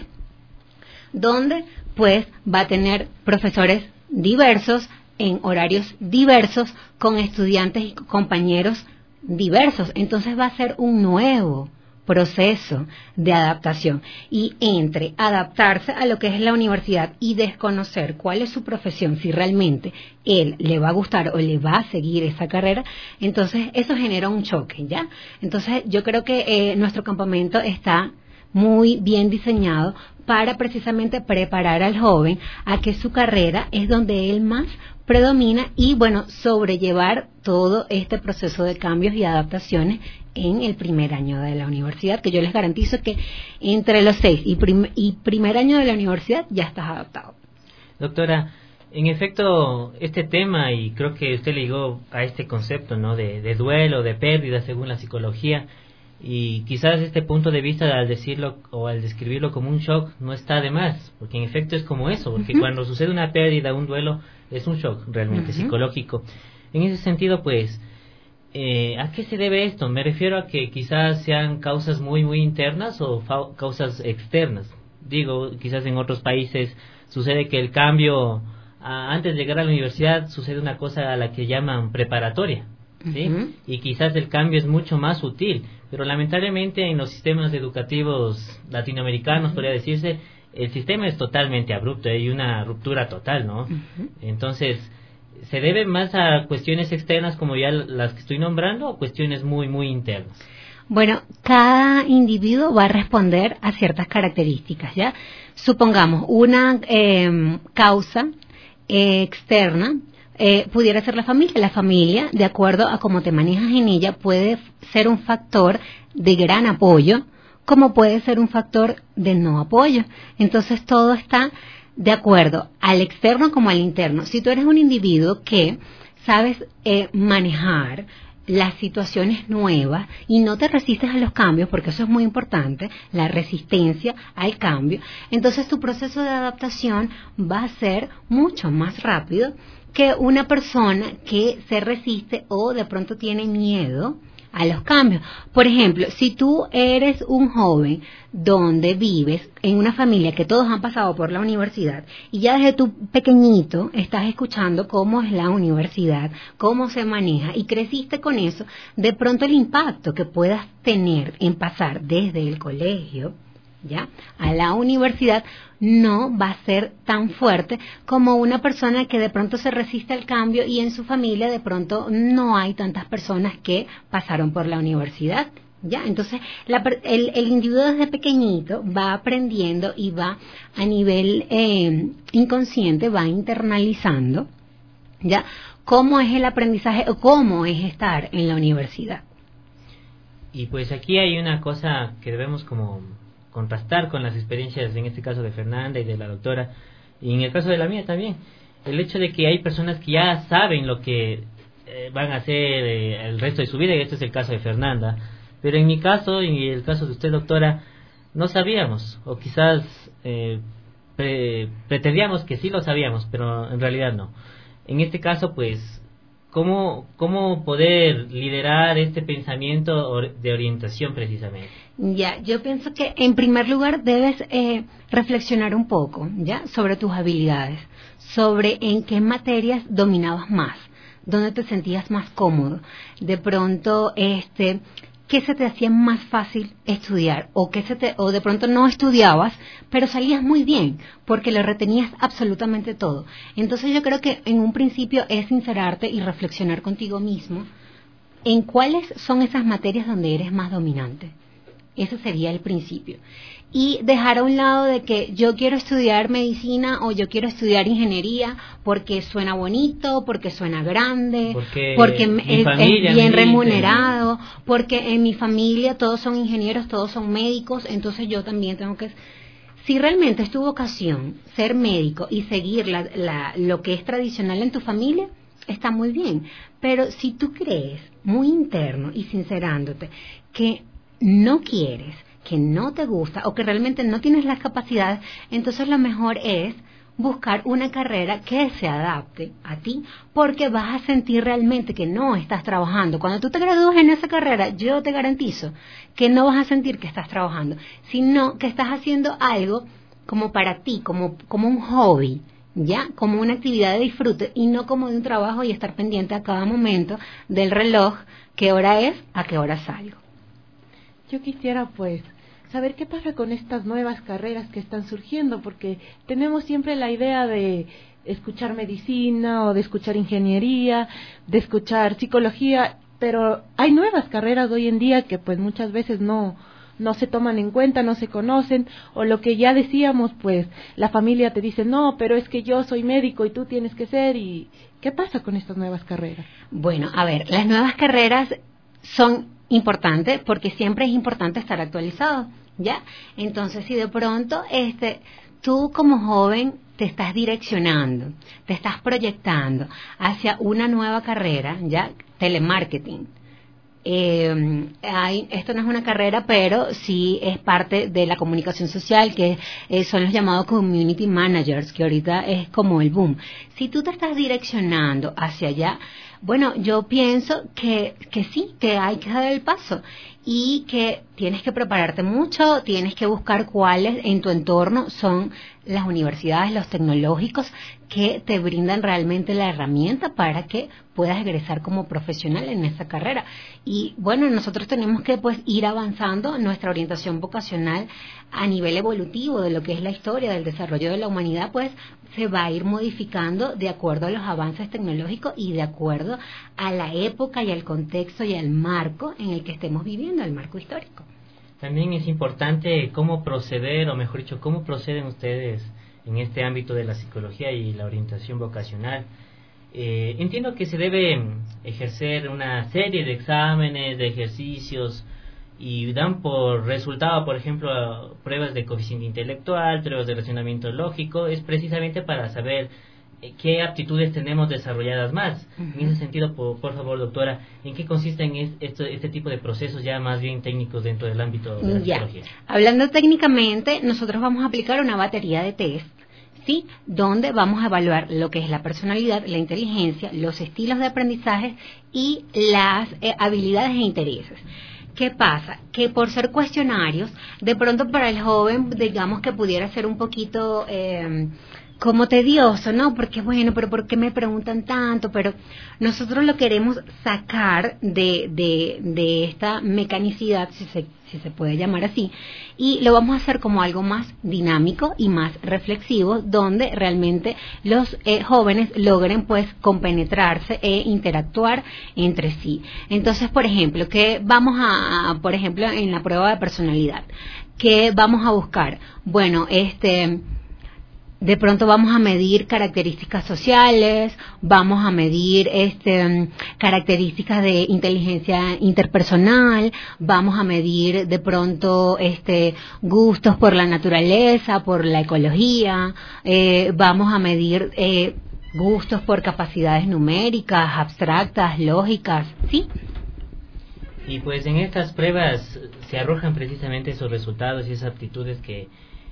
Speaker 1: donde pues va a tener profesores diversos, en horarios diversos, con estudiantes y compañeros diversos. Entonces va a ser un nuevo proceso de adaptación, y entre adaptarse a lo que es la universidad y desconocer cuál es su profesión, si realmente él le va a gustar o le va a seguir esa carrera, entonces eso genera un choque, ¿ya? Entonces yo creo que eh, nuestro campamento está muy bien diseñado para precisamente preparar al joven a que su carrera es donde él más predomina, y bueno, sobrellevar todo este proceso de cambios y adaptaciones en el primer año de la universidad, que yo les garantizo que entre los seis y, prim y primer año de la universidad ya estás adaptado.
Speaker 4: Doctora, en efecto, este tema, y creo que usted le llegó a este concepto, ¿no?, de, de duelo, de pérdida, según la psicología, y quizás este punto de vista, al decirlo o al describirlo como un shock, no está de más, porque en efecto es como eso, porque uh-huh. cuando sucede una pérdida, un duelo, es un shock realmente uh-huh. psicológico. En ese sentido, pues, eh, ¿a qué se debe esto? Me refiero a que quizás sean causas muy, muy internas o causas externas. Digo, quizás en otros países sucede que el cambio, a, antes de llegar a la universidad, sucede una cosa a la que llaman preparatoria, ¿sí? Uh-huh. Y quizás el cambio es mucho más sutil, pero lamentablemente en los sistemas educativos latinoamericanos, uh-huh. podría decirse, el sistema es totalmente abrupto, hay una ruptura total, ¿no? Uh-huh. Entonces, ¿se debe más a cuestiones externas como ya las que estoy nombrando, o cuestiones muy, muy internas?
Speaker 1: Bueno, cada individuo va a responder a ciertas características, ¿ya? Supongamos una eh, causa eh, externa, eh, pudiera ser la familia. La familia, de acuerdo a cómo te manejas en ella, puede ser un factor de gran apoyo, como puede ser un factor de no apoyo. Entonces todo está de acuerdo al externo como al interno. Si tú eres un individuo que sabes eh, manejar las situaciones nuevas y no te resistes a los cambios, porque eso es muy importante, la resistencia al cambio, entonces tu proceso de adaptación va a ser mucho más rápido que una persona que se resiste o de pronto tiene miedo a los cambios. Por ejemplo, si tú eres un joven donde vives en una familia que todos han pasado por la universidad y ya desde tu pequeñito estás escuchando cómo es la universidad, cómo se maneja y creciste con eso, de pronto el impacto que puedas tener en pasar desde el colegio ¿ya? A la universidad no va a ser tan fuerte como una persona que de pronto se resiste al cambio y en su familia de pronto no hay tantas personas que pasaron por la universidad. Ya, entonces la, el, el individuo desde pequeñito va aprendiendo y va a nivel eh, inconsciente, va internalizando, ya, cómo es el aprendizaje o cómo es estar en la universidad.
Speaker 4: Y pues aquí hay una cosa que debemos como contrastar con las experiencias, en este caso de Fernanda y de la doctora, y en el caso de la mía también, el hecho de que hay personas que ya saben lo que eh, van a hacer eh, el resto de su vida, y este es el caso de Fernanda. Pero en mi caso, y en el caso de usted, doctora, no sabíamos, o quizás eh, pre pretendíamos que sí lo sabíamos, pero en realidad no. En este caso, pues, ¿cómo, cómo poder liderar este pensamiento de orientación precisamente?
Speaker 1: Ya, yo pienso que en primer lugar debes eh, reflexionar un poco, ya, sobre tus habilidades, sobre en qué materias dominabas más, dónde te sentías más cómodo. De pronto, este... ¿qué se te hacía más fácil estudiar? O, qué se te, o de pronto no estudiabas, pero salías muy bien, porque le retenías absolutamente todo. Entonces yo creo que en un principio es sincerarte y reflexionar contigo mismo en cuáles son esas materias donde eres más dominante. Ese sería el principio. Y dejar a un lado de que yo quiero estudiar medicina o yo quiero estudiar ingeniería porque suena bonito, porque suena grande, porque, porque es, es bien remunerado, porque en mi familia todos son ingenieros, todos son médicos, entonces yo también tengo que... Si realmente es tu vocación ser médico y seguir la, la, lo que es tradicional en tu familia, está muy bien. Pero si tú crees, muy interno y sincerándote, que no quieres, que no te gusta o que realmente no tienes las capacidades, entonces lo mejor es buscar una carrera que se adapte a ti, porque vas a sentir realmente que no estás trabajando. Cuando tú te gradúes en esa carrera, yo te garantizo que no vas a sentir que estás trabajando, sino que estás haciendo algo como para ti, como, como un hobby, ya, como una actividad de disfrute y no como de un trabajo y estar pendiente a cada momento del reloj, qué hora es, a qué hora salgo.
Speaker 19: Yo quisiera pues saber qué pasa con estas nuevas carreras que están surgiendo, porque tenemos siempre la idea de escuchar medicina o de escuchar ingeniería, de escuchar psicología, pero hay nuevas carreras hoy en día que pues muchas veces no no se toman en cuenta, no se conocen, o lo que ya decíamos, pues la familia te dice, no, pero es que yo soy médico y tú tienes que ser, y ¿qué pasa con estas nuevas carreras?
Speaker 1: Bueno, a ver, las nuevas carreras son importante porque siempre es importante estar actualizado, ¿ya? Entonces, si de pronto este tú como joven te estás direccionando, te estás proyectando hacia una nueva carrera, ¿ya? Telemarketing. Eh, hay, esto no es una carrera, pero sí es parte de la comunicación social, que eh, son los llamados community managers, que ahorita es como el boom. Si tú te estás direccionando hacia allá, bueno, yo pienso que, que sí, que hay que dar el paso y que tienes que prepararte mucho, tienes que buscar cuáles en tu entorno son las universidades, los tecnológicos que te brindan realmente la herramienta para que puedas egresar como profesional en esa carrera. Y bueno, nosotros tenemos que pues ir avanzando nuestra orientación vocacional a nivel evolutivo de lo que es la historia del desarrollo de la humanidad, pues se va a ir modificando de acuerdo a los avances tecnológicos y de acuerdo a la época y al contexto y al marco en el que estemos viviendo, el marco histórico.
Speaker 4: También es importante cómo proceder, o mejor dicho, cómo proceden ustedes en este ámbito de la psicología y la orientación vocacional. Eh, entiendo que se debe ejercer una serie de exámenes, de ejercicios, y dan por resultado, por ejemplo, pruebas de coeficiente intelectual, pruebas de razonamiento lógico. Es precisamente para saber qué aptitudes tenemos desarrolladas más. Uh-huh. En ese sentido, por, por favor, doctora, ¿en qué consisten es, este, este tipo de procesos ya más bien técnicos dentro del ámbito de la
Speaker 1: ya.
Speaker 4: psicología?
Speaker 1: Hablando técnicamente, nosotros vamos a aplicar una batería de test, ¿sí? Donde vamos a evaluar lo que es la personalidad, la inteligencia, los estilos de aprendizaje y las eh, habilidades e intereses. ¿Qué pasa? Que por ser cuestionarios, de pronto para el joven, digamos que pudiera ser un poquito... Eh, como tedioso, ¿no? Porque bueno, pero ¿por qué me preguntan tanto? Pero nosotros lo queremos sacar de, de, de esta mecanicidad, si se, si se puede llamar así, y lo vamos a hacer como algo más dinámico y más reflexivo, donde realmente los eh, jóvenes logren pues compenetrarse e interactuar entre sí. Entonces, por ejemplo, que vamos a, a, por ejemplo, en la prueba de personalidad, ¿qué vamos a buscar? Bueno, este... de pronto vamos a medir características sociales, vamos a medir este, características de inteligencia interpersonal, vamos a medir de pronto este, gustos por la naturaleza, por la ecología, eh, vamos a medir eh, gustos por capacidades numéricas, abstractas, lógicas, ¿sí?
Speaker 4: Y pues en estas pruebas se arrojan precisamente esos resultados y esas aptitudes que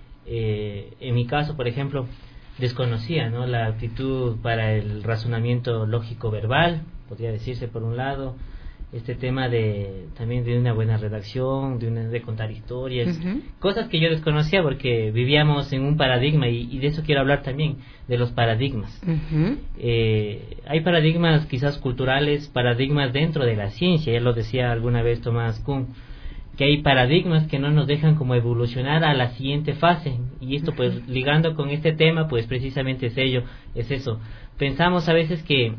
Speaker 4: Eh, en mi caso, por ejemplo, desconocía, ¿no? La aptitud para el razonamiento lógico verbal, podría decirse por un lado, este tema de también de una buena redacción, de una, de contar historias, uh-huh. cosas que yo desconocía porque vivíamos en un paradigma y, y de eso quiero hablar también, de los paradigmas. Uh-huh. Eh, hay paradigmas quizás culturales, paradigmas dentro de la ciencia, ya lo decía alguna vez Tomás Kuhn, que hay paradigmas que no nos dejan como evolucionar a la siguiente fase, y esto pues ligando con este tema pues precisamente es ello, es eso, pensamos a veces que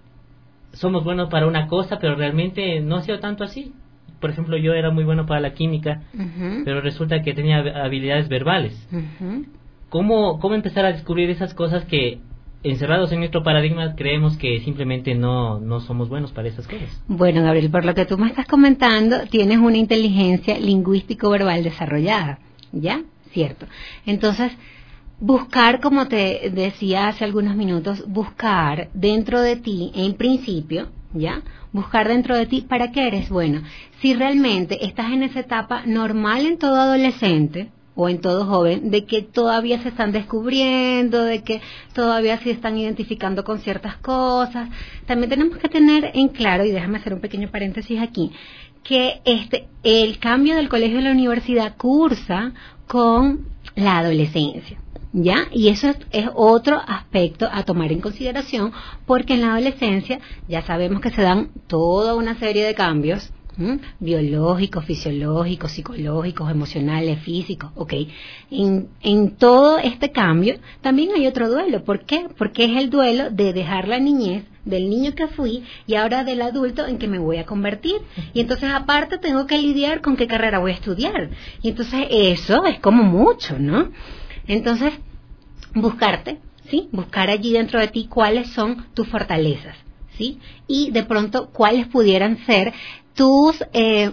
Speaker 4: somos buenos para una cosa pero realmente no ha sido tanto así. Por ejemplo, yo era muy bueno para la química, uh-huh. pero resulta que tenía habilidades verbales. Uh-huh. ¿Cómo, cómo empezar a descubrir esas cosas que encerrados en nuestro paradigma creemos que simplemente no, no somos buenos para esas cosas?
Speaker 1: Bueno, Gabriel, por lo que tú me estás comentando, tienes una inteligencia lingüístico-verbal desarrollada, ¿ya? Cierto. Entonces, buscar, como te decía hace algunos minutos, buscar dentro de ti, en principio, ¿ya? Buscar dentro de ti para qué eres bueno. Si realmente estás en esa etapa normal en todo adolescente, o en todo joven, de que todavía se están descubriendo, de que todavía se están identificando con ciertas cosas. También tenemos que tener en claro, y déjame hacer un pequeño paréntesis aquí, que este el cambio del colegio a la universidad cursa con la adolescencia, ¿ya? Y eso es, es otro aspecto a tomar en consideración, porque en la adolescencia ya sabemos que se dan toda una serie de cambios, ¿Mm? biológicos, fisiológicos, psicológicos, emocionales, físicos, okay. En, en todo este cambio también hay otro duelo. ¿Por qué? Porque es el duelo de dejar la niñez del niño que fui y ahora del adulto en que me voy a convertir. Y entonces aparte tengo que lidiar con qué carrera voy a estudiar. Y entonces eso es como mucho, ¿no? Entonces, buscarte, ¿sí? Buscar allí dentro de ti cuáles son tus fortalezas, ¿sí? Y de pronto cuáles pudieran ser tus eh,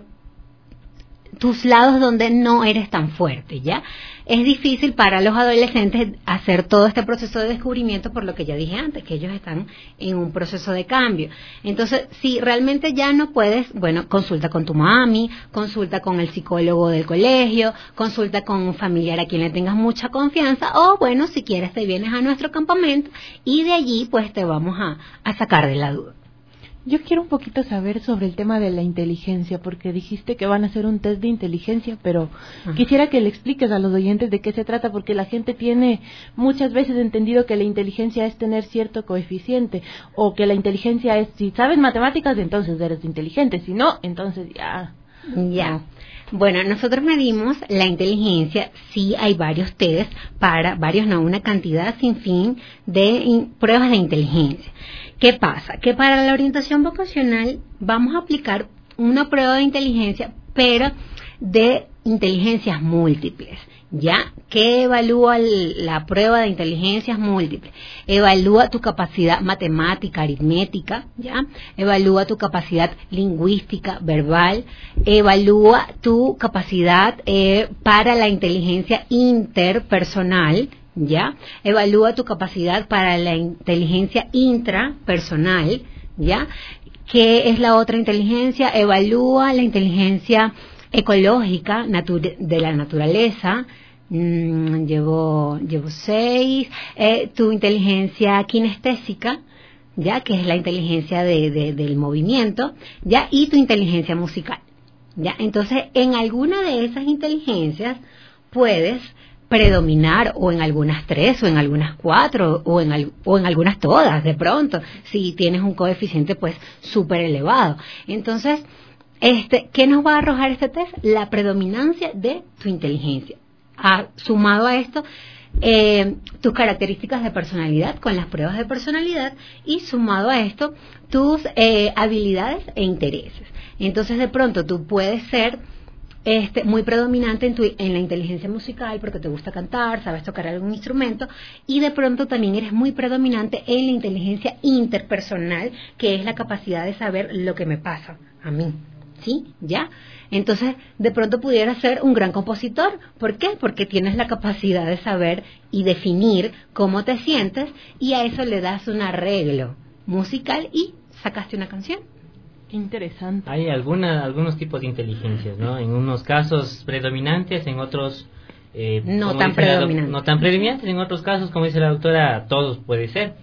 Speaker 1: tus lados donde no eres tan fuerte, ¿ya? Es difícil para los adolescentes hacer todo este proceso de descubrimiento, por lo que ya dije antes, que ellos están en un proceso de cambio. Entonces, si realmente ya no puedes, bueno, consulta con tu mami, consulta con el psicólogo del colegio, consulta con un familiar a quien le tengas mucha confianza, o bueno, si quieres te vienes a nuestro campamento y de allí pues te vamos a, a sacar de la duda.
Speaker 19: Yo quiero un poquito saber sobre el tema de la inteligencia, porque dijiste que van a hacer un test de inteligencia, pero Ajá. quisiera que le expliques a los oyentes de qué se trata, porque la gente tiene muchas veces entendido que la inteligencia es tener cierto coeficiente, o que la inteligencia es, si sabes matemáticas, entonces eres inteligente, si no, entonces ya...
Speaker 1: Ya. Bueno, nosotros medimos la inteligencia, sí hay varios test para, varios no, una cantidad sin fin de in, pruebas de inteligencia. ¿Qué pasa? Que para la orientación vocacional vamos a aplicar una prueba de inteligencia, pero de inteligencias múltiples, ¿ya? ¿Qué evalúa el, la prueba de inteligencias múltiples? Evalúa tu capacidad matemática, aritmética, ¿ya? Evalúa tu capacidad lingüística, verbal, evalúa tu capacidad eh, para la inteligencia interpersonal, ¿ya? Evalúa tu capacidad para la inteligencia intrapersonal, ¿ya? ¿Qué es la otra inteligencia? Evalúa la inteligencia ecológica natura, de la naturaleza. Mm, llevo, llevo seis. Eh, tu inteligencia kinestésica, ¿ya? Que es la inteligencia de, de, del movimiento, ¿ya? Y tu inteligencia musical, ¿ya? Entonces, en alguna de esas inteligencias puedes predominar o en algunas tres o en algunas cuatro o en, al, o en algunas todas de pronto, si tienes un coeficiente pues súper elevado. Entonces, este, ¿qué nos va a arrojar este test? La predominancia de tu inteligencia. Ah, sumado a esto, eh, tus características de personalidad con las pruebas de personalidad y sumado a esto, tus eh, habilidades e intereses. Entonces, de pronto, tú puedes ser Este, muy predominante en, tu, en la inteligencia musical porque te gusta cantar, sabes tocar algún instrumento y de pronto también eres muy predominante en la inteligencia interpersonal, que es la capacidad de saber lo que me pasa a mí, ¿sí? ¿Ya? Entonces, de pronto pudieras ser un gran compositor. ¿Por qué? Porque tienes la capacidad de saber y definir cómo te sientes y a eso le das un arreglo musical y sacaste una canción.
Speaker 19: Interesante.
Speaker 4: Hay alguna, algunos tipos de inteligencias, ¿no? En unos casos predominantes, en otros eh,
Speaker 1: no tan predominantes.
Speaker 4: No tan predominantes, en otros casos, como dice la doctora, todos puede ser.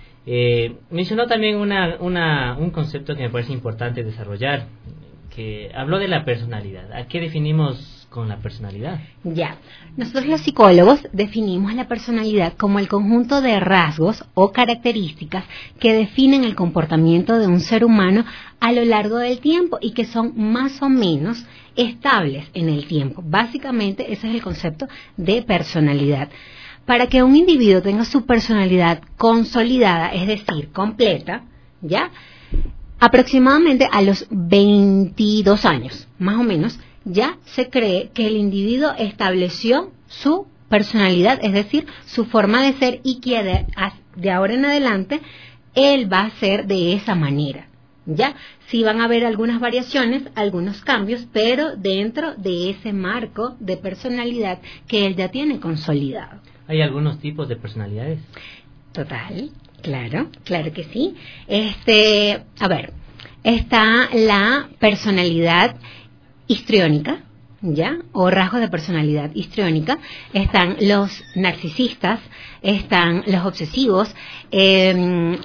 Speaker 4: Eh, mencionó también una, una, un concepto que me parece importante desarrollar, que habló de la personalidad. ¿A qué definimos con la personalidad?
Speaker 1: Ya, nosotros los psicólogos definimos la personalidad como el conjunto de rasgos o características que definen el comportamiento de un ser humano a lo largo del tiempo y que son más o menos estables en el tiempo. Básicamente ese es el concepto de personalidad. Para que un individuo tenga su personalidad consolidada, es decir, completa, ¿ya? Aproximadamente a los veintidós años, más o menos, ya se cree que el individuo estableció su personalidad, es decir, su forma de ser y que de, de ahora en adelante él va a ser de esa manera, ¿ya? Sí van a haber algunas variaciones, algunos cambios, pero dentro de ese marco de personalidad que él ya tiene consolidado.
Speaker 4: ¿Hay algunos tipos de personalidades?
Speaker 1: Total, claro, claro que sí. Este, a ver, está la personalidad histriónica, ¿ya? O rasgos de personalidad histriónica. Están los narcisistas, están los obsesivos, eh,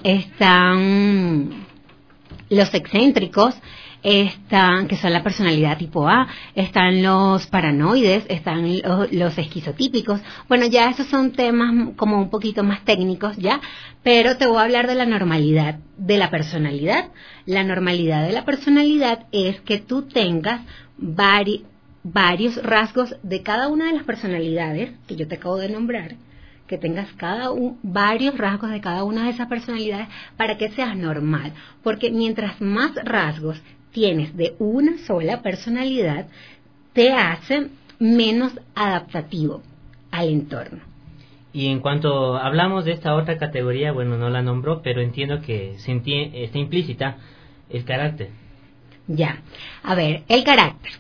Speaker 1: están los excéntricos, están, que son la personalidad tipo A, están los paranoides, están los, los esquizotípicos. Bueno, ya esos son temas como un poquito más técnicos, ¿ya? Pero te voy a hablar de la normalidad de la personalidad. La normalidad de la personalidad es que tú tengas vari, varios rasgos de cada una de las personalidades que yo te acabo de nombrar, que tengas cada un, varios rasgos de cada una de esas personalidades para que seas normal, porque mientras más rasgos tienes de una sola personalidad, te hace menos adaptativo al entorno.
Speaker 4: Y en cuanto hablamos de esta otra categoría, bueno, no la nombró, pero entiendo que se entiende, está implícita el carácter.
Speaker 1: Ya, a ver, el carácter.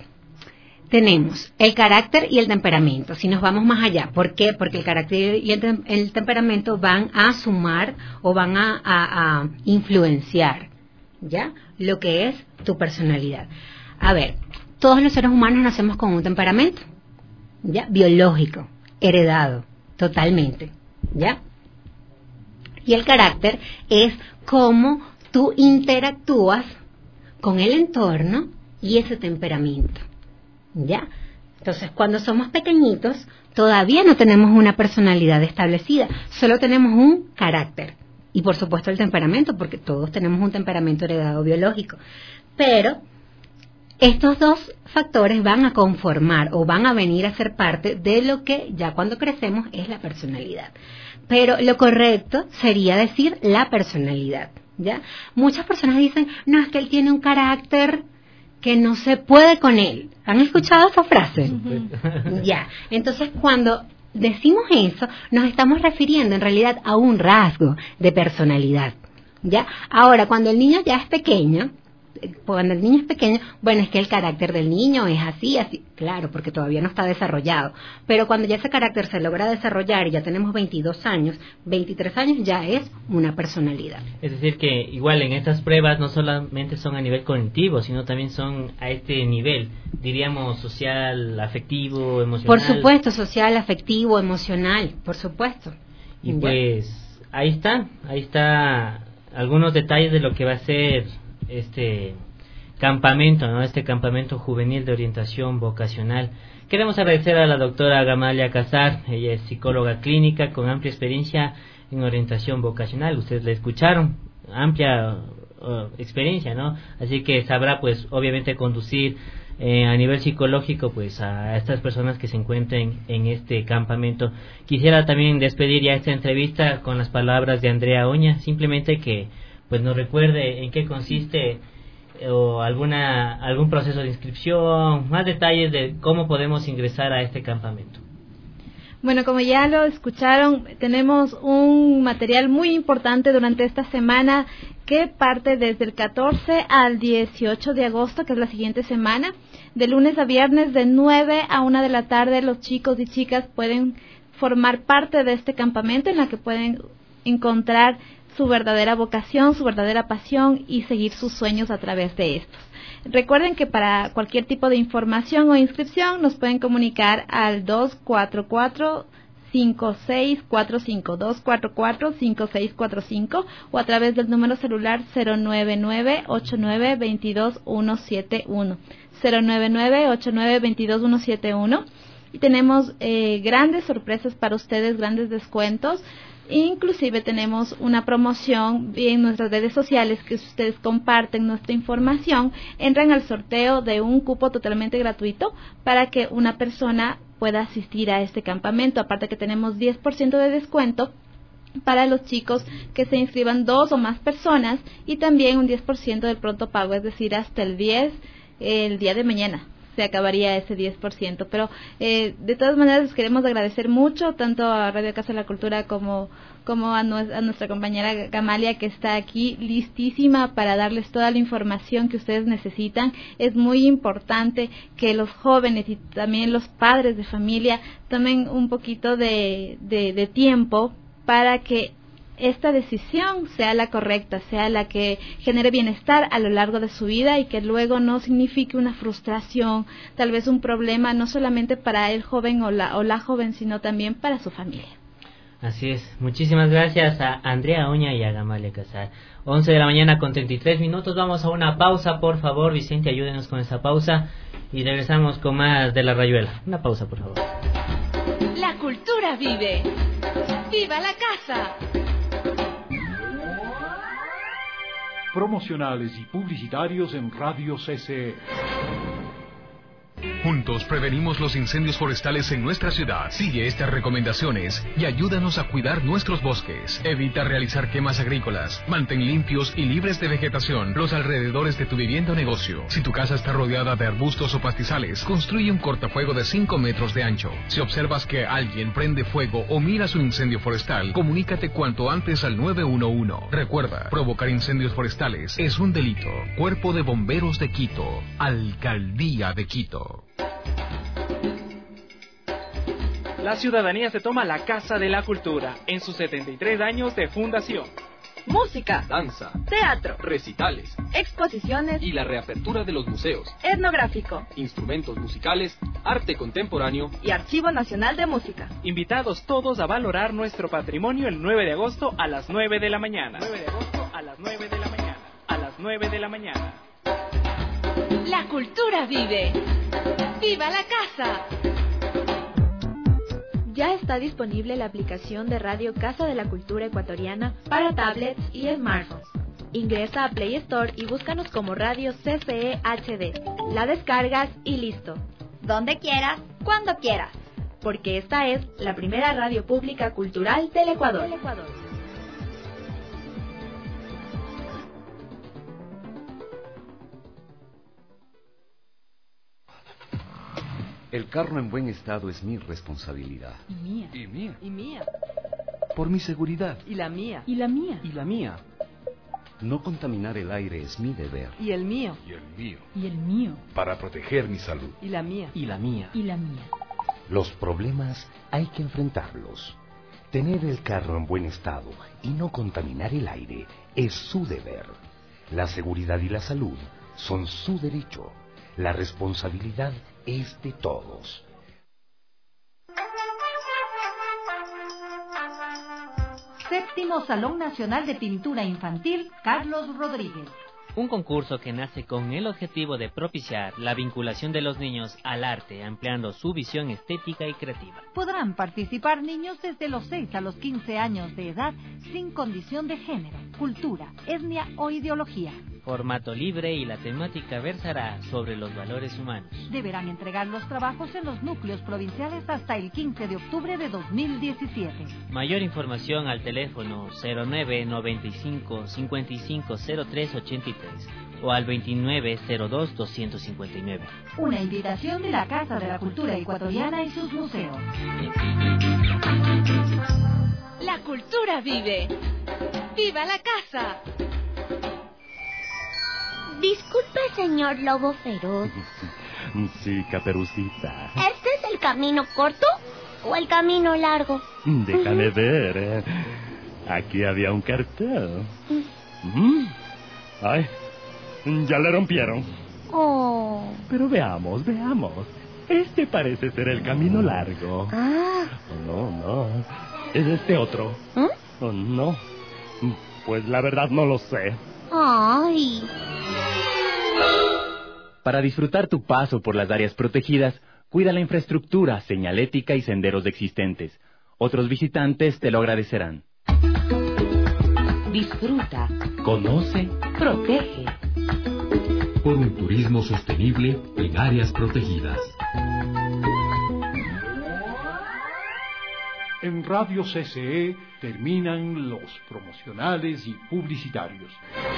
Speaker 1: Tenemos el carácter y el temperamento. Si nos vamos más allá, ¿por qué? Porque el carácter y el, tem el temperamento van a sumar o van a, a, a influenciar, ¿ya? Lo que es tu personalidad. A ver, todos los seres humanos nacemos con un temperamento, ¿ya? Biológico, heredado, totalmente, ¿ya? Y el carácter es cómo tú interactúas con el entorno y ese temperamento, ¿ya? Entonces, cuando somos pequeñitos, todavía no tenemos una personalidad establecida, solo tenemos un carácter. Y por supuesto el temperamento, porque todos tenemos un temperamento heredado biológico. Pero estos dos factores van a conformar o van a venir a ser parte de lo que ya cuando crecemos es la personalidad. Pero lo correcto sería decir la personalidad, ¿ya? Muchas personas dicen, no, es que él tiene un carácter que no se puede con él. ¿Han escuchado esa frase? Uh-huh. Ya. Entonces, cuando decimos eso, nos estamos refiriendo en realidad a un rasgo de personalidad, ¿ya? Ahora, cuando el niño ya es pequeño, cuando el niño es pequeño, bueno, es que el carácter del niño es así, así, claro, porque todavía no está desarrollado, pero cuando ya ese carácter se logra desarrollar y ya tenemos veintidós años, veintitrés años, ya es una personalidad.
Speaker 4: Es decir que igual en estas pruebas no solamente son a nivel cognitivo, sino también son a este nivel, diríamos social, afectivo, emocional.
Speaker 1: Por supuesto, social, afectivo, emocional, por supuesto.
Speaker 4: Y ya. Pues ahí está, ahí está algunos detalles de lo que va a ser este campamento, ¿no? Este campamento juvenil de orientación vocacional. Queremos agradecer a la doctora Gamalia Casar, ella es psicóloga clínica con amplia experiencia en orientación vocacional. Ustedes la escucharon, amplia uh, experiencia, ¿no? Así que sabrá, pues, obviamente conducir eh, a nivel psicológico, pues, a estas personas que se encuentren en este campamento. Quisiera también despedir ya esta entrevista con las palabras de Andrea Oña, simplemente que, pues, nos recuerde en qué consiste o alguna algún proceso de inscripción, más detalles de cómo podemos ingresar a este campamento.
Speaker 20: Bueno, como ya lo escucharon, tenemos un material muy importante durante esta semana que parte desde el catorce al dieciocho de agosto, que es la siguiente semana. De lunes a viernes, de nueve a una de la tarde, los chicos y chicas pueden formar parte de este campamento en la que pueden encontrar su verdadera vocación, su verdadera pasión y seguir sus sueños a través de estos. Recuerden que para cualquier tipo de información o inscripción nos pueden comunicar al dos cuatro cuatro, cinco seis cuatro cinco, dos cuatro cuatro, cinco seis cuatro cinco o a través del número celular cero nueve nueve, ocho nueve dos dos, uno siete uno, cero nueve nueve, ocho nueve dos dos, uno siete uno. Y tenemos eh, grandes sorpresas para ustedes, grandes descuentos. Inclusive tenemos una promoción en nuestras redes sociales que si ustedes comparten nuestra información, entran al sorteo de un cupo totalmente gratuito para que una persona pueda asistir a este campamento. Aparte que tenemos diez por ciento de descuento para los chicos que se inscriban dos o más personas y también un diez por ciento del pronto pago, es decir, hasta el diez, el día de mañana se acabaría ese diez por ciento, pero eh, de todas maneras les queremos agradecer mucho tanto a Radio Casa de la Cultura como, como a, nu a nuestra compañera Gamalia, que está aquí listísima para darles toda la información que ustedes necesitan. Es muy importante que los jóvenes y también los padres de familia tomen un poquito de, de, de tiempo para que esta decisión sea la correcta, sea la que genere bienestar a lo largo de su vida y que luego no signifique una frustración, tal vez un problema no solamente para el joven o la, o la joven, sino también para su familia.
Speaker 4: Así es. Muchísimas gracias a Andrea Oña y a Gamalia Casar. once de la mañana con treinta y tres minutos. Vamos a una pausa, por favor. Vicente, ayúdenos con esa pausa y regresamos con más de La Rayuela. Una pausa, por favor.
Speaker 21: La cultura vive. ¡Viva la casa!
Speaker 7: Promocionales y publicitarios en Radio C C E.
Speaker 17: Juntos prevenimos los incendios forestales en nuestra ciudad. Sigue estas recomendaciones y ayúdanos a cuidar nuestros bosques. Evita realizar quemas agrícolas. Mantén limpios y libres de vegetación los alrededores de tu vivienda o negocio. Si tu casa está rodeada de arbustos o pastizales, construye un cortafuego de cinco metros de ancho. Si observas que alguien prende fuego o miras un incendio forestal, comunícate cuanto antes al nueve uno uno. Recuerda, provocar incendios forestales es un delito. Cuerpo de Bomberos de Quito. Alcaldía de Quito.
Speaker 18: La ciudadanía se toma la Casa de la Cultura en sus setenta y tres años de fundación.
Speaker 10: Música,
Speaker 12: danza,
Speaker 10: teatro,
Speaker 12: recitales,
Speaker 10: exposiciones
Speaker 12: y la reapertura de los museos,
Speaker 10: etnográfico,
Speaker 12: instrumentos musicales, arte contemporáneo
Speaker 10: y Archivo Nacional de Música.
Speaker 18: Invitados todos a valorar nuestro patrimonio el nueve de agosto a las nueve de la mañana. nueve de agosto a las nueve de la mañana. A las nueve de la mañana.
Speaker 21: La cultura vive. ¡Viva la casa!
Speaker 11: Ya está disponible la aplicación de Radio Casa de la Cultura Ecuatoriana para tablets y smartphones. Ingresa a Play Store y búscanos como Radio C C E H D. La descargas y listo.
Speaker 21: Donde quieras, cuando quieras.
Speaker 11: Porque esta es la primera radio pública cultural del Ecuador. Del Ecuador.
Speaker 8: El carro en buen estado es mi responsabilidad.
Speaker 2: Y mía.
Speaker 12: Y mía.
Speaker 2: Y mía.
Speaker 8: Por mi seguridad.
Speaker 2: Y la mía.
Speaker 19: Y la mía.
Speaker 12: Y la mía.
Speaker 8: No contaminar el aire es mi deber.
Speaker 2: Y el mío.
Speaker 12: Y el mío.
Speaker 19: Y el mío.
Speaker 8: Para proteger mi salud.
Speaker 2: Y la mía.
Speaker 12: Y la mía.
Speaker 19: Y la mía.
Speaker 9: Los problemas hay que enfrentarlos. Tener el carro en buen estado y no contaminar el aire es su deber. La seguridad y la salud son su derecho. La responsabilidad es de todos.
Speaker 14: Séptimo Salón Nacional de Pintura Infantil Carlos Rodríguez.
Speaker 4: Un concurso que nace con el objetivo de propiciar la vinculación de los niños al arte, ampliando su visión estética y creativa.
Speaker 14: Podrán participar niños desde los seis a los quince años de edad, sin condición de género, cultura, etnia o ideología.
Speaker 4: Formato libre y la temática versará sobre los valores humanos.
Speaker 14: Deberán entregar los trabajos en los núcleos provinciales hasta el quince de octubre de dos mil diecisiete.
Speaker 4: Mayor información al teléfono cero nueve noventa y cinco cincuenta y cinco cero tres ochenta y tres o al veintinueve cero dos doscientos cincuenta y nueve.
Speaker 14: Una invitación de la Casa de la Cultura Ecuatoriana y sus museos.
Speaker 21: La cultura vive. ¡Viva la casa!
Speaker 3: Disculpe, señor Lobo Feroz.
Speaker 13: Sí, Caperucita.
Speaker 3: ¿Este es el camino corto o el camino largo?
Speaker 13: Déjame ver. ¿eh? Aquí había un cartel. Mm. Ay, ya le rompieron.
Speaker 3: Oh.
Speaker 13: Pero veamos, veamos. Este parece ser el camino largo.
Speaker 3: Ah.
Speaker 13: No, no. Es este otro.
Speaker 3: ¿Eh?
Speaker 13: Oh, no. Pues la verdad no lo sé.
Speaker 3: Ay.
Speaker 23: Para disfrutar tu paso por las áreas protegidas, cuida la infraestructura, señalética y senderos existentes. Otros visitantes te lo agradecerán.
Speaker 15: Disfruta.
Speaker 23: Conoce.
Speaker 15: Protege.
Speaker 22: Por un turismo sostenible en áreas protegidas.
Speaker 7: En Radio C C E terminan los promocionales y publicitarios.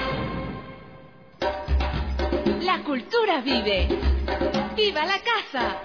Speaker 21: La cultura vive. ¡Viva la casa!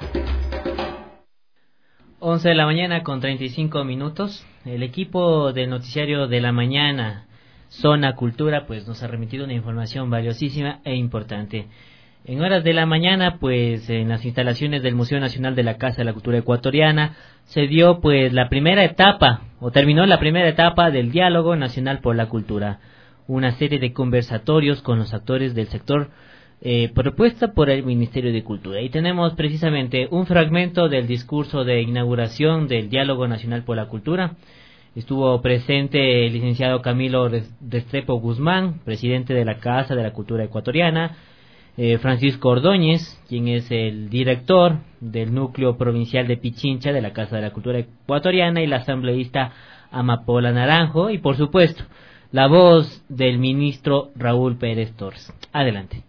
Speaker 4: once de la mañana con treinta y cinco minutos. El equipo del noticiario de la mañana, Zona Cultura, pues nos ha remitido una información valiosísima e importante. En horas de la mañana, pues en las instalaciones del Museo Nacional de la Casa de la Cultura Ecuatoriana se dio pues la primera etapa, o terminó la primera etapa del Diálogo Nacional por la Cultura, una serie de conversatorios con los actores del sector eh, propuesta por el Ministerio de Cultura. Y tenemos precisamente un fragmento del discurso de inauguración del Diálogo Nacional por la Cultura. Estuvo presente el licenciado Camilo Restrepo Guzmán, presidente de la Casa de la Cultura Ecuatoriana, Eh, Francisco Ordóñez, quien es el director del núcleo provincial de Pichincha de la Casa de la Cultura Ecuatoriana, y la asambleísta Amapola Naranjo, y por supuesto la voz del ministro Raúl Pérez Torres. Adelante.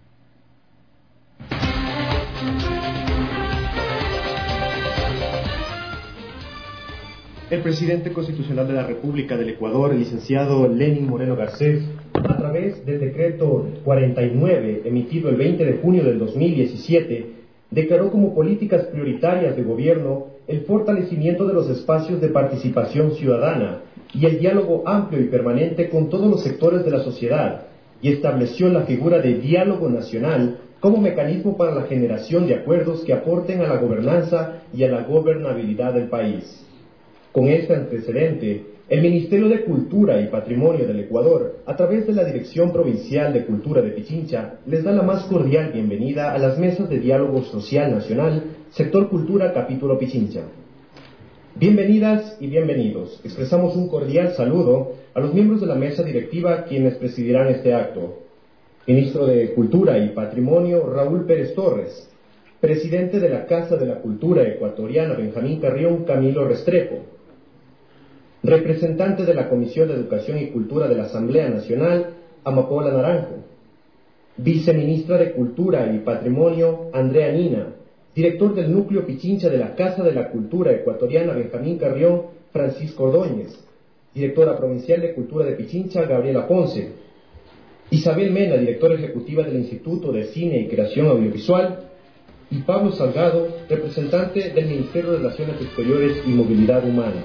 Speaker 24: El presidente constitucional de la República del Ecuador, el licenciado Lenín Moreno Garcés, a través del decreto cuarenta y nueve, emitido el veinte de junio del dos mil diecisiete, declaró como políticas prioritarias de gobierno el fortalecimiento de los espacios de participación ciudadana y el diálogo amplio y permanente con todos los sectores de la sociedad, y estableció la figura de diálogo nacional como mecanismo para la generación de acuerdos que aporten a la gobernanza y a la gobernabilidad del país. Con este antecedente, el Ministerio de Cultura y Patrimonio del Ecuador, a través de la Dirección Provincial de Cultura de Pichincha, les da la más cordial bienvenida a las mesas de diálogo social nacional, Sector Cultura, Capítulo Pichincha. Bienvenidas y bienvenidos. Expresamos un cordial saludo a los miembros de la mesa directiva, quienes presidirán este acto. Ministro de Cultura y Patrimonio, Raúl Pérez Torres. Presidente de la Casa de la Cultura Ecuatoriana, Benjamín Carrión Camilo Restrepo. Representante de la Comisión de Educación y Cultura de la Asamblea Nacional, Amapola Naranjo. Viceministra de Cultura y Patrimonio, Andrea Nina. Director del Núcleo Pichincha de la Casa de la Cultura Ecuatoriana, Benjamín Carrión, Francisco Ordóñez. Directora Provincial de Cultura de Pichincha, Gabriela Ponce. Isabel Mena, Directora Ejecutiva del Instituto de Cine y Creación Audiovisual. Y Pablo Salgado, representante del Ministerio de Relaciones Exteriores y Movilidad Humana.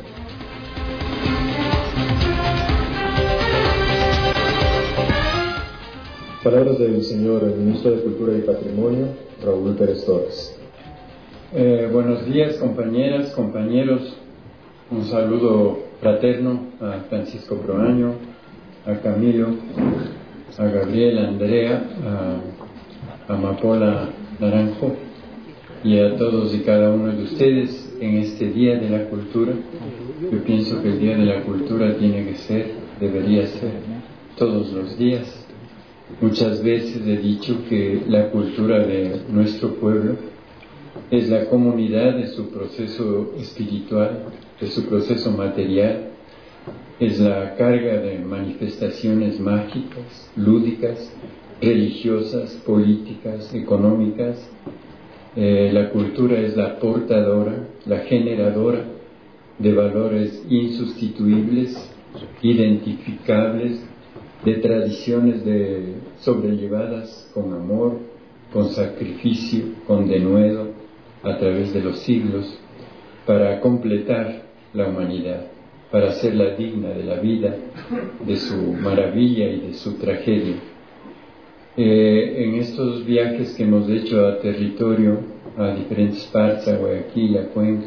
Speaker 24: Palabras del señor Ministro de Cultura y Patrimonio, Raúl Pérez Torres.
Speaker 25: Eh, buenos días, compañeras, compañeros. Un saludo fraterno a Francisco Proaño, a Camilo, a Gabriel, a Andrea, a Amapola Naranjo y a todos y cada uno de ustedes en este Día de la Cultura. Yo pienso que el Día de la Cultura tiene que ser, debería ser, todos los días, Muchas veces he dicho que la cultura de nuestro pueblo es la comunidad de su proceso espiritual, de su proceso material, es la carga de manifestaciones mágicas, lúdicas, religiosas, políticas, económicas. Eh, la cultura es la portadora, la generadora de valores insustituibles, identificables, de tradiciones de, sobrellevadas con amor, con sacrificio, con denuedo, a través de los siglos, para completar la humanidad, para hacerla digna de la vida, de su maravilla y de su tragedia. Eh, en estos viajes que hemos hecho a territorio, a diferentes partes, a Guayaquil, a Cuenca,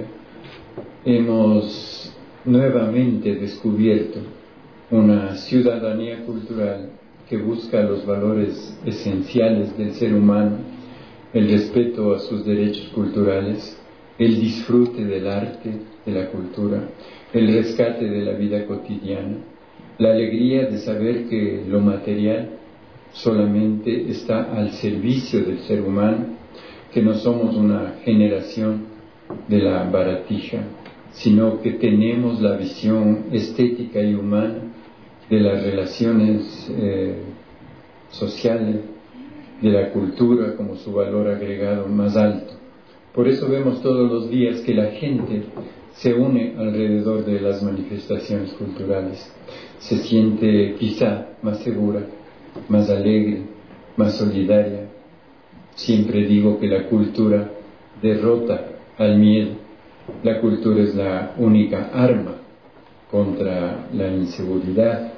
Speaker 25: hemos nuevamente descubierto una ciudadanía cultural que busca los valores esenciales del ser humano, el respeto a sus derechos culturales, el disfrute del arte, de la cultura, el rescate de la vida cotidiana, la alegría de saber que lo material solamente está al servicio del ser humano, que no somos una generación de la baratija, sino que tenemos la visión estética y humana de las relaciones eh, sociales, de la cultura como su valor agregado más alto. Por eso vemos todos los días que la gente se une alrededor de las manifestaciones culturales, se siente quizá más segura, más alegre, más solidaria. Siempre digo que la cultura derrota al miedo. La cultura es la única arma contra la inseguridad.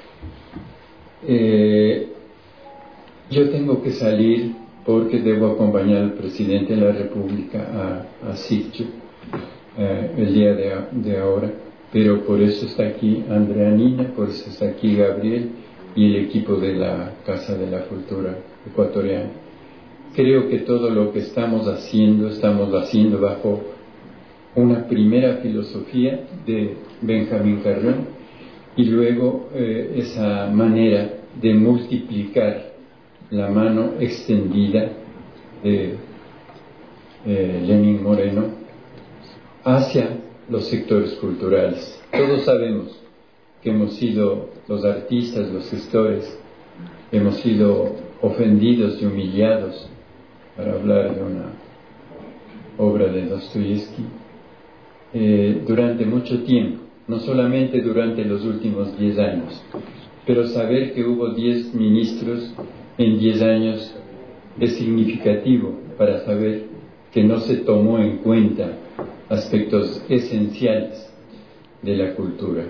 Speaker 25: Eh, yo tengo que salir porque debo acompañar al presidente de la República a, a Sitio eh, el día de, de ahora, pero por eso está aquí Andrea Nina, por eso está aquí Gabriel y el equipo de la Casa de la Cultura Ecuatoriana. Creo que todo lo que estamos haciendo, estamos haciendo bajo una primera filosofía de Benjamín Carrión y luego eh, esa manera de multiplicar la mano extendida de eh, Lenín Moreno hacia los sectores culturales. Todos sabemos que hemos sido los artistas, los gestores, hemos sido ofendidos y humillados, para hablar de una obra de Dostoyevsky, eh, durante mucho tiempo, no solamente durante los últimos diez años, pero saber que hubo diez ministros en diez años es significativo para saber que no se tomó en cuenta aspectos esenciales de la cultura.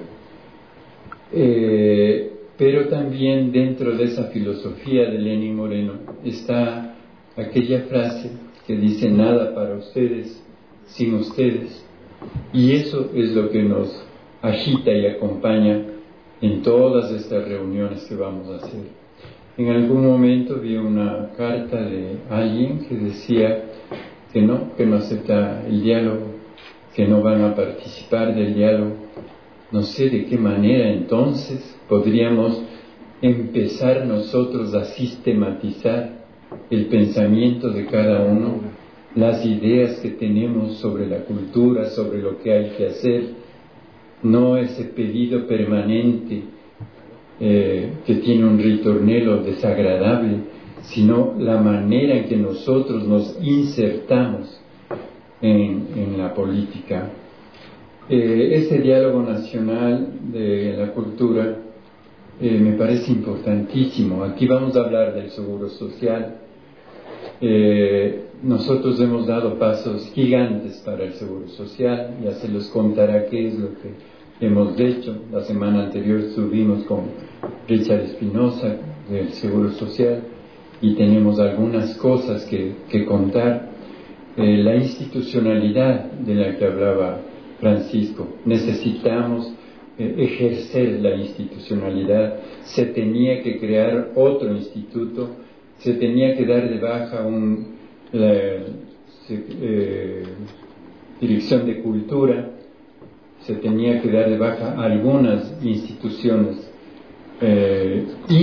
Speaker 25: Eh, pero también dentro de esa filosofía de Lenín Moreno está aquella frase que dice nada para ustedes sin ustedes, y eso es lo que nos agita y acompaña en todas estas reuniones que vamos a hacer. En algún momento vi una carta de alguien que decía que no, que no acepta el diálogo, que no van a participar del diálogo. No sé de qué manera entonces podríamos empezar nosotros a sistematizar el pensamiento de cada uno, las ideas que tenemos sobre la cultura, sobre lo que hay que hacer, no ese pedido permanente eh, que tiene un ritornelo desagradable, sino la manera en que nosotros nos insertamos en, en la política. Eh, ese diálogo nacional de la cultura eh, me parece importantísimo. Aquí vamos a hablar del seguro social. Eh, nosotros hemos dado pasos gigantes para el seguro social, ya se los contará qué es lo que hemos hecho. La semana anterior estuvimos con Richard Espinosa del seguro social y tenemos algunas cosas que, que contar. Eh, la institucionalidad de la que hablaba Francisco, necesitamos eh, ejercer la institucionalidad. Se tenía que crear otro instituto, se tenía que dar de baja un, la se, eh, dirección de cultura, se tenía que dar de baja algunas instituciones eh, y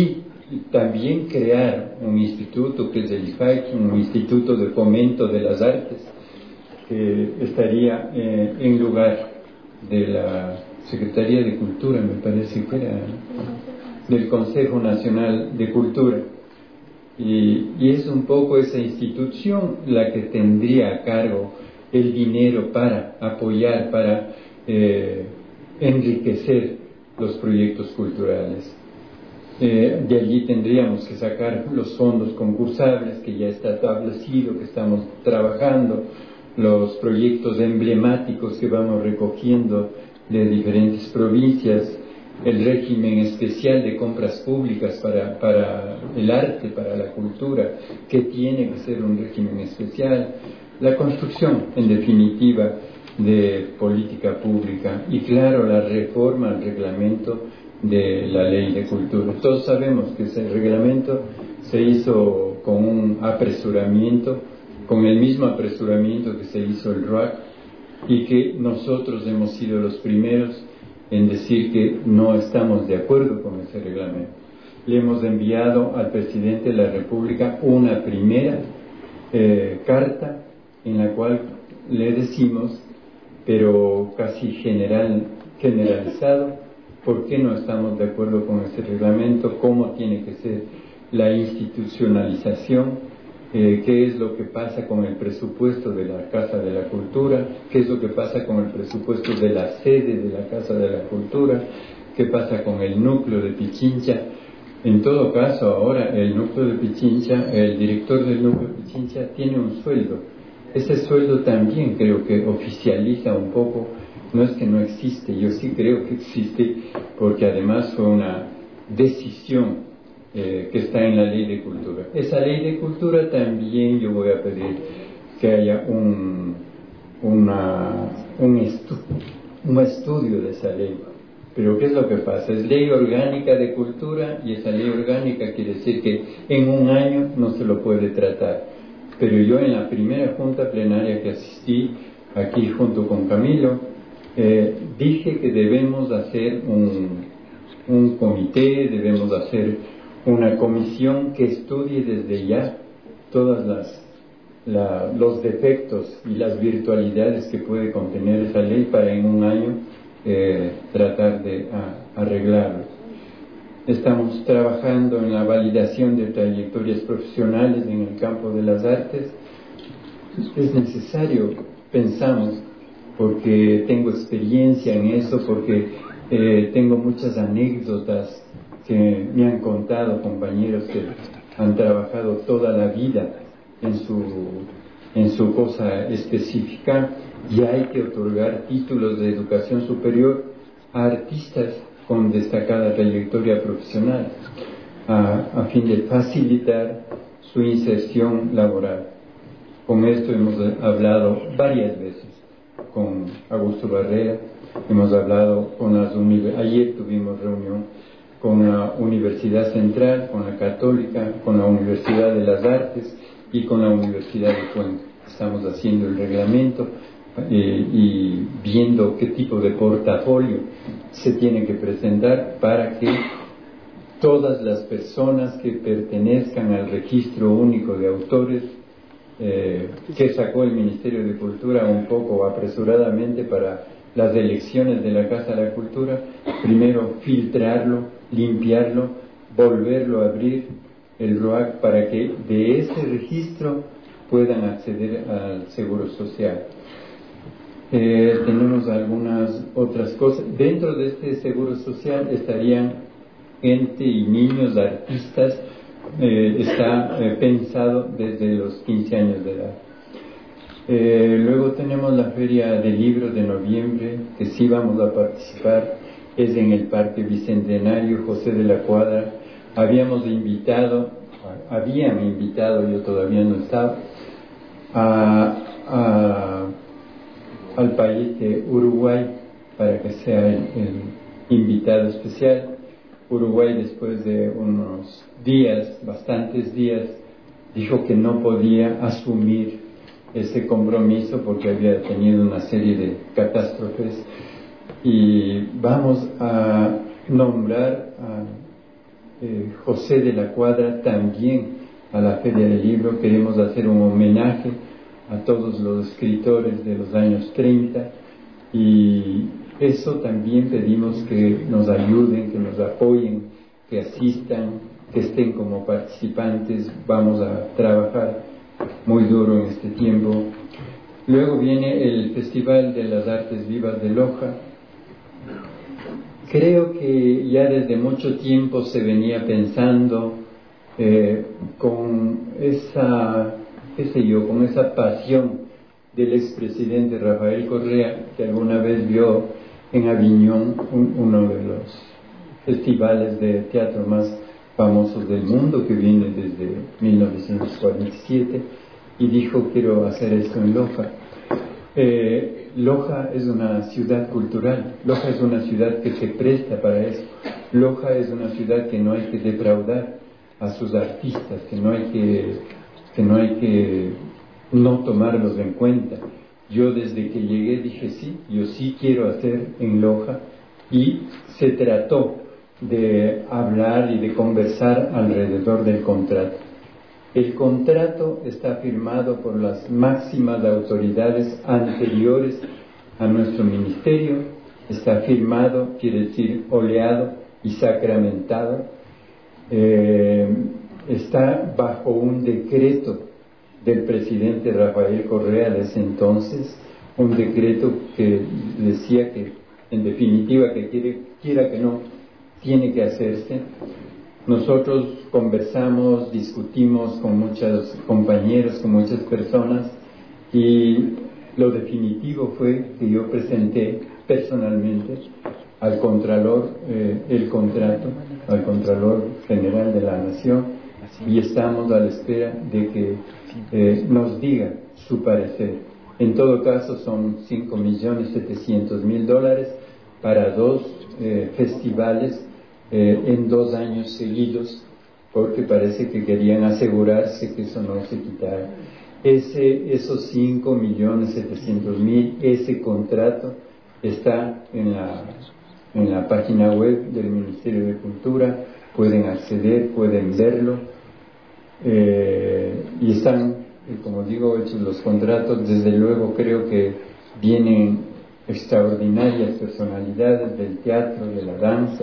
Speaker 25: también crear un instituto que es el I F A C, un instituto de fomento de las artes, que estaría eh, en lugar de la Secretaría de Cultura, me parece que era, del Consejo Nacional de Cultura. Y, y es un poco esa institución la que tendría a cargo el dinero para apoyar, para eh, enriquecer los proyectos culturales. Eh, de allí tendríamos que sacar los fondos concursables, que ya está establecido, que estamos trabajando, los proyectos emblemáticos que vamos recogiendo de diferentes provincias, el régimen especial de compras públicas para, para el arte, para la cultura, que tiene que ser un régimen especial, la construcción, en definitiva, de política pública y, claro, la reforma al reglamento de la Ley de Cultura. Todos sabemos que ese reglamento se hizo con un apresuramiento, con el mismo apresuramiento que se hizo el R U A C, y que nosotros hemos sido los primeros en decir que no estamos de acuerdo con ese reglamento. Le hemos enviado al presidente de la República una primera eh, carta en la cual le decimos, pero casi general, generalizado, por qué no estamos de acuerdo con ese reglamento, cómo tiene que ser la institucionalización, eh, qué es lo que pasa con el presupuesto de la Casa de la Cultura, qué es lo que pasa con el presupuesto de la sede de la Casa de la Cultura, qué pasa con el núcleo de Pichincha. En todo caso, ahora el núcleo de Pichincha, el director del núcleo de Pichincha tiene un sueldo. Ese sueldo también creo que oficializa un poco, no es que no existe, yo sí creo que existe, porque además fue una decisión eh, que está en la Ley de Cultura. Esa Ley de Cultura también yo voy a pedir que haya un, una, un, estu un estudio de esa ley. Pero ¿qué es lo que pasa? Es ley orgánica de cultura, y esa ley orgánica quiere decir que en un año no se lo puede tratar. Pero yo en la primera junta plenaria que asistí, aquí junto con Camilo, eh, dije que debemos hacer un, un comité, debemos hacer una comisión que estudie desde ya todos la, los defectos y las virtualidades que puede contener esa ley para en un año eh, tratar de a, arreglarlo. Estamos trabajando en la validación de trayectorias profesionales en el campo de las artes. Es necesario, pensamos, porque tengo experiencia en eso, porque eh, tengo muchas anécdotas que me han contado compañeros que han trabajado toda la vida en su, en su cosa específica, y hay que otorgar títulos de educación superior a artistas con destacada trayectoria profesional, a, a fin de facilitar su inserción laboral. Con esto hemos hablado varias veces con Augusto Barrera, hemos hablado con las universidades, ayer tuvimos reunión con la Universidad Central, con la Católica, con la Universidad de las Artes y con la Universidad de Cuenca. Estamos haciendo el reglamento eh, y viendo qué tipo de portafolio se tiene que presentar para que todas las personas que pertenezcan al registro único de autores eh, que sacó el Ministerio de Cultura un poco apresuradamente para las elecciones de la Casa de la Cultura, primero filtrarlo, limpiarlo, volverlo a abrir el R U A C para que de ese registro puedan acceder al Seguro Social. Eh, tenemos algunas otras cosas. Dentro de este Seguro Social estarían gente y niños artistas, eh, está eh, pensado desde los quince años de edad. Eh, luego tenemos la Feria de Libros de noviembre, que sí vamos a participar, es en el Parque Bicentenario José de la Cuadra. Habíamos invitado, habían invitado, yo todavía no estaba, a, a, al país de Uruguay para que sea el, el invitado especial. Uruguay, después de unos días, bastantes días, dijo que no podía asumir ese compromiso porque había tenido una serie de catástrofes, y vamos a nombrar eh, José de la Cuadra, también a la Feria del Libro. Queremos hacer un homenaje a todos los escritores de los años treinta, y eso también pedimos que nos ayuden, que nos apoyen, que asistan, que estén como participantes. Vamos a trabajar muy duro en este tiempo. Luego viene el Festival de las Artes Vivas de Loja. Creo que ya desde mucho tiempo se venía pensando eh, con esa, qué sé yo, con esa pasión del expresidente Rafael Correa, que alguna vez vio en Aviñón un, uno de los festivales de teatro más famosos del mundo, que viene desde mil novecientos cuarenta y siete, y dijo: quiero hacer esto en Loja. Eh, Loja es una ciudad cultural, Loja es una ciudad que se presta para eso, Loja es una ciudad que no hay que defraudar a sus artistas, que no hay que, que no hay que no tomarlos en cuenta. Yo desde que llegué dije sí, yo sí quiero hacer en Loja, y se trató de hablar y de conversar alrededor del contrato. El contrato está firmado por las máximas autoridades anteriores a nuestro ministerio, está firmado, quiere decir oleado y sacramentado, eh, está bajo un decreto del presidente Rafael Correa de ese entonces, un decreto que decía que, en definitiva, que quiere, quiera que no, tiene que hacerse. Nosotros conversamos, discutimos con muchos compañeros, con muchas personas, y lo definitivo fue que yo presenté personalmente al Contralor eh, el contrato, al Contralor General de la Nación, y estamos a la espera de que eh, nos diga su parecer. En todo caso son cinco millones setecientos mil dólares para dos eh, festivales Eh, en dos años seguidos, porque parece que querían asegurarse que eso no se quitara. Ese, esos cinco millones setecientos mil, ese contrato está en la, en la página web del Ministerio de Cultura, pueden acceder, pueden verlo, eh, y están, eh, como digo, hechos los contratos. Desde luego creo que vienen extraordinarias personalidades del teatro, de la danza,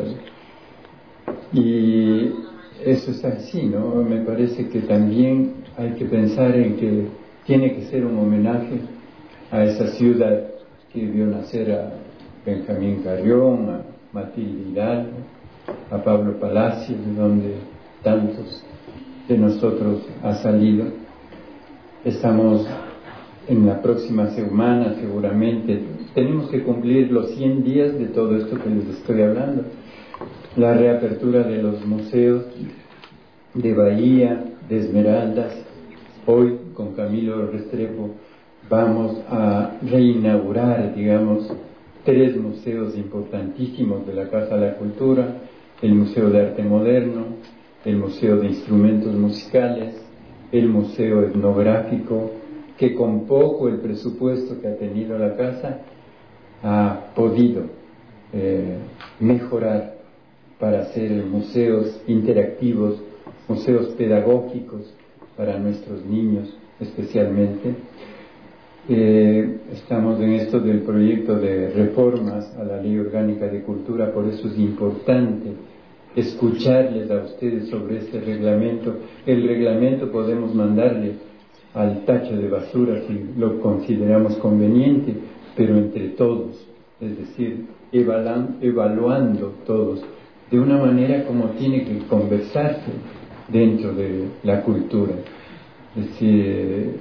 Speaker 25: y eso está así, ¿no? Me parece que también hay que pensar en que tiene que ser un homenaje a esa ciudad que vio nacer a Benjamín Carrión, a Matilde Hidalgo, a Pablo Palacios, de donde tantos de nosotros ha salido. Estamos en la próxima semana, seguramente, tenemos que cumplir los cien días de todo esto que les estoy hablando. La reapertura de los museos de Bahía, de Esmeraldas. Hoy con Camilo Restrepo vamos a reinaugurar, digamos, tres museos importantísimos de la Casa de la Cultura: el Museo de Arte Moderno, el Museo de Instrumentos Musicales, el Museo Etnográfico, que con poco el presupuesto que ha tenido la Casa ha podido eh, mejorar para hacer museos interactivos, museos pedagógicos para nuestros niños especialmente. Eh, estamos en esto del proyecto de reformas a la Ley Orgánica de Cultura, por eso es importante escucharles a ustedes sobre este reglamento. El reglamento podemos mandarle al tacho de basura si lo consideramos conveniente, pero entre todos, es decir, evaluando, evaluando todos, de una manera como tiene que conversarse dentro de la cultura. Es decir,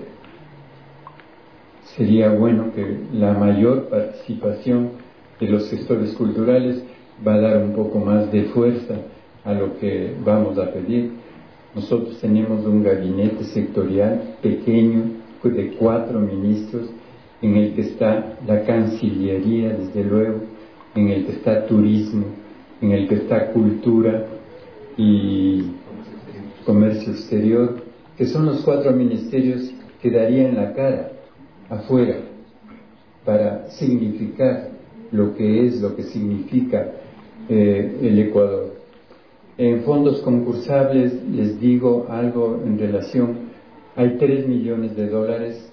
Speaker 25: sería bueno que la mayor participación de los gestores culturales va a dar un poco más de fuerza a lo que vamos a pedir. Nosotros tenemos un gabinete sectorial pequeño de cuatro ministros, en el que está la Cancillería, desde luego, en el que está Turismo, en el que está Cultura y Comercio Exterior, que son los cuatro ministerios que darían la cara afuera para significar lo que es, lo que significa eh, el Ecuador. En fondos concursables les digo algo en relación, hay tres millones de dólares,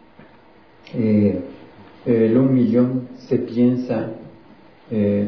Speaker 25: eh, el un millón se piensa eh,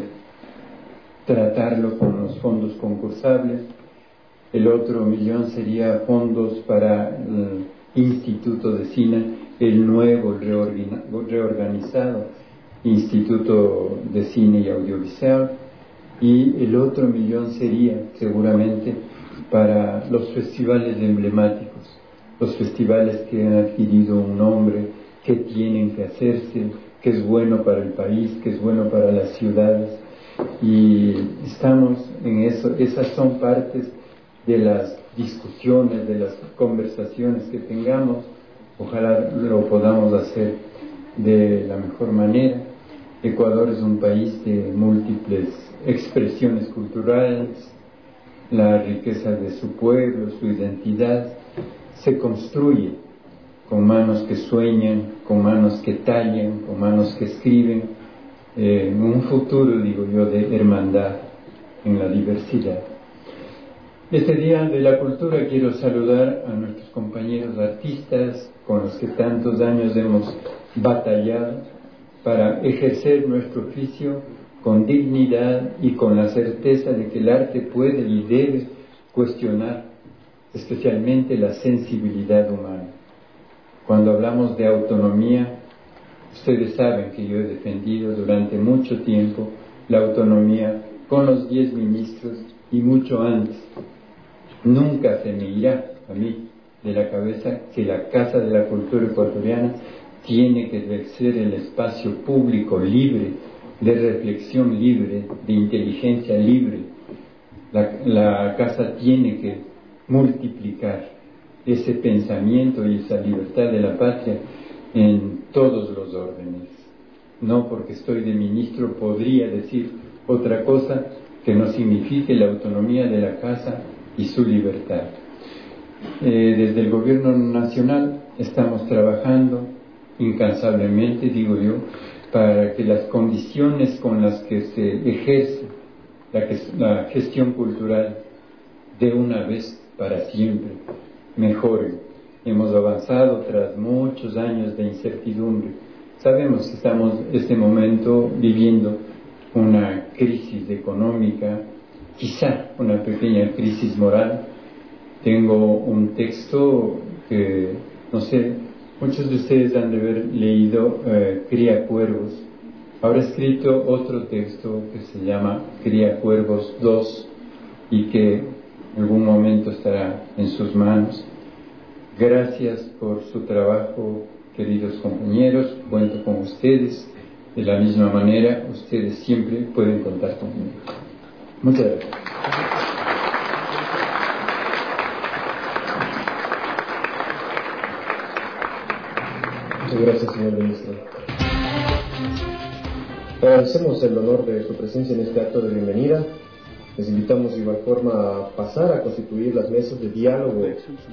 Speaker 25: tratarlo con los fondos concursables, el otro millón sería fondos para el Instituto de Cine, el nuevo reorganizado Instituto de Cine y Audiovisual, y el otro millón sería seguramente para los festivales emblemáticos, los festivales que han adquirido un nombre, que tienen que hacerse, que es bueno para el país, que es bueno para las ciudades, y estamos en eso. Esas son partes de las discusiones, de las conversaciones que tengamos. Ojalá lo podamos hacer de la mejor manera. Ecuador es un país de múltiples expresiones culturales, la riqueza de su pueblo, su identidad, se construye con manos que sueñan, con manos que tallan, con manos que escriben, eh, un futuro, digo yo, de hermandad en la diversidad. Este Día de la Cultura quiero saludar a nuestros compañeros artistas con los que tantos años hemos batallado para ejercer nuestro oficio con dignidad y con la certeza de que el arte puede y debe cuestionar especialmente la sensibilidad humana. Cuando hablamos de autonomía, ustedes saben que yo he defendido durante mucho tiempo la autonomía con los diez ministros y mucho antes. Nunca se me irá a mí de la cabeza que la Casa de la Cultura Ecuatoriana tiene que ser el espacio público libre, de reflexión libre, de inteligencia libre. La, la Casa tiene que multiplicar ese pensamiento y esa libertad de la patria en todos los órdenes. No porque estoy de ministro podría decir otra cosa que no signifique la autonomía de la Casa y su libertad. Eh, desde el Gobierno Nacional estamos trabajando incansablemente, digo yo, para que las condiciones con las que se ejerce la, la gestión cultural de una vez para siempre mejoren. Hemos avanzado tras muchos años de incertidumbre. Sabemos que estamos en este momento viviendo una crisis económica, quizá una pequeña crisis moral. Tengo un texto que, no sé, muchos de ustedes han de haber leído, eh, Cría Cuervos. Ahora he escrito otro texto que se llama Cría Cuervos dos y que en algún momento estará en sus manos. Gracias por su trabajo, queridos compañeros. Cuento con ustedes. De la misma manera, ustedes siempre pueden contar conmigo. Muchas gracias.
Speaker 24: Muchas gracias, señor ministro. Agradecemos el honor de su presencia en este acto de bienvenida. Les invitamos de igual forma a pasar a constituir las mesas de diálogo.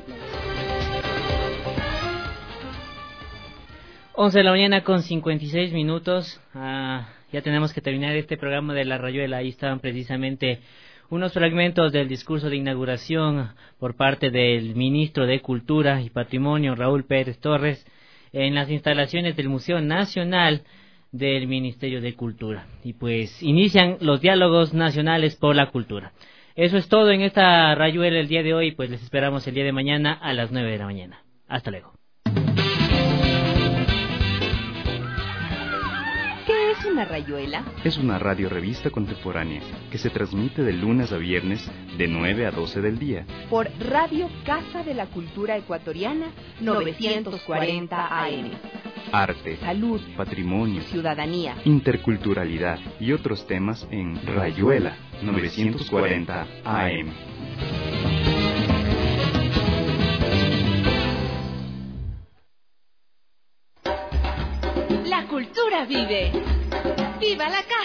Speaker 4: once de la mañana con cincuenta y seis minutos. Ah, ya tenemos que terminar este programa de La Rayuela. Ahí estaban precisamente unos fragmentos del discurso de inauguración por parte del ministro de Cultura y Patrimonio, Raúl Pérez Torres, en las instalaciones del Museo Nacional del Ministerio de Cultura. Y pues inician los diálogos nacionales por la cultura. Eso es todo en esta Rayuela el día de hoy, pues les esperamos el día de mañana a las nueve de la mañana. Hasta luego.
Speaker 2: ¿Qué es una rayuela?
Speaker 8: Es una radiorevista contemporánea que se transmite de lunes a viernes de nueve a doce del día.
Speaker 2: Por Radio Casa de la Cultura Ecuatoriana novecientos cuarenta A M.
Speaker 8: Arte,
Speaker 2: salud,
Speaker 8: patrimonio,
Speaker 2: ciudadanía,
Speaker 8: interculturalidad y otros temas en Rayuela novecientos cuarenta A M.
Speaker 21: La cultura vive. ¡Viva la casa!